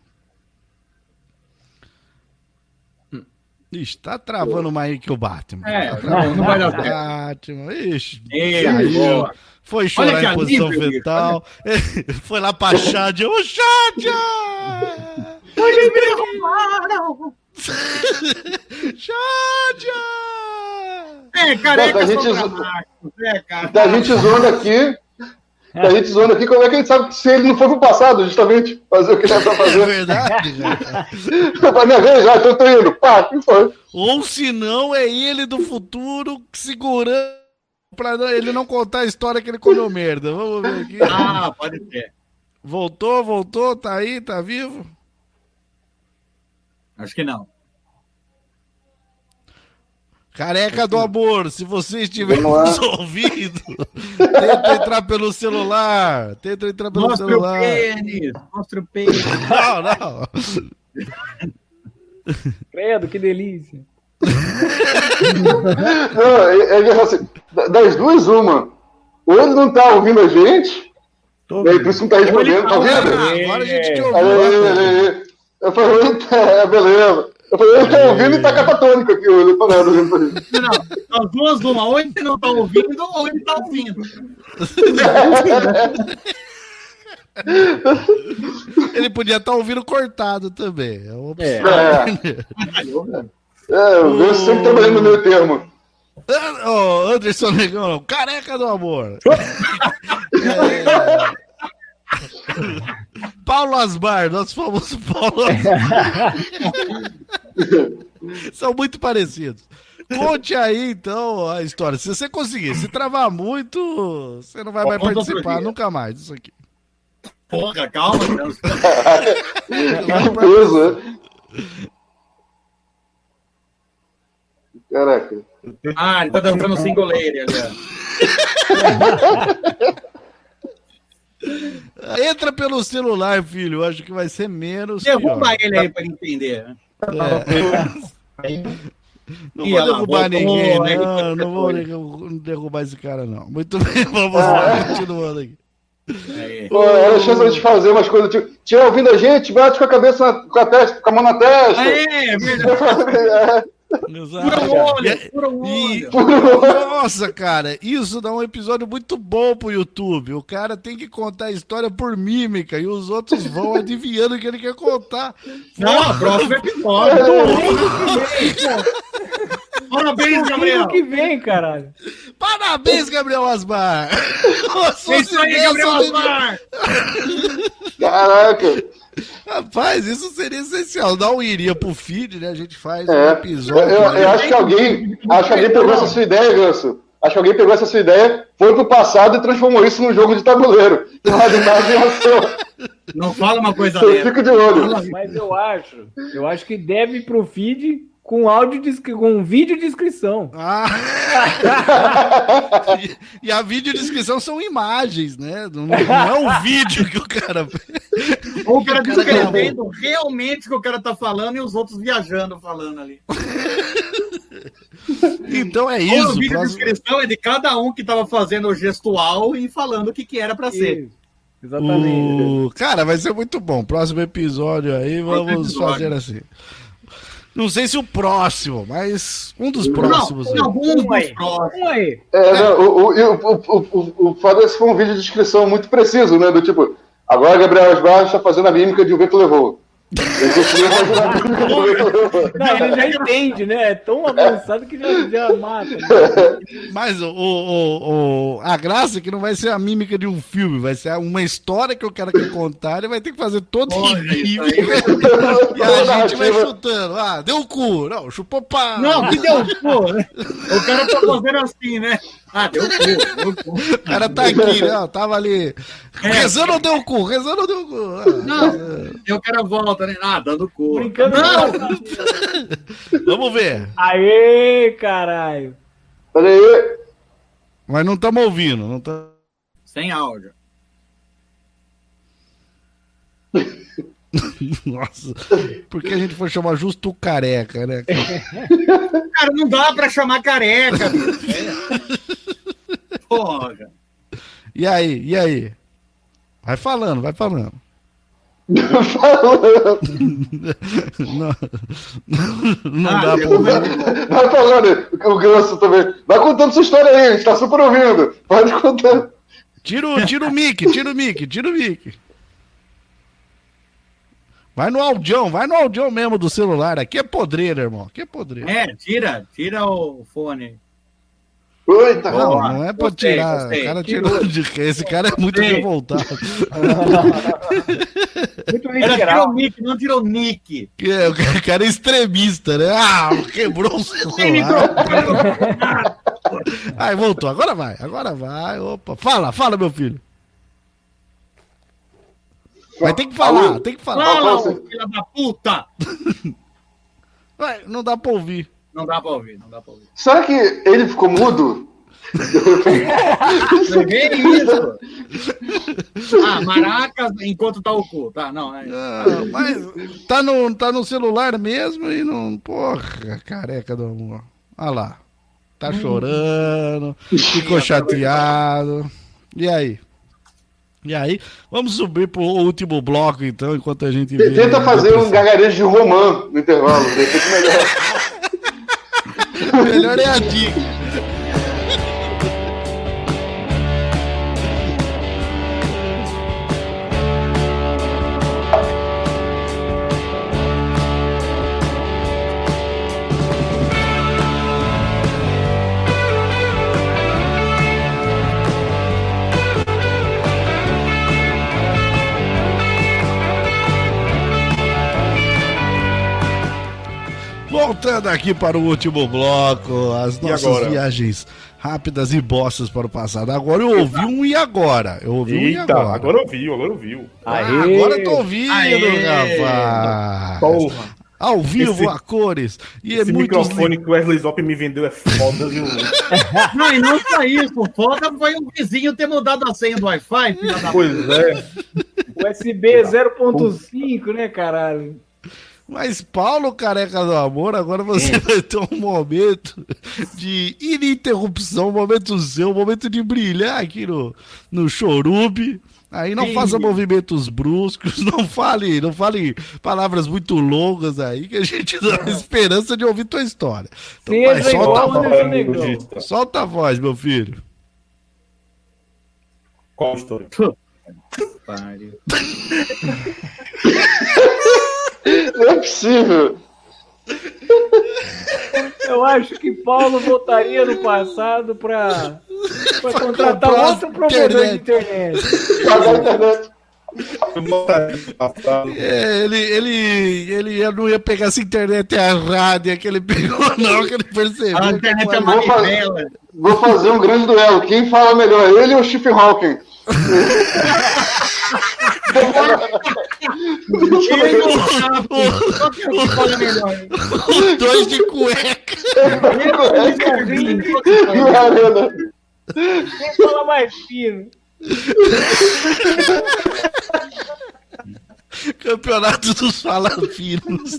Ixi, tá travando mais aí que o Batman. É, Tá não, travando não vai dar mais que o certo. Batman. Ixi, É, caiu. boa. Foi Olha chorar que em posição alívio, bicho, fetal. Foi lá pra Chádia. Ô, Chádia! Hoje me derrubaram! Chádia! É, careca Da gente só pra zo- Marcos, é, cara. Da gente zoando aqui. Da gente zoando aqui, como é que a gente sabe que se ele não foi pro passado, justamente, fazer o que ele tá É fazendo? verdade, já. Pra minha vez já, então eu tô indo. Pá, quem foi? Ou se não, é ele do futuro segurando pra não- ele não contar a história que ele comeu merda. Vamos ver aqui. Ah, pode ser. Voltou, voltou, tá aí, tá vivo? Acho que não. Careca do amor, se você estiver Vamos lá. nos ouvindo, tenta entrar pelo celular. Tenta entrar pelo Mostra o celular. pênis, mostra o pênis. Não, não. Credo, que delícia. Não, é, é assim, da- das duas, uma. Ou ele não tá ouvindo a gente, Tô e aí vendo. por isso não tá respondendo, tá vendo? Ah, agora a gente te Aí, ouviu. aí, aí, aí. Eu falei, eita, é, beleza. Eu falei, ele tá ouvindo e tá catatônico aqui, ele falando. Não, as duas, uma, ou ele não tá ouvindo, ou ele tá ouvindo. Ele podia estar ouvindo cortado também. É uma opção. É, é eu vejo sempre trabalhando no meio termo. Ô, Anderson Negão, careca do amor. é... Paulo Asmar, nosso famoso Paulo Asmar. São muito parecidos. Conte aí, então, a história. Se você conseguir, se travar muito, você não vai mais participar nunca mais disso aqui. Porra, calma, Deus. Caraca. Ah, ele tá dançando single lady ali, ó. Entra pelo celular, filho. Eu acho que vai ser menos. Derruba ele aí pra ele entender. É. Não vou derrubar ninguém, não. Não vou derrubar esse cara, não. Muito bem, vamos lá, continuando aqui. Pô, era chance de fazer umas coisas tipo, tinha ouvindo a gente, bate com a cabeça na, com a testa, com a mão na testa. É, é verdade. Exato. E, nossa, cara, isso dá um episódio muito bom pro YouTube. O cara tem que contar a história por mímica e os outros vão adivinhando o que ele quer contar. Não, próximo episódio. Parabéns, Gabriel. que vem, caralho. Parabéns, Gabriel Asmar. É isso aí, Gabriel Asmar. Caraca. Rapaz, isso seria essencial. Não iria pro feed, né? A gente faz é. um episódio. Eu, eu, eu acho que alguém, acho que alguém pegou essa sua ideia, Ganso. Acho que alguém pegou essa sua ideia, foi pro passado e transformou isso num jogo de tabuleiro. Não fala uma coisa dessa. Fica de olho. Mas eu acho, eu acho que deve ir pro feed com áudio, com vídeo descrição. Ah. e, e a vídeo descrição são imagens, né? Não, não é um vídeo que o cara. Ou o cara descrevendo realmente o que o cara tá falando e os outros viajando falando ali. Então é isso. Ou a vídeo descrição é de cada um que tava fazendo o gestual e falando o que, que era pra ser. Isso. Exatamente. O... Cara, vai ser muito bom. Próximo episódio aí, vamos episódio. fazer assim. Não sei se o próximo, mas um dos próximos. Não, alguns dos próximos. aí. É, não, o, o, o, o, o foda é que foi um vídeo de descrição muito preciso, né? Do tipo, agora Gabriel Asmar está fazendo a mímica de um vento levou. Não, ele já entende, né? É tão avançado que já, já mata. Né? Mas o, o, o, a graça é que não vai ser a mímica de um filme, vai ser uma história que o cara quer contar, ele vai ter que fazer todo em mímica. E a gente vai chutando. Ah, deu o cu. Não, chupou pá. Não, que deu o cu, né? O cara tá fazendo assim, né? Ah, deu o cu, deu o cu. O cara tá aqui, né? Tava ali. É. Rezando ou deu o cu? Rezando ou deu o cu? Ah, não, é. E o cara volta, né? Ah, dando cu. Brincando. Não! Vamos ver. Aê, caralho. Olha aí. Mas não estamos ouvindo, não tá. Sem áudio. Nossa, porque a gente foi chamar justo o careca, né? Cara, não dá pra chamar careca. Porra. E aí, e aí? Vai falando, vai falando. não, não ah, dá pra ouvir. Vai falando, o Ganso também. Vai contando sua história aí, a gente tá super ouvindo. Pode contar. Tira o, tira o mic, tira o mic, tira o mic. Vai no audião, vai no audião mesmo do celular. Aqui é podreira, irmão. Aqui é podreira. É, tira, tira o fone aí. Eita, não, boa. Não é pra gostei, tirar. Gostei. O cara tirou de... Esse cara é muito gostei. revoltado. Muito Ela tirou o nick, não tirou o nick. É, o cara é extremista, né? Ah, quebrou o celular. Aí voltou, agora vai, agora vai. Opa, fala, fala, meu filho. Vai ter que falar, Alô? tem que falar. Fala, filha da puta! Vai, não dá pra ouvir. Não dá pra ouvir, não dá pra ouvir. Será que ele ficou mudo? Que isso? Ah, maracas enquanto tá o cu. Tá, não, é. Não, mas tá no, tá no celular mesmo e não. Porra, careca do amor. Olha lá. Tá hum. chorando, ficou chateado. E aí? E aí, vamos subir pro último bloco, então, enquanto a gente vê... Tenta fazer um gargarejo de romã no intervalo, de repente melhor. Melhor é a dica. Voltando aqui para o último bloco, as nossas viagens rápidas e bossas para o passado. Agora eu ouvi um e agora. Eu ouvi Eita, um e agora. agora ouviu, agora ouviu. Ah, agora eu tô ouvindo, Aê. rapaz. Porra. Ao vivo, Esse- a cores. E Esse é muito microfone que o Wesley Zop me vendeu é foda, viu? Não, e não só isso. Foda foi o vizinho ter mudado a senha do Wi-Fi, filha da... Pois é. U S B zero ponto cinco, né, caralho? Mas, Paulo Careca do Amor, agora você vai ter um momento de ininterrupção, um momento seu, um momento de brilhar aqui no, no Chorume. Aí não Sim. faça movimentos bruscos, não fale, não fale palavras muito longas aí, que a gente dá a esperança de ouvir tua história. Então, Seja vai, solta, igual a o voz, Anderson Negão. solta a voz, meu filho. Qual a história? Pariu. Não é possível. Eu acho que Paulo voltaria no passado pra, pra contratar comprar outro provedor de internet. Pagar a internet. É, ele, ele, ele não ia pegar essa internet errada que ele pegou, não, que ele percebeu. A internet que é não Vou fazer, manivela. vou fazer um grande duelo. Quem fala melhor, ele ou o Stephen Hawking? Ele não sabe. Qual que é o que fala melhor? Os dois de cueca. Ele ou o Mister Bean? Qual que E fala o melhor? Arena? Quem fala mais fino? Campeonato dos falafinos.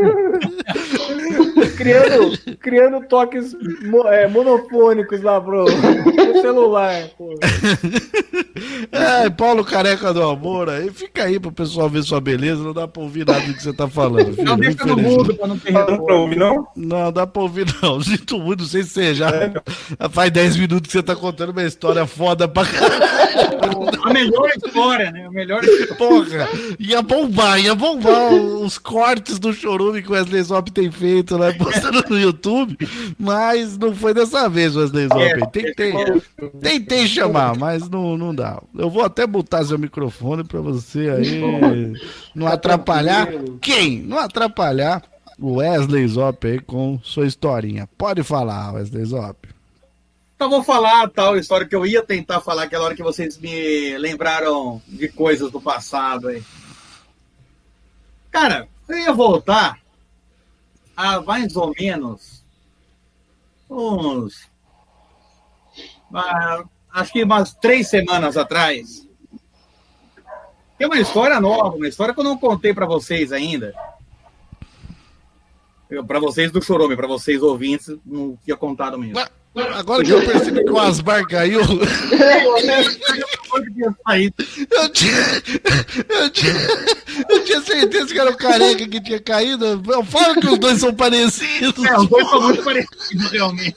Criando, criando toques mo- é, monofônicos lá pro, pro celular. Pô. É, Paulo Careca do Amor, aí fica aí pro pessoal ver sua beleza, não dá pra ouvir nada do que você tá falando. Filho, Não deixa no infelizmente. mudo pra não ter Não pra retorno. ouvir, não? Não, dá pra ouvir não, sinto muito, não sei se você já faz dez minutos que você tá contando uma história foda pra caralho. A melhor história, né? A melhor história. Porra, ia bombar, ia bombar os cortes do Chorume que o Wesley Zop tem feito, né, postando no YouTube, mas não foi dessa vez, Wesley Zop. É, Tentei, tentei chamar, mas não, não dá. Eu vou até botar seu microfone pra você aí não atrapalhar. Quem? Não atrapalhar o Wesley Zop aí com sua historinha. Pode falar, Wesley Zop. Então vou falar a tal história que eu ia tentar falar aquela hora que vocês me lembraram de coisas do passado aí. Cara, eu ia voltar há mais ou menos uns... ah, acho que umas três semanas atrás. Tem uma história nova, uma história que eu não contei para vocês ainda. Para vocês do Chorume, para vocês ouvintes, não tinha contado mesmo. Agora que eu percebi que o Asbar caiu, eu tinha, eu, tinha, eu tinha certeza que era o Careca que tinha caído. Eu falo que os dois são parecidos. É, os dois são muito parecidos, realmente.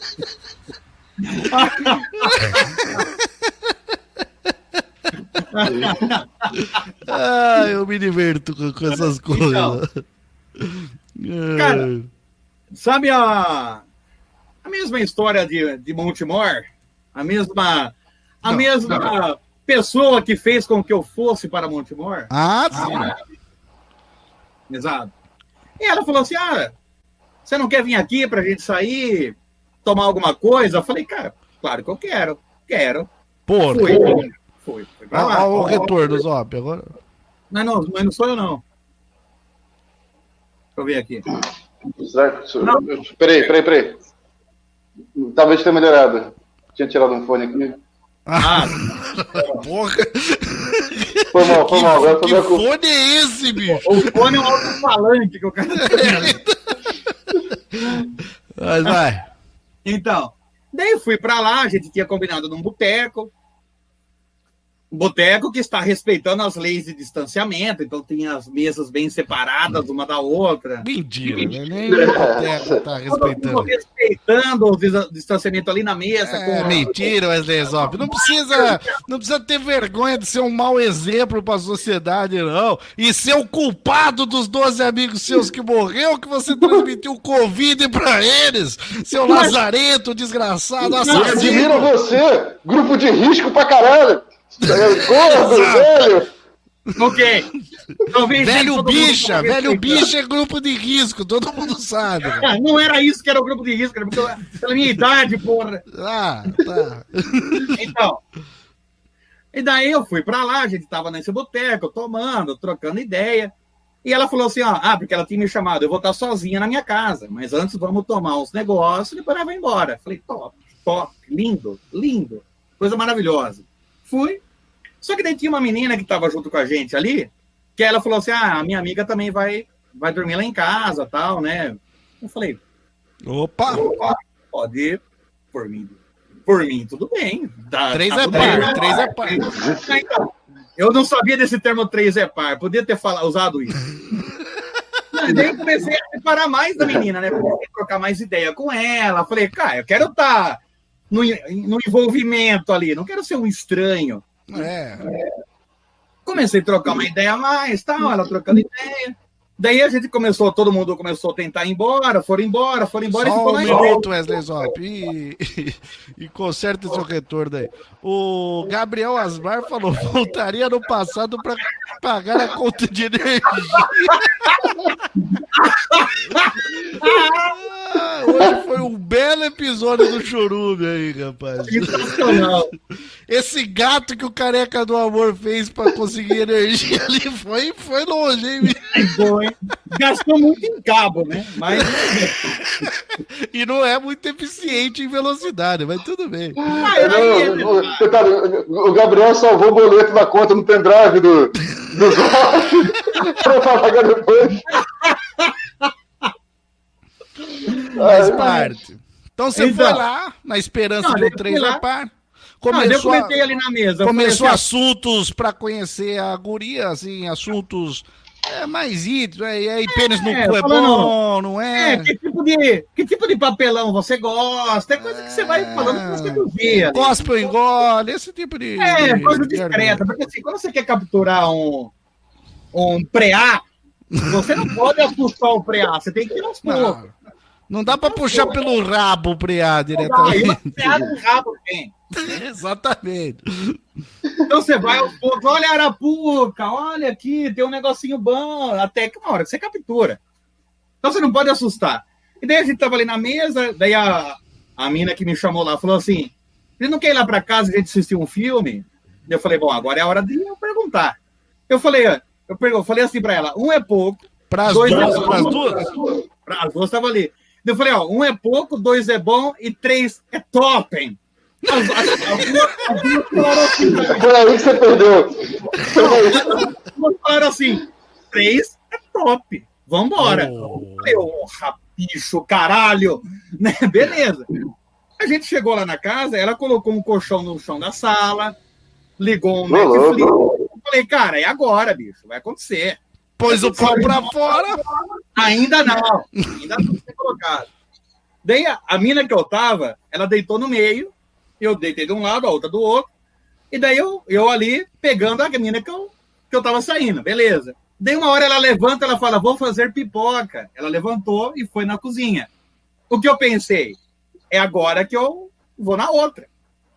Ah, eu me diverto com, com essas coisas. Então, cara, sabe a, a mesma história de, de Montemor? A mesma, a Não, mesma não. pessoa que fez com que eu fosse para Montemor? Ah, sim. Exato. E ela falou assim, ah, você não quer vir aqui pra gente sair, tomar alguma coisa? Eu falei, cara, claro que eu quero, quero. Porra. Fui, fui. fui pra lá. Olha o retorno, Zop. Agora... Mas não, mas não sou eu, não. Deixa eu ver aqui. Será que... Peraí, peraí, peraí. Talvez tenha melhorado. Tinha tirado um fone aqui. Ah, porra. Foi mal, foi mal. Agora foi Que minha culpa. fone é esse, bicho? o fone é um alto-falante que o cara tá Mas vai. Então, daí eu fui pra lá, a gente tinha combinado num boteco. boteco que está respeitando as leis de distanciamento, então tem as mesas bem separadas uma da outra. Mentira, né? Nem o boteco está respeitando. Respeitando o dis- distanciamento ali na mesa. É, com... mentira, Wesley Zop. Não precisa, não precisa ter vergonha de ser um mau exemplo para a sociedade, não. E ser o culpado dos doze amigos seus que morreu, que você transmitiu o Covid para eles. Seu lazarento, desgraçado, assassino. Admira você, grupo de risco pra caralho. Gordo, velho. Ok. Talvez Velho todo bicha, mundo velho bicha é grupo de risco, todo mundo sabe. Ah, não era isso que era o grupo de risco, era pela, pela minha idade, porra. Ah, tá. Então. E daí eu fui pra lá, a gente tava nesse boteco, tomando, trocando ideia. E ela falou assim, ó, ah, porque ela tinha me chamado, eu vou estar sozinha na minha casa, mas antes vamos tomar uns negócios e depois ela vai embora. Falei, top, top, lindo, lindo, coisa maravilhosa. Fui. Só que daí tinha uma menina que estava junto com a gente ali, que ela falou assim, ah, a minha amiga também vai, vai dormir lá em casa, tal, né? Eu falei, opa, opa pode ir, por mim, por mim, tudo bem. Tá, três tá é par, bem. três é par. Então, eu não sabia desse termo três é par, podia ter falado, usado isso. Mas daí eu comecei a separar mais da menina, né? Comecei a trocar mais ideia com ela. Falei, cara, eu quero estar no, no envolvimento ali, não quero ser um estranho. É. Comecei a trocar uma ideia a mais, tal, ela trocando ideia. Daí a gente começou, todo mundo começou a tentar ir embora, foram embora, foram embora. Só e um minuto, Wesley Zop, e, e, e conserta seu retorno aí. O Gabriel Asmar falou, voltaria no passado para pagar a conta de energia. Ah, hoje foi um belo episódio do Chorume aí, rapaz. Sensacional. Esse gato que o Careca do Amor fez pra conseguir energia ali foi, foi longe, hein, Bom, hein? Gastou muito em cabo, né? Mas... E não é muito eficiente em velocidade, mas tudo bem. Ah, não, o, o Gabriel salvou o boleto da conta no pendrive do, do Zop pra pagar depois. Faz parte. Então você então, foi lá, na esperança não, do três a par. Começou, não, eu comentei a, ali na mesa. Começou assim, assuntos para conhecer a guria, assim, assuntos é, mais íntimos. É, é, e pênis no é, cu é falando, bom, não é? É, que tipo, de, que tipo de papelão você gosta? É coisa que você vai falando que você não vê. Cospe ou engole, esse tipo de... É, de, coisa de discreta. Porque assim, quando você quer capturar um, um preá, você não pode assustar o preá, você tem que ir aos poucos. Não dá pra puxar pelo rabo o preá diretamente. Ah, preá no rabo tem. Exatamente. Então você vai aos poucos, olha a arapuca, olha aqui, tem um negocinho bom, até que uma hora que você captura. Então você não pode assustar. E daí a gente tava ali na mesa, daí a, a mina que me chamou lá falou assim, ele não quer ir lá pra casa e a gente assistir um filme? Eu falei, bom, agora é a hora de eu perguntar. Eu falei, eu, eu falei assim pra ela, um é pouco. Pras dois duas? É Pras duas? As duas estavam ali. Eu falei, ó, um é pouco, dois é bom e três é top, hein? As, as, as, duas, as duas falaram assim. Foi aí que você perdeu. As duas falaram assim, três é top, vambora. Oh. Eu falei, oh, bicho, caralho. Né? Beleza. A gente chegou lá na casa, ela colocou um colchão no chão da sala, ligou um Netflix. Eu falei, cara, é agora, bicho, vai acontecer. Pôs o pau pra fora. Ainda não. Ainda não tem colocado. Daí a, a mina que eu tava, ela deitou no meio, eu deitei de um lado, a outra do outro, e daí eu, eu ali pegando a mina que eu, que eu tava saindo, beleza. Daí uma hora ela levanta, ela fala, vou fazer pipoca. Ela levantou e foi na cozinha. O que eu pensei? É agora que eu vou na outra.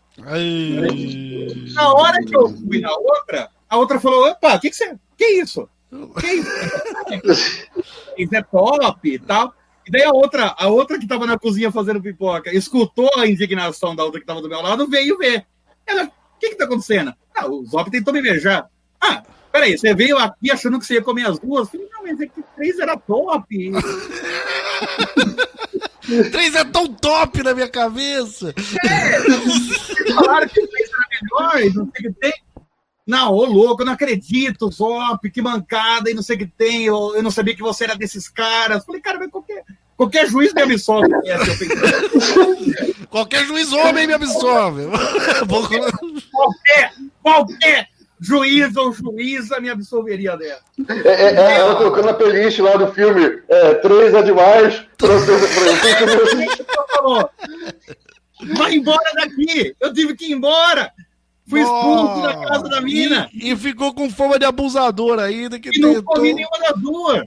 Ai. Na hora que eu fui na outra, a outra falou, opa, o que que você... Que isso? Que isso? Isso é top e tal. E daí a outra, a outra que estava na cozinha fazendo pipoca, escutou a indignação da outra que estava do meu lado, veio ver. Ela, o que que tá acontecendo? Ah, o Zop tentou me beijar. Ah, peraí, você veio aqui achando que você ia comer as duas? Eu falei, não, mas é que três era top. Três é tão top na minha cabeça. É, falaram que três era melhor e não sei o que tem. Não, ô louco, eu não acredito, Zop, que mancada e não sei o que tem, eu, eu não sabia que você era desses caras. Falei, cara, mas qualquer, qualquer juiz me absolve. Assim, qualquer juiz homem me absolve. qualquer, qualquer juiz ou juíza me absolveria dela. É, é, é, ela colocando na playlist lá do filme é, Três é demais. Pra você, pra você. Vai embora daqui! Eu tive que ir embora! Fui expulso da casa da mina! E, e ficou com fama de abusador ainda. Que e tentou... não comi nenhuma das duas!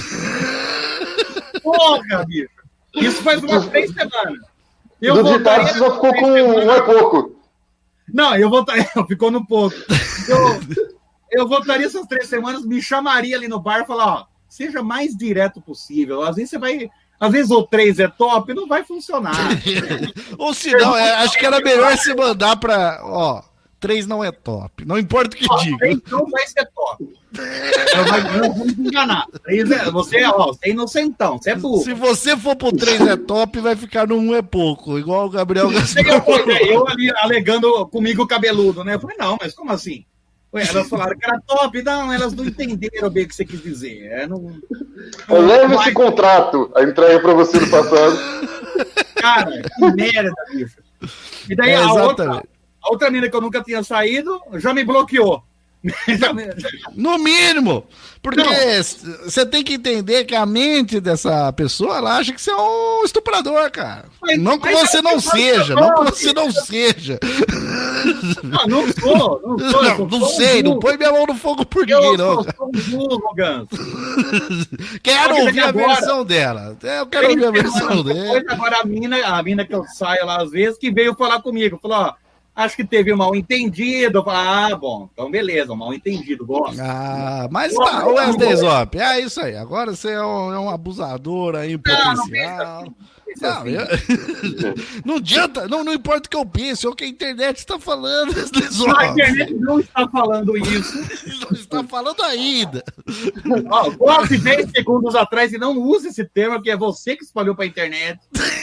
Porra, bicho! Isso faz umas três semanas. Eu do ditado só ficou com um é pouco. Não, eu voltaria. Ficou no pouco. Eu, eu voltaria essas três semanas, me chamaria ali no bar e falar, ó, seja mais direto possível. Às vezes você vai. Às vezes o três é top, não vai funcionar. Ou se não, é, acho que era melhor se mandar pra. Ó, três não é top. Não importa o que ó, diga. três não vai ser top. Eu não vou me enganar. três é, você, ó, você é inocentão, você é burro. Se você for pro três é top, vai ficar no um é pouco. Igual o Gabriel Gaspar. Eu ali alegando comigo cabeludo, né? Eu falei, não, mas como assim? Ué, elas falaram que era top, não, elas não entenderam bem o que você quis dizer. É, não, não, leve esse contrato, a entrega pra você no passado. Cara, que merda, bicho. E daí é, a, outra, a outra menina que eu nunca tinha saído já me bloqueou. No mínimo, porque você tem que entender que a mente dessa pessoa, ela acha que você é um estuprador, cara. Mas, não que você não seja, não que você não seja. Não, não sou, não sou. Não, não sei, não põe minha mão no fogo por ninguém, não. Eu sou um burro, Ganso. Quero ouvir a versão dela. Eu quero ouvir a versão dela. Agora a mina, a mina que eu saio lá às vezes, que veio falar comigo, falou, ó, acho que teve um mal entendido. Ah, bom, então beleza, um mal entendido, gosto. Ah, mas tá, o Wesley Zop, é isso aí. Agora você é um, é um abusador aí, um potencial. Não, não, eu... não adianta, não, não importa o que eu pense, é o que a internet está falando, Wesley Zop. A internet não está falando isso. Não está falando ainda. Ó, quase dez segundos atrás e não use esse termo, que é você que espalhou para a internet.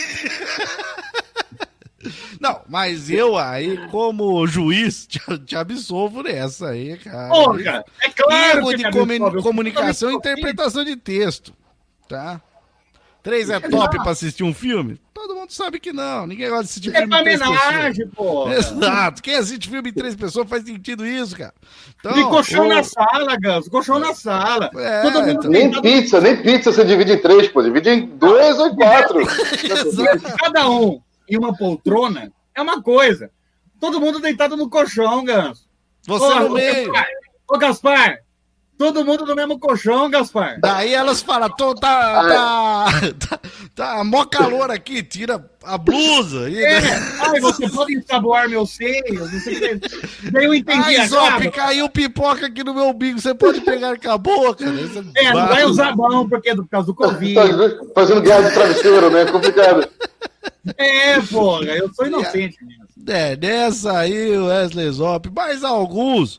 Não, mas eu aí, como juiz, te, te absolvo nessa aí, cara. Porra, é claro Erro que de comun, comunicação e interpretação de texto, tá? Três é top pra assistir um filme? Todo mundo sabe que não. Ninguém gosta de assistir é filme em três homenagem, pô. Exato. Quem assiste filme em três pessoas faz sentido isso, cara. Então, e colchão o... na sala, Ganso. Colchão na sala. É, Todo mundo então... Nem pizza, nem pizza você divide em três, pô. Divide em dois ou em quatro. Cada um e uma poltrona é uma coisa. Todo mundo deitado no colchão, Ganso. Você ô, no meio. Gaspar, ô, Gaspar, todo mundo no mesmo colchão, Gaspar. Daí elas falam, tá, tá, tá, tá mó calor aqui, tira a blusa. E... É. Ai, você pode ensaboar meus seios, não sei o que. Daí eu entendi. Ai, Zop, caiu pipoca aqui no meu umbigo, você pode pegar com a boca? É, não vai usar mão, porque é por causa do Covid. Fazendo guerra de travesseiro, né? É complicado. É, porra, eu sou inocente mesmo. É, nessa aí, o Wesley Zop, mais alguns.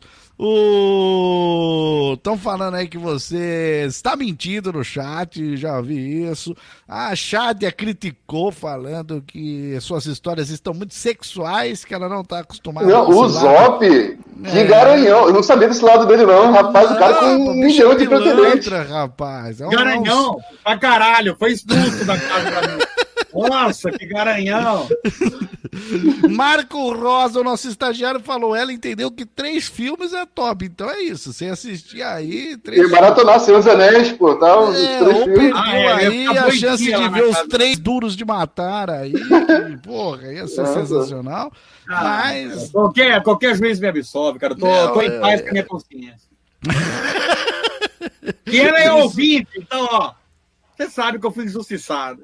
Estão falando aí que você está mentindo no chat, já vi isso. A Chádia criticou, falando que suas histórias estão muito sexuais, que ela não está acostumada não, com o Zop, que é. Garanhão. Eu não sabia desse lado dele, não. Rapaz, não, o cara com um milhão de pretendentes. Rapaz. É um, Garanhão, um... pra caralho, foi expulso da casa da minha. Nossa, que garanhão! Marco Rosa, o nosso estagiário, falou: ela entendeu que três filmes é top. Então é isso, você assistir aí. Três e maratonar Senhor dos Anéis, pô, tá? Os é, três ou filmes. perdeu ah, é, aí a chance de ver os casa. três duros de matar aí. Que, porra, ia ser Nossa. sensacional. Ah, mas. Qualquer, qualquer juiz me absolve, cara. Tô, Não, tô em paz é... com a minha consciência. E ela é ouvinte, então, ó. Você sabe que eu fui injustiçado.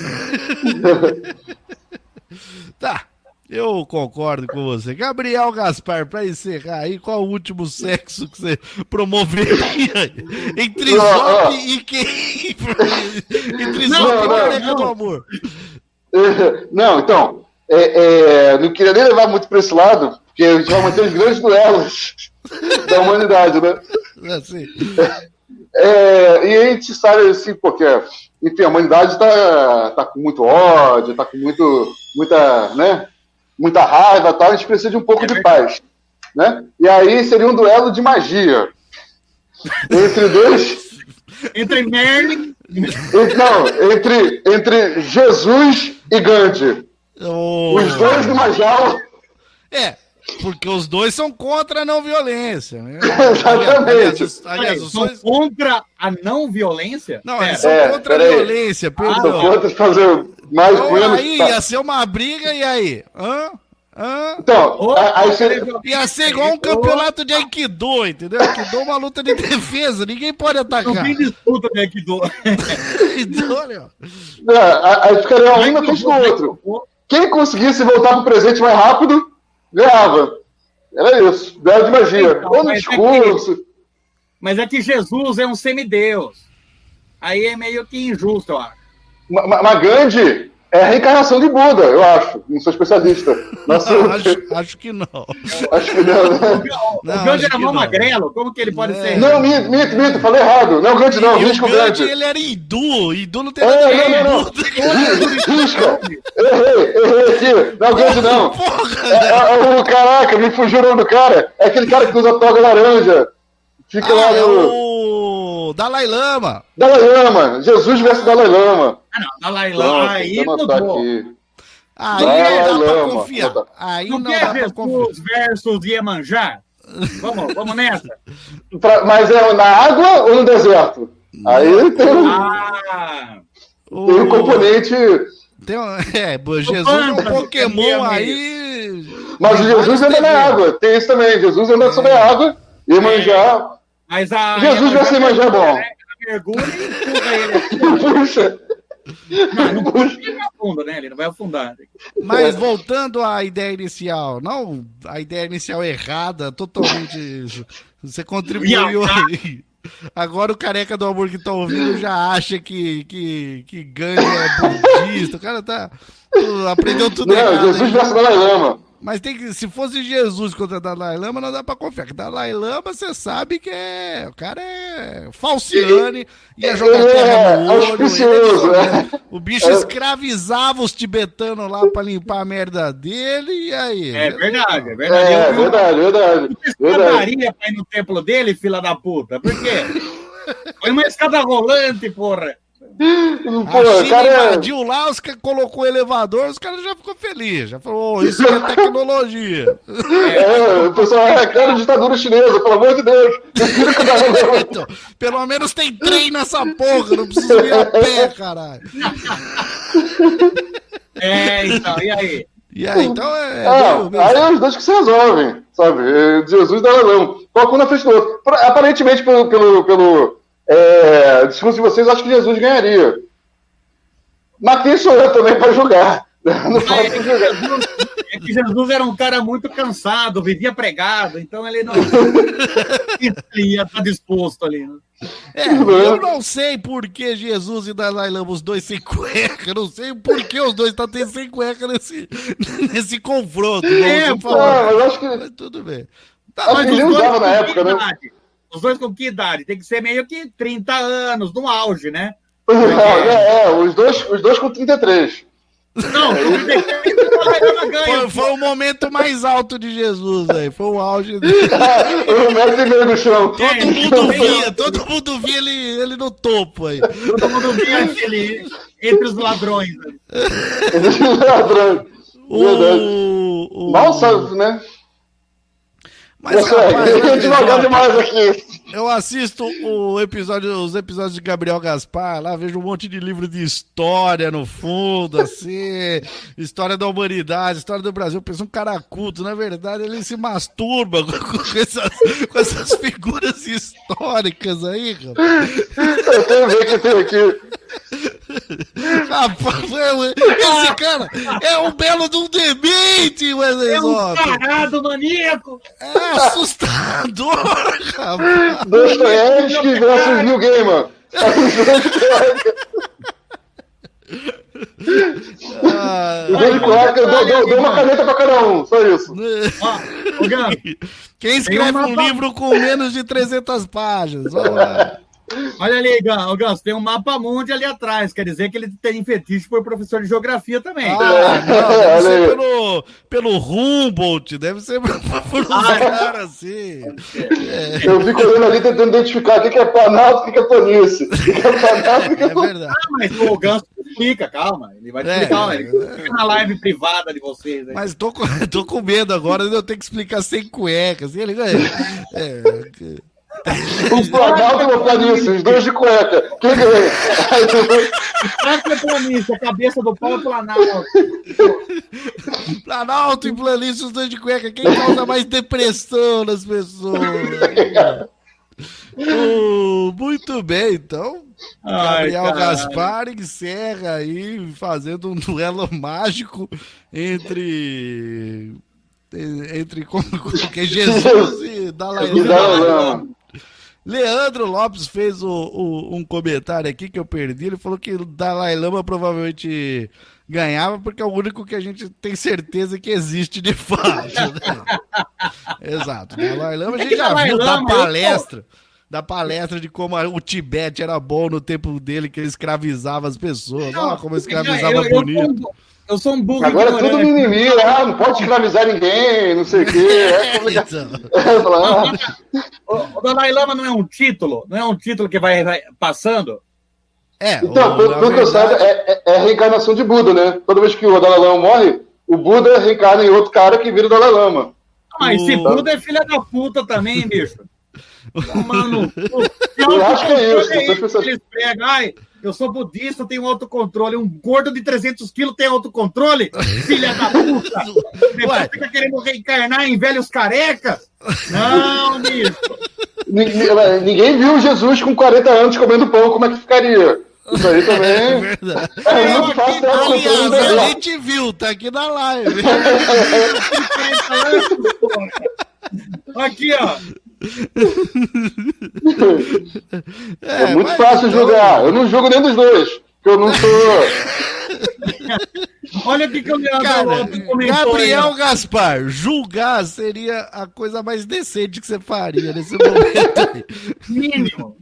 Tá, eu concordo com você. Gabriel Gaspar, para encerrar aí, qual o último sexo que você promoveria entre não, Zop não. e quem? Entre Zop e Careca do Amor. Não, então, é, é, não queria nem levar muito para esse lado, porque a gente vai manter os grandes duelos da humanidade, né? Assim. É, e a gente sabe assim, porque, enfim, a humanidade está tá com muito ódio, está com muito, muita, né, muita raiva, tal, a gente precisa de um pouco é de paz, né? E aí seria um duelo de magia entre dois, entre Merlin, não, entre entre Jesus e Gandhi, oh. os dois numa jaula. É. Porque os dois são contra a não violência, né? Exatamente. Aliás, aliás, os São dois... contra a não violência? Não, Pera. eles são É, contra a peraí. violência, São perdão. contra fazer mais Então, menos. aí tá. ia ser uma briga, e aí? Hã? Hã? Então, Ô, a- aí você. Ia ser igual um campeonato de Aikido, entendeu? Aikido é uma luta de defesa, ninguém pode Não atacar. tem disputa de Aikido. Aikido, olha. É, aí ficaria um na frente do outro. Quem conseguisse voltar pro presente mais rápido, ganhava. Era isso. Ganhava de magia. Então, Ou no mas é discurso. Mas é que Jesus é um semideus. Aí é meio que injusto, eu acho. Ma- Ma- Mas Gandhi é a reencarnação de Buda, eu acho. Não sou especialista. Nossa, Não, acho, acho que não. acho que não. né? Não, o Gandhi acho era que mó não. magrelo, como que ele pode É. ser? Não, minto, minto, minto, falei errado. Não, Gandhi não, E o risco Gandhi, Gandhi. ele era hindu. Hindu não tem nada a É, ver não, não, com não. Buda. Risca. Errei, errei aqui. Não, Gandhi não. Porra, É, é, o, caraca, me fugiu o nome do cara. É aquele cara que usa toga laranja. Fica lá ah, é no. o Dalai Lama. Dalai Lama. Jesus versus Dalai Lama. Ah, não, Dalai Pronto, Lama, aí vou anotar mudou. aqui. Aí Dalai não dá pra Lama. confiar. Vou botar. Aí Não, não quer dá pra confiar. Jesus versus Iemanjá? Vamos, vamos nessa. Pra- mas é na água ou no deserto? Aí tem, um- Ah, tem um componente. Tem um- é, pô, Jesus é um Panda, Pokémon meio, aí. Mas o Tem Jesus vários anda na terrenos. água. Tem isso também. Jesus anda sobre a água. Iemanjá. mas a. Jesus versus Iemanjá é bom. Mergulha e empurra ele. Puxa. Não, não puxa ele afunda, né? Ele não vai afundar. Mas voltando à ideia inicial, não a ideia inicial errada, totalmente. Você contribuiu aí. Agora o careca do amor que tá ouvindo já acha que, que, que Gandhi é budista. O cara tá. Aprendeu tudo Não, errado. Jesus hein? versus Dalai Lama. Mas tem que, se fosse Jesus contra Dalai Lama, não dá pra confiar. Que Dalai Lama, você sabe que é. O cara é falciane, ia jogar Ele terra é no olho. auspicioso, ele é é. O bicho escravizava os tibetanos lá pra limpar a merda dele, e aí? É verdade, é verdade. É, Eu- eu- verdade, verdade. Você verdade. escadaria pra ir no templo dele, fila da puta? Por quê? Foi uma escada rolante, porra. Pô, A o China cara é- invadiu lá, os caras colocou o elevador, os caras já ficou felizes. Já falou, oh, isso é tecnologia. É, o pessoal é cara de ditadura chinesa, pelo amor de Deus. Prefiro que o Dalai Lama. Então, pelo menos tem trem nessa porra, não precisa ir a pé, caralho. É, então, e aí? E aí, então é. Ah, meio- meio- aí é os dois que se resolvem, sabe? É, Jesus e Dalai Lama. Coloca um na frente do outro. Pra- Aparentemente, pelo, pelo, pelo é, discurso de vocês, eu acho que Jesus ganharia. Mas quem sou eu também para julgar? Não É posso que, julgar. Jesus, é que Jesus era um cara muito cansado, vivia pregado, então ele não ele ia estar disposto ali. Né? É, eu não sei por que Jesus e Dalai Lama, os dois sem cueca, eu não sei por que os dois estão tendo sem cueca nesse, nesse confronto. É, vamos pô, falar. Não, mas eu acho que. Mas tudo bem. Tá, Acho mas que ele os dois usava na com época, que né? idade? Os dois com que idade? Tem que ser meio que trinta anos, no auge, né? Não, é, é, os dois, os dois com trinta e três. Não, o Dalai Lama ganha. foi, foi o momento mais alto de Jesus aí, foi o auge dele. Um metro e meio no chão. Todo É, mundo é, via, todo mundo via ele, ele no topo aí. Todo mundo via ele entre os ladrões. Né? Ladrão. Verdade. O, o... Mal sabe, né? Mas, Mas, rapaz, é, olha devagar só. demais aqui. Eu assisto o episódio, os episódios de Gabriel Gaspar, lá vejo um monte de livro de história no fundo, assim, história da humanidade, história do Brasil. Pensa um cara culto, na verdade ele se masturba com, com essas, com essas figuras históricas aí, rapaz. Eu tenho que ver que tem aqui. Rapaz, esse cara é um belo de um demente, Wesley É um Zop. tarado maníaco. É assustador, rapaz. Dostoiévski versus Neil Gaiman. Ah, Em vez de cueca, eu dou, dou- dou uma caneta pra cada um, só isso. Ó, ô, Gams, Quem escreve Tem uma um pa- livro com menos de trezentas páginas? Vamos lá. olha ali, Gams, ô, Gams, tem um mapa mundi ali atrás. Quer dizer que ele tem fetiche por professor de geografia também. Ah, não, Olha deve ser aí. pelo, pelo Humboldt, deve ser por, por uns Ah, é. caras assim. Eu fico olhando ali tentando identificar o que que é Planalto e o que que é planície. O que que é Planalto e o que É é planície. verdade. Ah, mas o Gams, explica, calma. Ele vai te É, explicar, ele é. fica na live privada de vocês. Né? Mas tô com, tô com medo agora de eu ter que explicar sem cueca. Assim, ele ganha. É, O Planalto ou o Planície, os dois de cueca. Quem ganha? Qual é Planície? A cabeça do pau é Planalto. Planalto e Planície, os dois de cueca. Quem causa mais depressão nas pessoas? Oh, muito bem, então. Ai, Gabriel caralho. Gaspar encerra aí fazendo um duelo mágico entre. Entre como, como que é Jesus e Dalai E Dalai Lama. Lama. Leandro Lopes fez o, o- um comentário aqui que eu perdi. Ele falou que o Dalai Lama provavelmente ganhava porque é o único que a gente tem certeza que existe de fato. Né? Exato. Dalai Lama a É gente que já Dalai viu da Lama, eu- palestra. Da palestra de como a- o Tibete era bom no tempo dele, que ele escravizava as pessoas. Olha como escravizava eu, eu, eu, bonito. sou um, eu sou um burro Agora é tudo ignorante. mimimi, ah, não pode escravizar ninguém, não sei o quê. É complicado. Então, É, fala, ah, O, o Dalai Lama não é um título? Não é um título que vai, vai passando? é, Então, o- pelo na pelo que eu verdade- saiba, é, é- é a reencarnação de Buda, né? Toda vez que o Dalai Lama morre, o Buda reencarna em outro cara que vira o Dalai Lama. Ah, esse O- Buda é filha da puta também, bicho. Mano, Eu acho que é isso, essas pessoas- Eles pregam, ai, eu sou budista, tenho autocontrole. Um gordo de trezentos quilos tem autocontrole? Filha da puta! Depois Ué. fica querendo reencarnar em velhos carecas? Não, bicho. Ni- Ninguém viu Jesus com quarenta anos comendo pão, como é que ficaria? Isso aí É também verdade. é muito fácil ter essa Aliás, a coisa. gente viu, tá aqui na live. Aqui, ó. É muito mas fácil então- julgar. Eu não julgo nem dos dois, porque eu não sou. Olha o que, que o Leandro Cara, Lopes comentou Gabriel aí, ó. Gaspar, julgar seria a coisa mais decente que você faria nesse momento aí. Mínimo.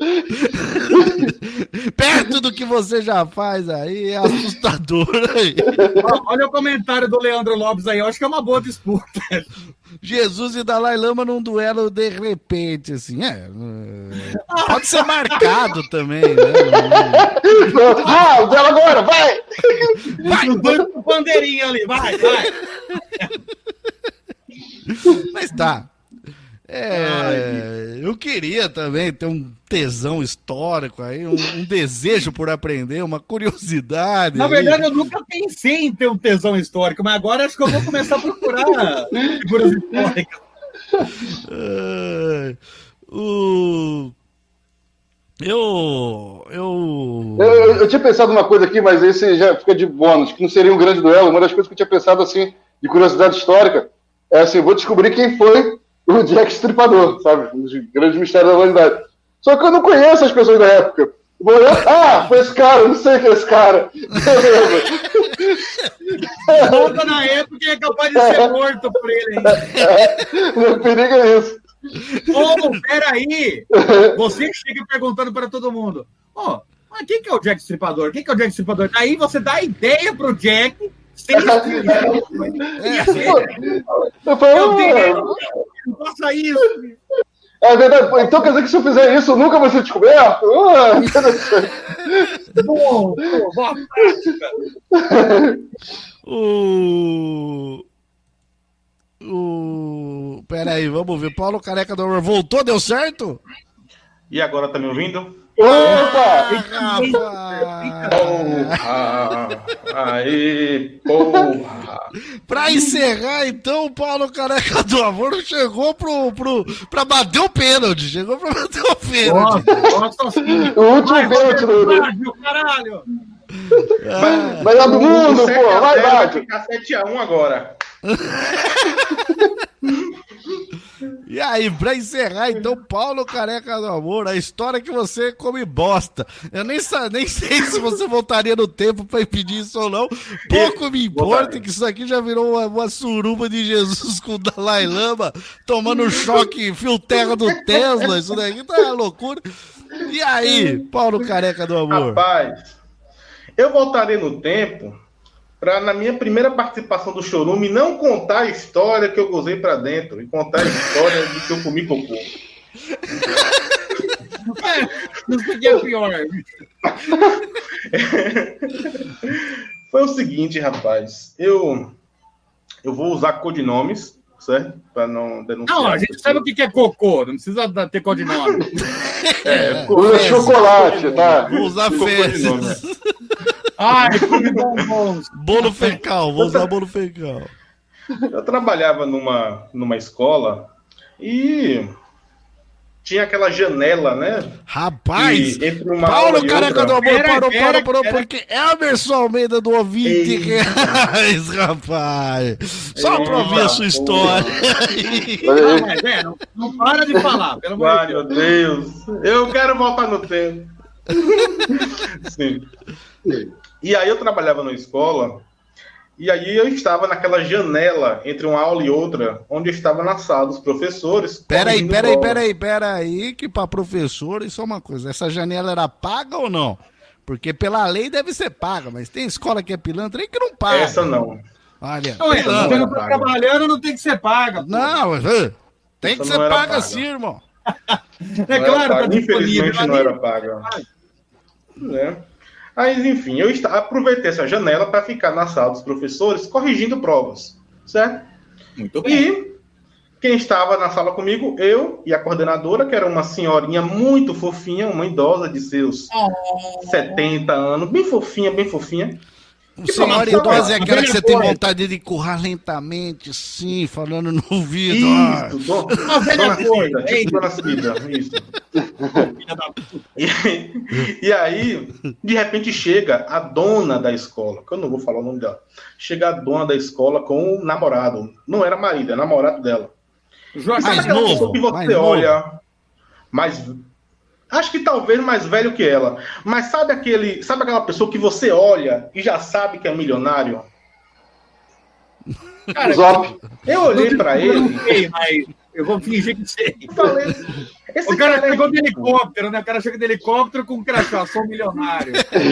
Perto do que você já faz aí, é assustador aí. Ó, olha o comentário do Leandro Lopes aí. Eu acho que é uma boa disputa. Jesus e Dalai Lama num duelo de repente, assim, é. é, Pode ser marcado também, né? Ah, o dela agora, vai! Vai, os dois com bandeirinha ali. Vai, vai. Mas tá. É, eu queria também ter um tesão histórico aí, um, um desejo por aprender, uma curiosidade. Na aí. verdade, eu nunca pensei em ter um tesão histórico, mas agora acho que eu vou começar a procurar figuras históricas. Ah, o... Eu. Eu. Eu, eu- eu tinha pensado uma coisa aqui, mas esse já fica de bônus, que não seria um grande duelo. Uma das coisas que eu tinha pensado, assim, de curiosidade histórica, é assim, vou descobrir quem foi o Jack Stripador, sabe? Um dos grandes mistérios da humanidade. Só que eu não conheço as pessoas da época. Eu vou olhar, ah, foi esse cara, eu não sei quem é esse cara. Beleza. Volta na época e é capaz de ser morto por ele, hein? O perigo é isso. Ô, peraí! Você chega perguntando para todo mundo: Ó, mas quem que é o Jack Stripador? Quem que é o Jack Stripador? Aí você dá ideia pro Jack sem explicar. Eu falei, Meu ah, Deus, não faça isso! é verdade. Pô, então quer dizer que se eu fizer isso, eu nunca vou ser descoberto? Ah, interessante. Bom, bom, boa prática. O. O. Pera aí, vamos ver. Paulo Careca do Amor voltou, deu certo? E agora, tá me ouvindo? Opa! Rapaz. Porra! Aê, porra! Pra encerrar, então, o Paulo Careca do Amor chegou pro, pro, pra bater o pênalti. Chegou pra bater o pênalti. Nossa, nossa, assim. O último pênalti do, do, Brasil, caralho! Ah, melhor do mundo, sete pô, a vai, zero vai bate. ficar sete a um agora. e aí, pra encerrar, então, Paulo Careca do Amor, a história que você come bosta. Eu nem, sa- nem sei se você voltaria no tempo pra impedir isso ou não. Pouco me importa que isso aqui já virou uma, uma suruba de Jesus com o Dalai Lama, tomando choque fio terra do Tesla. Isso daqui tá uma loucura. E aí, Paulo Careca do Amor? Rapaz, eu voltarei no tempo para, na minha primeira participação do Chorume, não contar a história que eu gozei pra dentro e contar a história de que eu comi cocô. Não sei o que é pior. Foi o seguinte, rapaz. Eu, eu vou usar codinomes, certo? Para não denunciar. Não, a gente sabe o que é cocô, não precisa ter codinome. É, Usa chocolate, tá? Vou usar fezes. Ai, que bombons. Bolo fecal, vou usar bolo fecal. Eu trabalhava numa, numa escola e tinha aquela janela, né? Rapaz, E entre uma Paulo aula e Careca outra- do Amor, Pera, parou, pera, parou, parou, pera. porque Emerson Almeida do vinte Eita. reais, rapaz. Só pra ouvir a sua Eita, história. Olha aí. Não, mas é, não, não para de falar, pelo amor Ai, de meu Deus. Deus. Eu quero voltar no tempo. Sim. E aí eu trabalhava na escola, e aí eu estava naquela janela entre uma aula e outra, onde eu estava na sala dos professores. Peraí, corrigindo peraí, prova. peraí, peraí, que pra professor isso é uma coisa. Essa janela era paga ou não? Porque pela lei deve ser paga, mas tem escola que é pilantra aí que não paga. Essa não. Olha, Não, é, pilantra. você não tá trabalhando, não tem que ser paga. pô. Não, mas, uh, tem que Essa ser não era paga paga. sim, irmão. É Não claro, era tá paga. disponível. Infelizmente não era paga. Né? Aí, enfim, eu esta- aproveitei essa janela para ficar na sala dos professores corrigindo provas, certo? Muito bem. E quem estava na sala comigo, eu e a coordenadora, que era uma senhorinha muito fofinha, uma idosa de seus setenta anos, bem fofinha, bem fofinha. O senhora fala, idosa é aquela que você tem velha vontade de empurrar lentamente, sim, falando no ouvido. ah. Isso, do, Uma velha Dona coisa, Cida, hein? tipo Dona Cida, isso. Filha da puta. E, e aí, de repente, chega a dona da escola, que eu não vou falar o nome dela. Chega a dona da escola com o namorado. Não era marido, é namorado dela. Jorge, Sabe Mais aquela novo, pessoa que você mais novo. olha, mais, acho que talvez mais velho que ela, mas sabe aquele, sabe aquela pessoa que você olha e já sabe que é milionário? cara, Zop. Eu olhei pra eu ele não sei, mas eu vou fingir que sei. e falei, esse O cara é chegou de rico. helicóptero, né? O cara chega de helicóptero com um crachá, sou um milionário.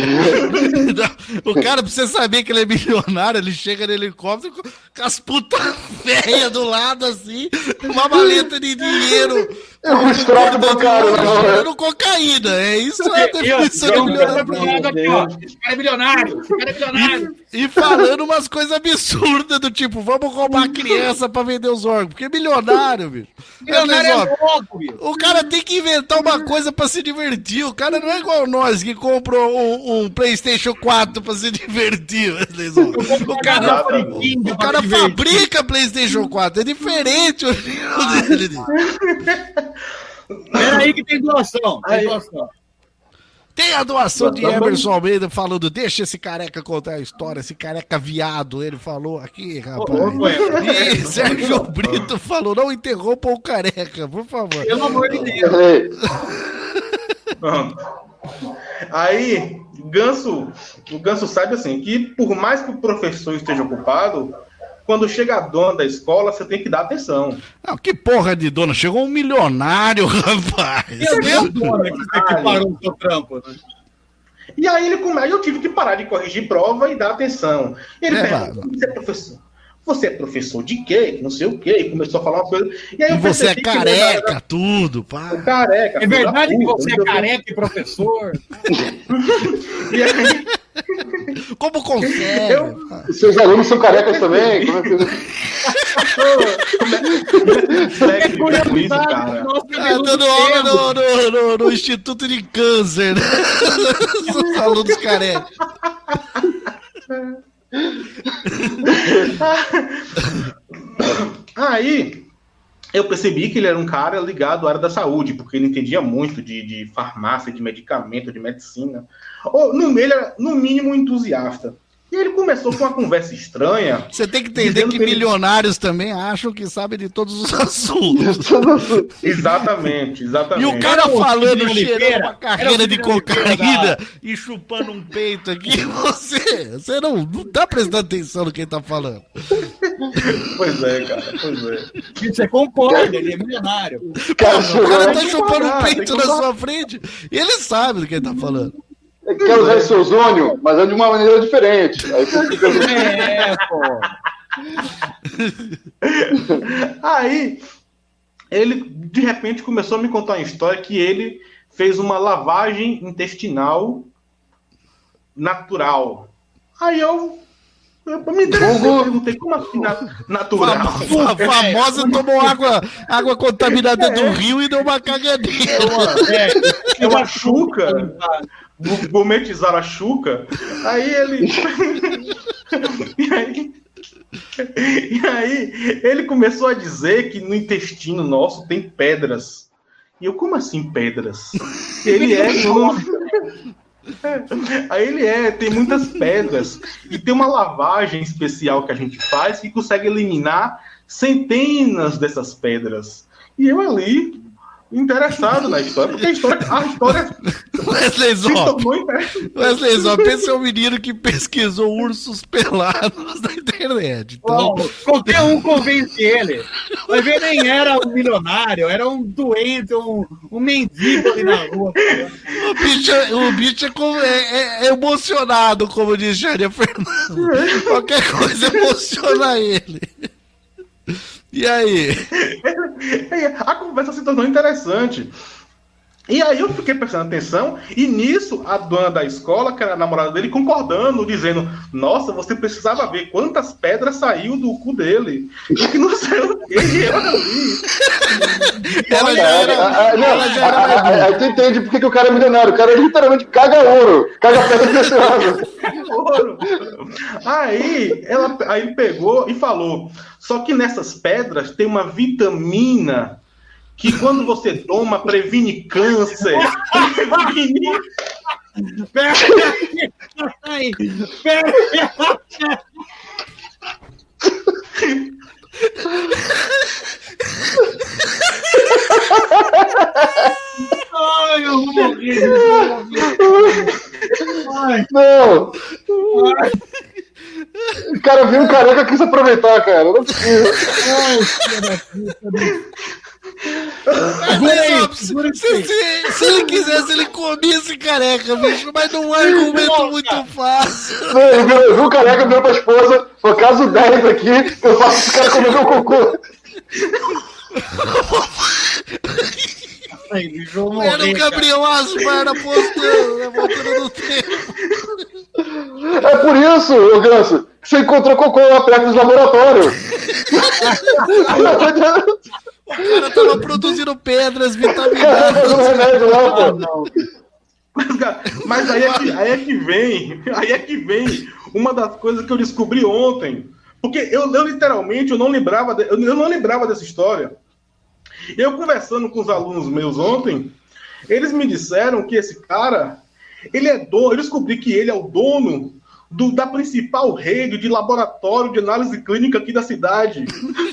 O cara, pra você saber que ele é milionário, ele chega no helicóptero com, com as putas velhas do lado, assim, uma maleta de dinheiro. É um extrato bancário, não, né? Cheirando cocaína. É isso a definição de Eu, eu, milionário. aqui, ó. Esse cara é milionário, esse cara é milionário. E falando umas coisas absurdas do tipo, vamos roubar a criança pra vender os órgãos. Porque é milionário, bicho. Milionário Olha é só, louco, bicho. o cara tem que inventar uma coisa pra se divertir. O cara não é igual nós que comprou um, um PlayStation quatro pra se divertir. O cara, o cara fabrica PlayStation quatro. É diferente o nível dele. Peraí que tem doação, tem Aí- doação. Tem a doação de Tá bom. Emerson Almeida falando, deixa esse careca contar a história, esse careca viado, ele falou aqui, rapaz. Ô, ô, Emerson. E Sérgio Brito falou, não interrompa o careca, por favor. Pelo amor de Deus. Ei, Pronto. Aí, Ganso, o Ganso sabe assim, que por mais que o professor esteja ocupado, quando chega a dona da escola, você tem que dar atenção. Não, que porra de dona, chegou um milionário, rapaz. Meu Deus, dona, que você que parou o seu trampo, né? E aí ele come... aí eu tive que parar de corrigir prova e dar atenção. Ele É, pergunta, você é professor? Você é professor de quê? Que não sei o quê. E começou a falar uma coisa. E aí E eu você é percebi que ele era careca, tudo, pá. careca. É filho da verdade que puta, você não é sei o quê. careca e professor? E aí, Como consegue? Eu- os seus alunos são carecas também? Como é que... segue com isso, cara. Nossa, Tá meu dando Deus. aula no, no, no, no Instituto de Câncer, né? Os alunos carecas. Aí eu percebi que ele era um cara ligado à área da saúde, porque ele entendia muito de, de farmácia, de medicamento, de medicina. Ou, no, ele era, no mínimo, um entusiasta. E ele começou com uma conversa estranha. Você tem que entender Dizendo que que ele- milionários também acham que sabem de todos os assuntos. Exatamente, E exatamente. o cara Era o falando, Cid cheirando Oliveira, uma era carreira o de Cid Oliveira cocaína e chupando um peito aqui, você, você não, não tá prestando atenção no que ele tá falando. Pois é, cara, pois é. Você concorda, ele é milionário. Cara, O cara tá tem que chupando um concordar, tem peito que na sua frente e ele sabe do que ele tá falando. quer usar esse ozônio, mas é de uma maneira diferente. Aí você fica... É, pô. Aí, ele, de repente, começou a me contar uma história que ele fez uma lavagem intestinal natural. Aí eu, eu me interessei, eu perguntei, como assim na, natural? A famosa tomou água, água contaminada do rio e deu uma cagadeira. É uma chuca, gourmetizaram a chuca, aí ele... e aí... E aí, ele começou a dizer que no intestino nosso tem pedras. E eu, como assim pedras? Ele é... É. Aí ele é, tem muitas pedras. E tem uma lavagem especial que a gente faz que consegue eliminar centenas dessas pedras. E eu ali, interessado na história, porque a história... A história Wesley Zop, Wesley Zop, esse é um menino que pesquisou ursos pelados na internet. Então... Oh, qualquer um convence ele. Mas ele nem era um milionário, era um doente, um, um mendigo ali na rua. O bicho, o bicho é, é, é emocionado, como diz Jaria Fernandes. Qualquer coisa emociona ele. E aí? A conversa se tornou interessante. E aí eu fiquei prestando atenção, e nisso a dona da escola, que era a namorada dele, concordando, dizendo, nossa, você precisava ver quantas pedras saiu do cu dele. E que não sei o que, eu ali. Ela já era... Ela já era... Aí tu entende por que o cara é milionário. O cara literalmente caga ouro, caga pedra preciosa. Ouro. Aí, ela, aí ele pegou e falou, só que nessas pedras tem uma vitamina que quando você toma, previne câncer. Previne... Pera aí, pera aí. Ai, eu vou morrer. Ai. Não. Ai. O cara viu um careca, quis aproveitar, cara. Não é possível. Ai, filha da puta. Se, se, se, se ele quisesse, ele comia esse careca, bicho, mas não é um argumento muito fácil. Não, ele viu, viu o careca, virou pra esposa, no caso dez aqui, eu faço esse cara comer meu cocô. Ai, bicho, era o Gabriel Asmar apostando, voltando no tempo. É por isso, ô Ganso, que você encontrou cocô lá perto do laboratório. O cara tava produzindo pedras vitaminadas. Ah, não. Mas, mas aí, é que, aí é que vem, aí é que vem uma das coisas que eu descobri ontem. Porque eu, eu literalmente eu não lembrava, de, eu, eu não lembrava dessa história. Eu conversando com os alunos meus ontem, eles me disseram que esse cara, ele é dono, eu descobri que ele é o dono do, da principal rede de laboratório de análise clínica aqui da cidade.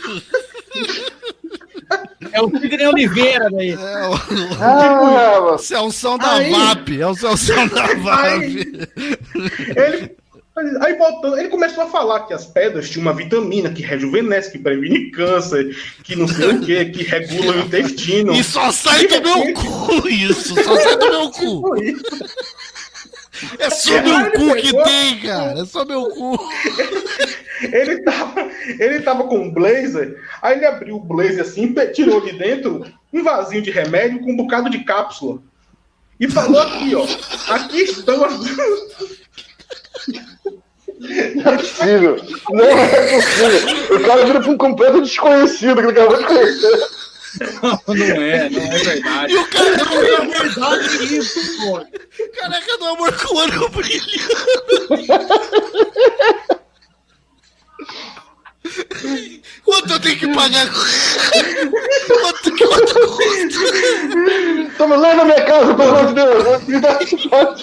É o Sidney Oliveira daí. É o, ah, o Celção da aí, V A P. É o Celção da V A P. Aí, ele, aí voltando, ele começou a falar que as pedras tinham uma vitamina que rejuvenesce, que previne câncer, que não sei o que, que regula o intestino. E só sai e do meu que... cu isso, só sai do meu cu. É só é, meu cu que pegou... tem, cara. É só meu cu. Ele tava, ele tava com um blazer, aí ele abriu o blazer assim, tirou de dentro um vasinho de remédio com um bocado de cápsula. E falou aqui, ó. Aqui estão as... Não é possível. Não é possível. O cara vira pra um completo desconhecido que ele acabou de conhecer. Não, não é, não é verdade. E o cara não é verdade isso, pô. Careca do amor com o olho brilhando. Quanto eu tenho que pagar? Quanto que quanto custa? Toma lá na minha casa, pelo amor de Deus. Me dá esse pote.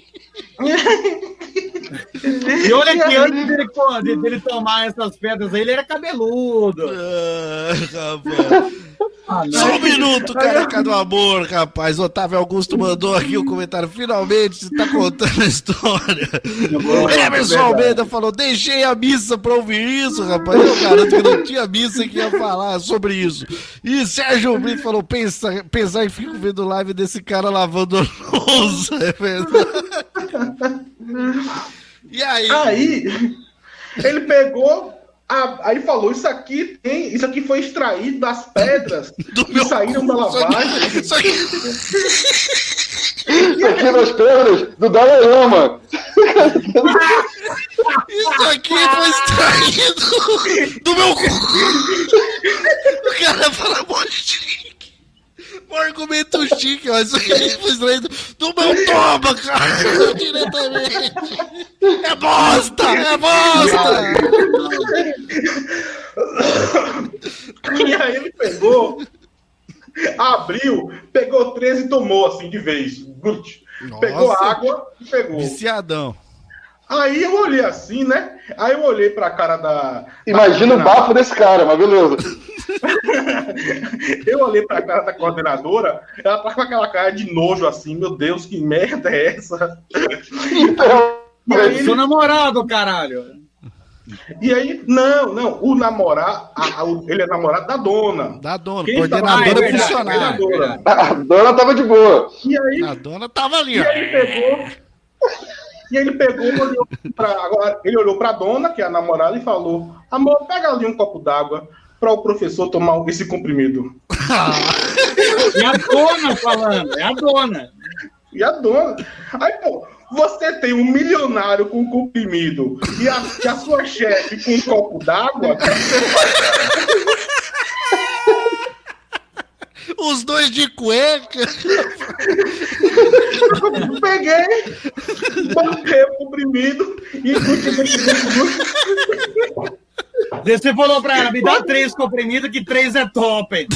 E olha que antes dele, dele tomar essas pedras aí, ele era cabeludo. Ah, rapaz. Ah, só um minuto, careca do amor, rapaz. Otávio Augusto mandou aqui o um comentário. Finalmente você tá contando a história. O Emerson Almeida falou: deixei a missa pra ouvir isso, rapaz. Eu garanto que não tinha missa que ia falar sobre isso. E Sérgio Brito falou: pensa, pensar e fico vendo live desse cara lavando louça. É verdade. E aí? Aí, ele pegou Ah, aí falou, isso aqui tem, isso aqui foi extraído das pedras Do que meu saíram da lavagem. Isso aqui... Isso aqui nas pedras do Dalai Lama. Isso aqui foi extraído do meu cu. O cara fala mó chique. Um argumento chique, ó. Isso aqui foi extraído do meu toma, cara. Diretamente. É bosta! É bosta! E aí ele pegou, abriu, pegou três e tomou assim de vez. Nossa. Pegou água e pegou. Viciadão. Aí eu olhei assim, né? Aí eu olhei pra cara da. Imagina o bafo desse cara, mas beleza. Eu olhei pra cara da coordenadora, ela tá com aquela cara de nojo assim, meu Deus, que merda é essa? Então, E aí, Sou namorado, caralho. e aí não, não, o namorado, a- a- o- ele é namorado da dona. Da dona, Quem coordenadora tá- Ah, é verdade, funcionária. Coordenadora. a dona tava de boa. E aí, A dona tava ali, e ó. aí ele pegou, e aí ele pegou, olhou pra, agora, ele olhou pra dona, que é a namorada, e falou: amor, pega ali um copo d'água para o professor tomar esse comprimido. É a dona falando, é a dona. E a dona. Aí, pô, você tem um milionário com comprimido e a, e a sua chefe com um copo d'água, o que você faz? Os dois de cueca. Peguei, botei o comprimido e. Você falou pra ela, me dá três comprimidos que três é top.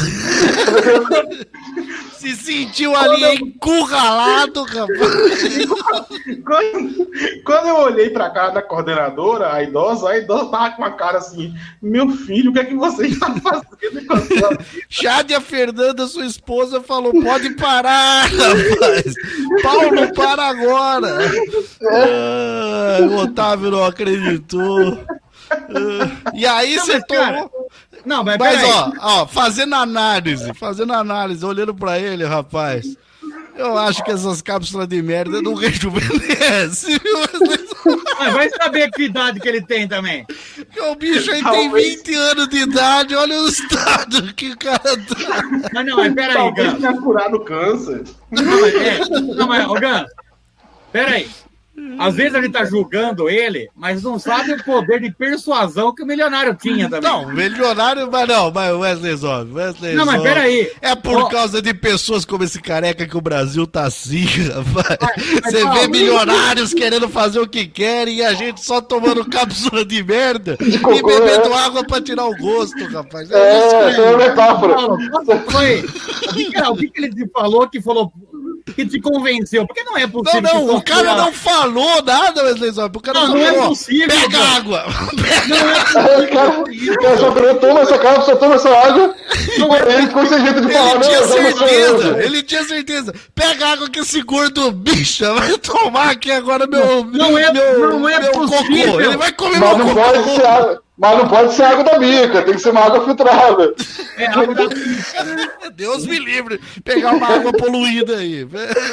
Se sentiu ali encurralado, rapaz. Quando, quando eu olhei pra cara da coordenadora, a idosa, a idosa tava com uma cara assim: meu filho, o que é que você está fazendo com a sua vida? Chádia Fernanda, sua esposa, falou: pode parar, rapaz. Paulo, para agora. Ah, o Otávio não acreditou. Ah, e aí Não, você mas, cara, tomou. Não, mas, Mas, peraí. ó, ó, fazendo análise, fazendo análise, olhando pra ele, rapaz, eu acho que essas cápsulas de merda não rejuvenescem, viu? Mas vai saber que idade que ele tem também. Porque o bicho aí tem Talvez. vinte anos de idade, olha o estado que o cara tá. Mas não, mas peraí, Talvez Gans. tenha curado o câncer. Não, mas, é, não, mas, ô, Gans, peraí. Às vezes a gente tá julgando ele, mas não sabe o poder de persuasão que o milionário tinha também. Não, milionário, mas não, mas Wesley Zop, Wesley Não, mas Zop. peraí. É por Ó. causa de pessoas como esse careca que o Brasil tá assim, rapaz. mas Você ó, vê milionários querendo fazer o que querem e a gente só tomando cápsula de merda e cocô, bebendo é. água pra tirar o gosto, rapaz. É, isso que essa é uma metáfora. Paulo, qual foi? O que, que, o que que ele te falou que falou que te convenceu? Porque não é Não, possível. não, que o cara sua- não falou nada, Wesley Zop. O cara Não, só não é falou, possível, pega cara. água. Não é Aí possível. o cara, o cara só falou, toma essa cápsula, toma essa água. Não é- Ele ficou sem jeito de falar, Ele não, tinha eu já não sou certeza, eu. ele tinha certeza. Pega água que esse gordo bicha vai tomar aqui agora meu, Não é- meu, não é meu possível. cocô. Ele vai comer Mas meu não, cocô. pode ser água, mas não pode ser água da bica, tem que ser uma água filtrada. É água da... Deus me livre. Pegar uma água poluída aí.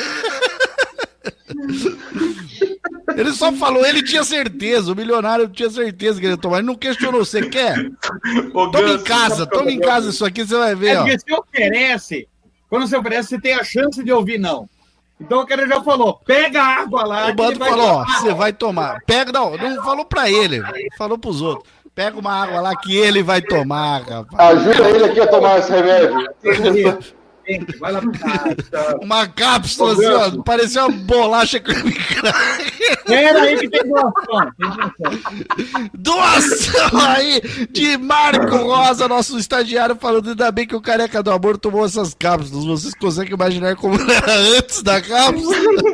Ele só falou, ele tinha certeza, o milionário tinha certeza que ele ia tomar. Ele não questionou, você quer? Ô, Toma em Gans, casa, sabe toma em qual é o casa isso aqui, você vai ver, É ó. porque se oferece, quando você oferece, você tem a chance de ouvir não. Então o cara já falou, pega a água lá. O que Bando ele vai falou, ó, tomar. você vai tomar. Pega, não, não falou pra ele, falou pros outros. Pega uma água lá que ele vai tomar, rapaz. Ajuda ele aqui a tomar esse remédio. Gente, vai lá pra casa. Uma cápsula assim, ó, parecia uma bolacha creme crack. Pera aí que tem doação. Tem doação. Doação aí de Marco Rosa, nosso estagiário, falando, ainda bem que o careca do amor tomou essas cápsulas. Vocês conseguem imaginar como era antes da cápsula?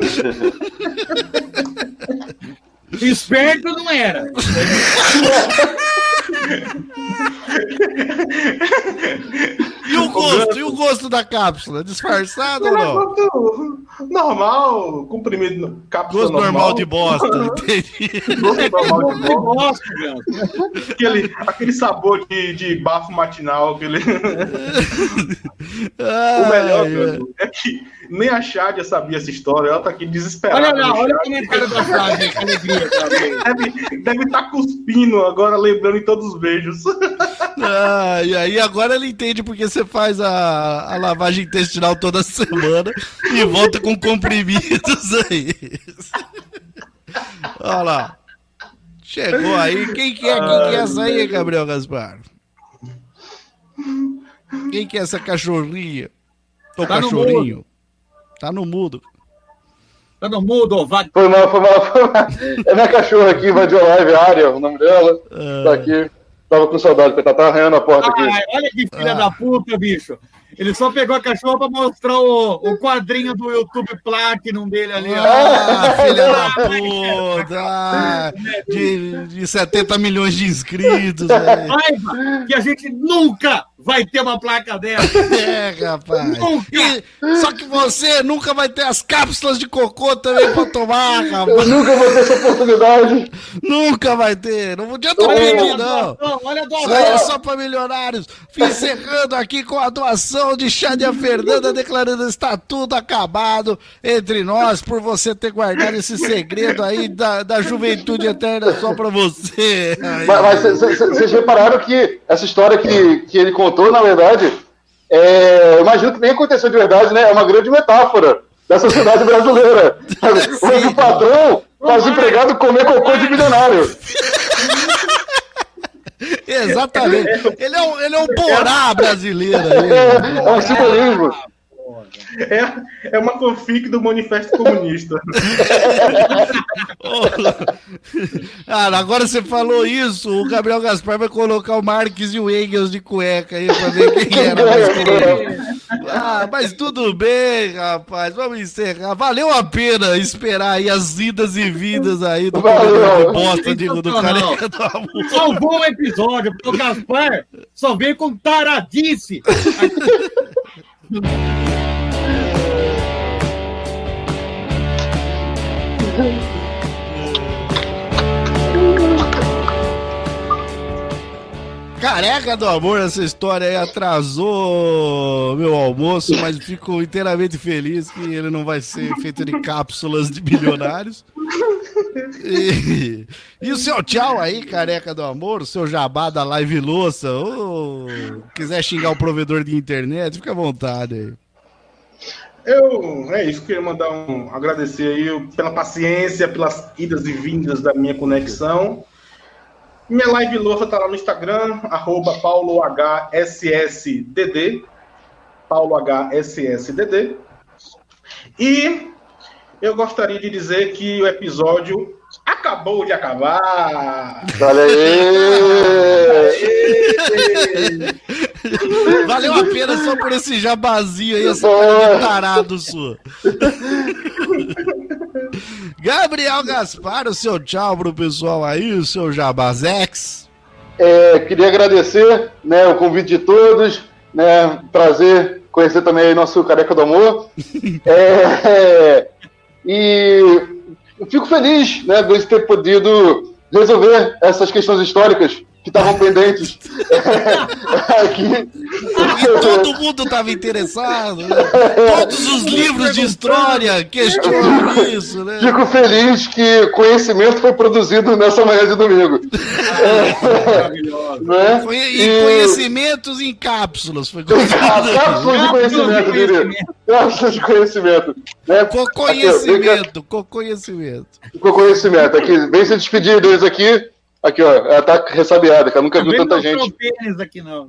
Esperto não era. E o gosto? E o gosto da cápsula? Disfarçado ou não? Normal, comprimido, cápsula gosto normal. normal de bosta, entendi. Gosto normal de bosta. aquele, aquele sabor de, de bafo matinal. Aquele... Ai, o melhor, Gando, é que nem a Chádia sabia essa história. Ela tá aqui desesperada. Olha lá, olha o comentário da Chádia, que alegria. Deve, deve estar tá cuspindo agora, lembrando em todos os beijos. Ah, e aí agora ele entende porque você faz a, a lavagem intestinal toda semana e volta com comprimidos aí. Olha lá. Chegou aí. Quem que é, quem que é essa aí, Gabriel Gaspar? Quem que é essa cachorrinha? Ou tá cachorrinho? No tá no mudo. Tá no mudo, vai. Foi mal, foi mal, foi mal. É minha cachorra aqui, invadiu a live, a área, o nome dela. Ah. Tá aqui. Tava com saudade, porque tá arranhando a porta aqui. Ai, olha que filha ah. da puta, bicho. Ele só pegou a cachorra pra mostrar o, o quadrinho do YouTube Platinum dele ali. Ah, filha da puta! Ah, de, de setenta milhões de inscritos. Raiva que a gente nunca vai ter uma placa dessa. É, rapaz. Nunca. E, só que você nunca vai ter as cápsulas de cocô também pra tomar, rapaz. Eu nunca vou ter essa oportunidade. Nunca vai ter. Não adianta pedir, não. Olha a doação. Isso aí é só pra milionários. Encerrando aqui com a doação de Chádia Fernanda, declarando está tudo acabado entre nós por você ter guardado esse segredo aí da, da juventude eterna só pra você. Mas vocês repararam que essa história que, que ele contou, na verdade, é, eu imagino que nem aconteceu de verdade, né? É uma grande metáfora da sociedade brasileira. Onde o patrão faz o empregado comer cocô de milionário. Exatamente. Ele é um, ele é um Borá brasileiro. É, é um simbolismo. É, é uma fanfic do Manifesto Comunista. Cara, agora você falou isso, o Gabriel Gaspar vai colocar o Marx e o Engels de cueca aí pra ver quem era mais querido. Ah, mas tudo bem, rapaz, vamos encerrar. Valeu a pena esperar aí as idas e vindas aí do Valeu. de bosta de, do Careca do Amor. Salvou o episódio, porque o Gaspar só veio com taradice. Careca do Amor, essa história aí atrasou meu almoço, mas fico inteiramente feliz que ele não vai ser feito de cápsulas de bilionários. E, e o seu tchau aí, Careca do Amor, o seu jabá da Live Louça, ou quiser xingar o provedor de internet, fica à vontade aí. Eu, é isso, queria mandar um, agradecer aí pela paciência, pelas idas e vindas da minha conexão. Minha live louça tá lá no Instagram, arroba Paulo H S S D D, Paulo H S S D D. E eu gostaria de dizer que o episódio acabou de acabar. Olha aí! Valeu a pena só por esse jabazinho aí, essa cara de tarado sua. Gabriel Gaspar, o seu tchau pro pessoal aí, o seu jabazex. É, queria agradecer, né, o convite de todos, né, prazer conhecer também aí nosso Careca do Amor. é, é, e eu fico feliz, né, de ter podido resolver essas questões históricas que estavam pendentes aqui. E todo mundo estava interessado, né? Todos os livros de história questionam isso, né? Fico feliz que conhecimento foi produzido nessa manhã de domingo. Maravilhoso. Né? E, e conhecimentos em cápsulas. Foi cápsulas de conhecimento, diria. Cápsulas de conhecimento. Né? Com conhecimento, com conhecimento. Com conhecimento. Aqui, vem se despedir deles aqui. Aqui, ó, ela tá ressabiada, que ela nunca viu tanta gente. Não aqui, não.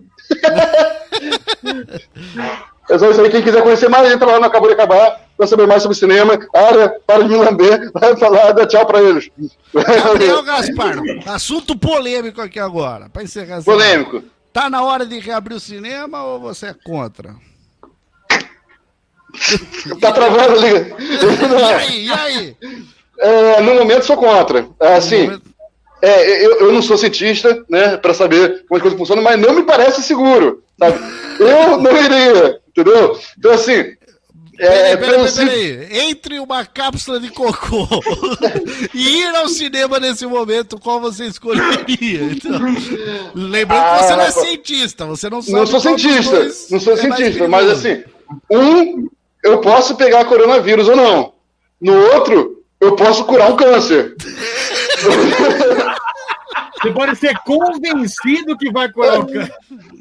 É só isso aí, quem quiser conhecer mais, entra lá no Acabou de Acabar, pra saber mais sobre cinema. Área, para de me lamber, vai falar, dá tchau pra eles. Gabriel Gaspar, assunto polêmico aqui agora, pra encerrar. Polêmico. Tá na hora de reabrir o cinema ou você é contra? Tá travando ali. E aí, e aí? É, no momento sou contra. Assim... é, eu, eu não sou cientista, né, para saber como as coisas funcionam, mas não me parece seguro, sabe? Eu não iria, entendeu? Então, assim... É, peraí, peraí, peraí. Entre uma cápsula de cocô e ir ao cinema nesse momento, qual você escolheria? Então, lembrando ah, que você não é cientista, você não sabe. Não sou cientista, não sou é cientista, mas assim, um, eu posso pegar coronavírus ou não. No outro, eu posso curar um câncer. Você pode ser convencido que vai curar o câncer.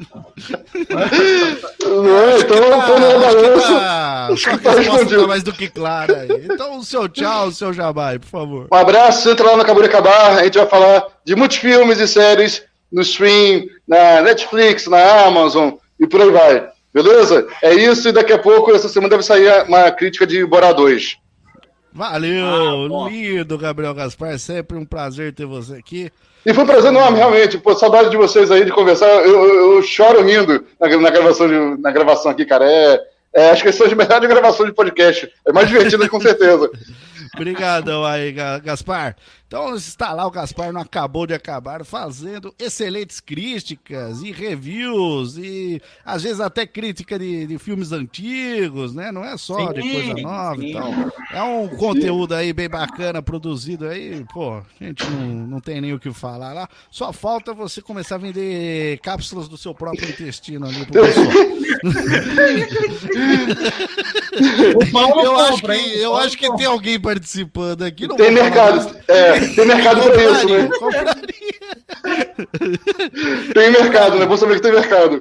Não, então eu tô na balança. Só que a resposta tá mais do que clara aí. Então, o seu tchau, o seu jabai, por favor. Um abraço, entra lá no Acabou de Acabar. A gente vai falar de muitos filmes e séries no stream, na Netflix, na Amazon e por aí vai. Beleza? É isso, e daqui a pouco, essa semana, deve sair uma crítica de Borá dois. Valeu, ah, lindo, Gabriel Gaspar. Sempre um prazer ter você aqui. E foi um prazer enorme, realmente. Pô, saudade de vocês aí, de conversar. Eu, eu, eu choro rindo na, na, gravação de, na gravação aqui, cara. É, é, acho que são as melhores gravações de podcast. É mais divertido, com certeza. Obrigadão aí, Gaspar. Então está lá, o Gaspar não acabou de acabar fazendo excelentes críticas e reviews e às vezes até crítica de, de filmes antigos, né? Não é só sim, de coisa nova. Sim. Então é um conteúdo aí bem bacana produzido aí. Pô, a gente não, não tem nem o que falar lá. Só falta você começar a vender cápsulas do seu próprio intestino ali pro pessoal. O Paulo eu compra, acho que, hein? eu Paulo acho que tem alguém participando aqui. Não tem mercado, é, tem mercado pra isso, né? Tem mercado, né? Vou saber que tem mercado.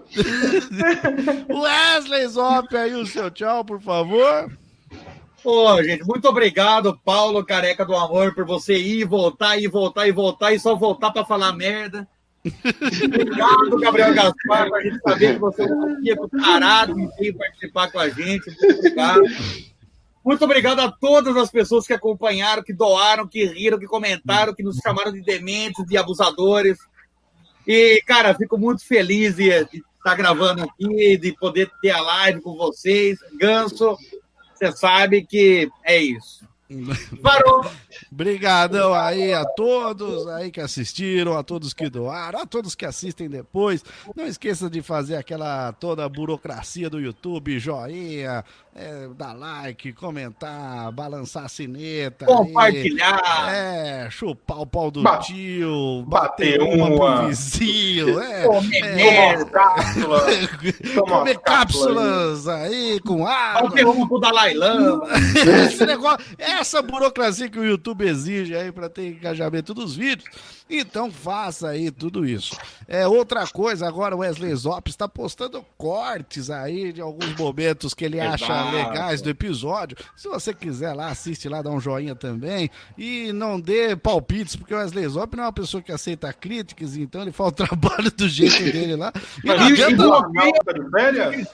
Wesley Zop, aí o seu tchau, por favor. Pô, gente, muito obrigado, Paulo Careca do Amor, por você ir, voltar, e voltar, e voltar, e só voltar pra falar merda. Obrigado, Gabriel Gaspar, pra gente saber que você é um pouquinho parado e veio participar com a gente. Muito obrigado. Muito obrigado a todas as pessoas que acompanharam, que doaram, que riram, que comentaram, que nos chamaram de dementes, de abusadores. E, cara, fico muito feliz de estar gravando aqui, de poder ter a live com vocês. Ganso, você sabe que é isso. Parou! Obrigadão aí a todos aí que assistiram, a todos que doaram, a todos que assistem depois. Não esqueça de fazer aquela toda a burocracia do YouTube, joinha, é, dar like, comentar, balançar a sineta, compartilhar, aí, é, chupar o pau do ba tio, bater, bater uma, uma pro vizinho, é, comer, é, cápsula, comer cápsulas aí. aí com água. Bater uma pro Dalai Lama. Esse negócio, essa burocracia que o YouTube exige aí para ter engajamento dos vídeos, então faça aí tudo isso. É outra coisa, agora o Wesley Zop está postando cortes aí de alguns momentos que ele Exato. acha legais do episódio. Se você quiser lá, assiste lá, dá um joinha também e não dê palpites, porque o Wesley Zop não é uma pessoa que aceita críticas, então ele faz o trabalho do jeito dele lá. E Mas não e, adianta... e o Arnaldo tá de férias?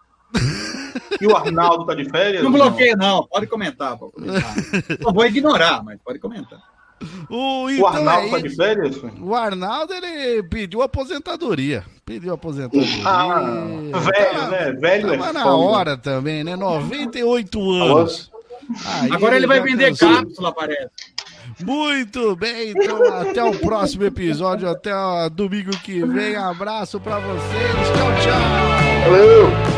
E o Arnaldo tá de férias? Não bloqueia, não. Pode comentar. Pode comentar. Eu vou ignorar, mas pode comentar. O, então o Arnaldo é tá de férias? O Arnaldo, ele pediu aposentadoria. Pediu aposentadoria. Ah, velho, tava, né? Velho tava é na foda. hora também, né? noventa e oito anos. Aí Agora ele vai já vender cansou. cápsula, parece. Muito bem, então até o próximo episódio, até ó, domingo que vem. Abraço pra vocês. Tchau, tchau. Valeu!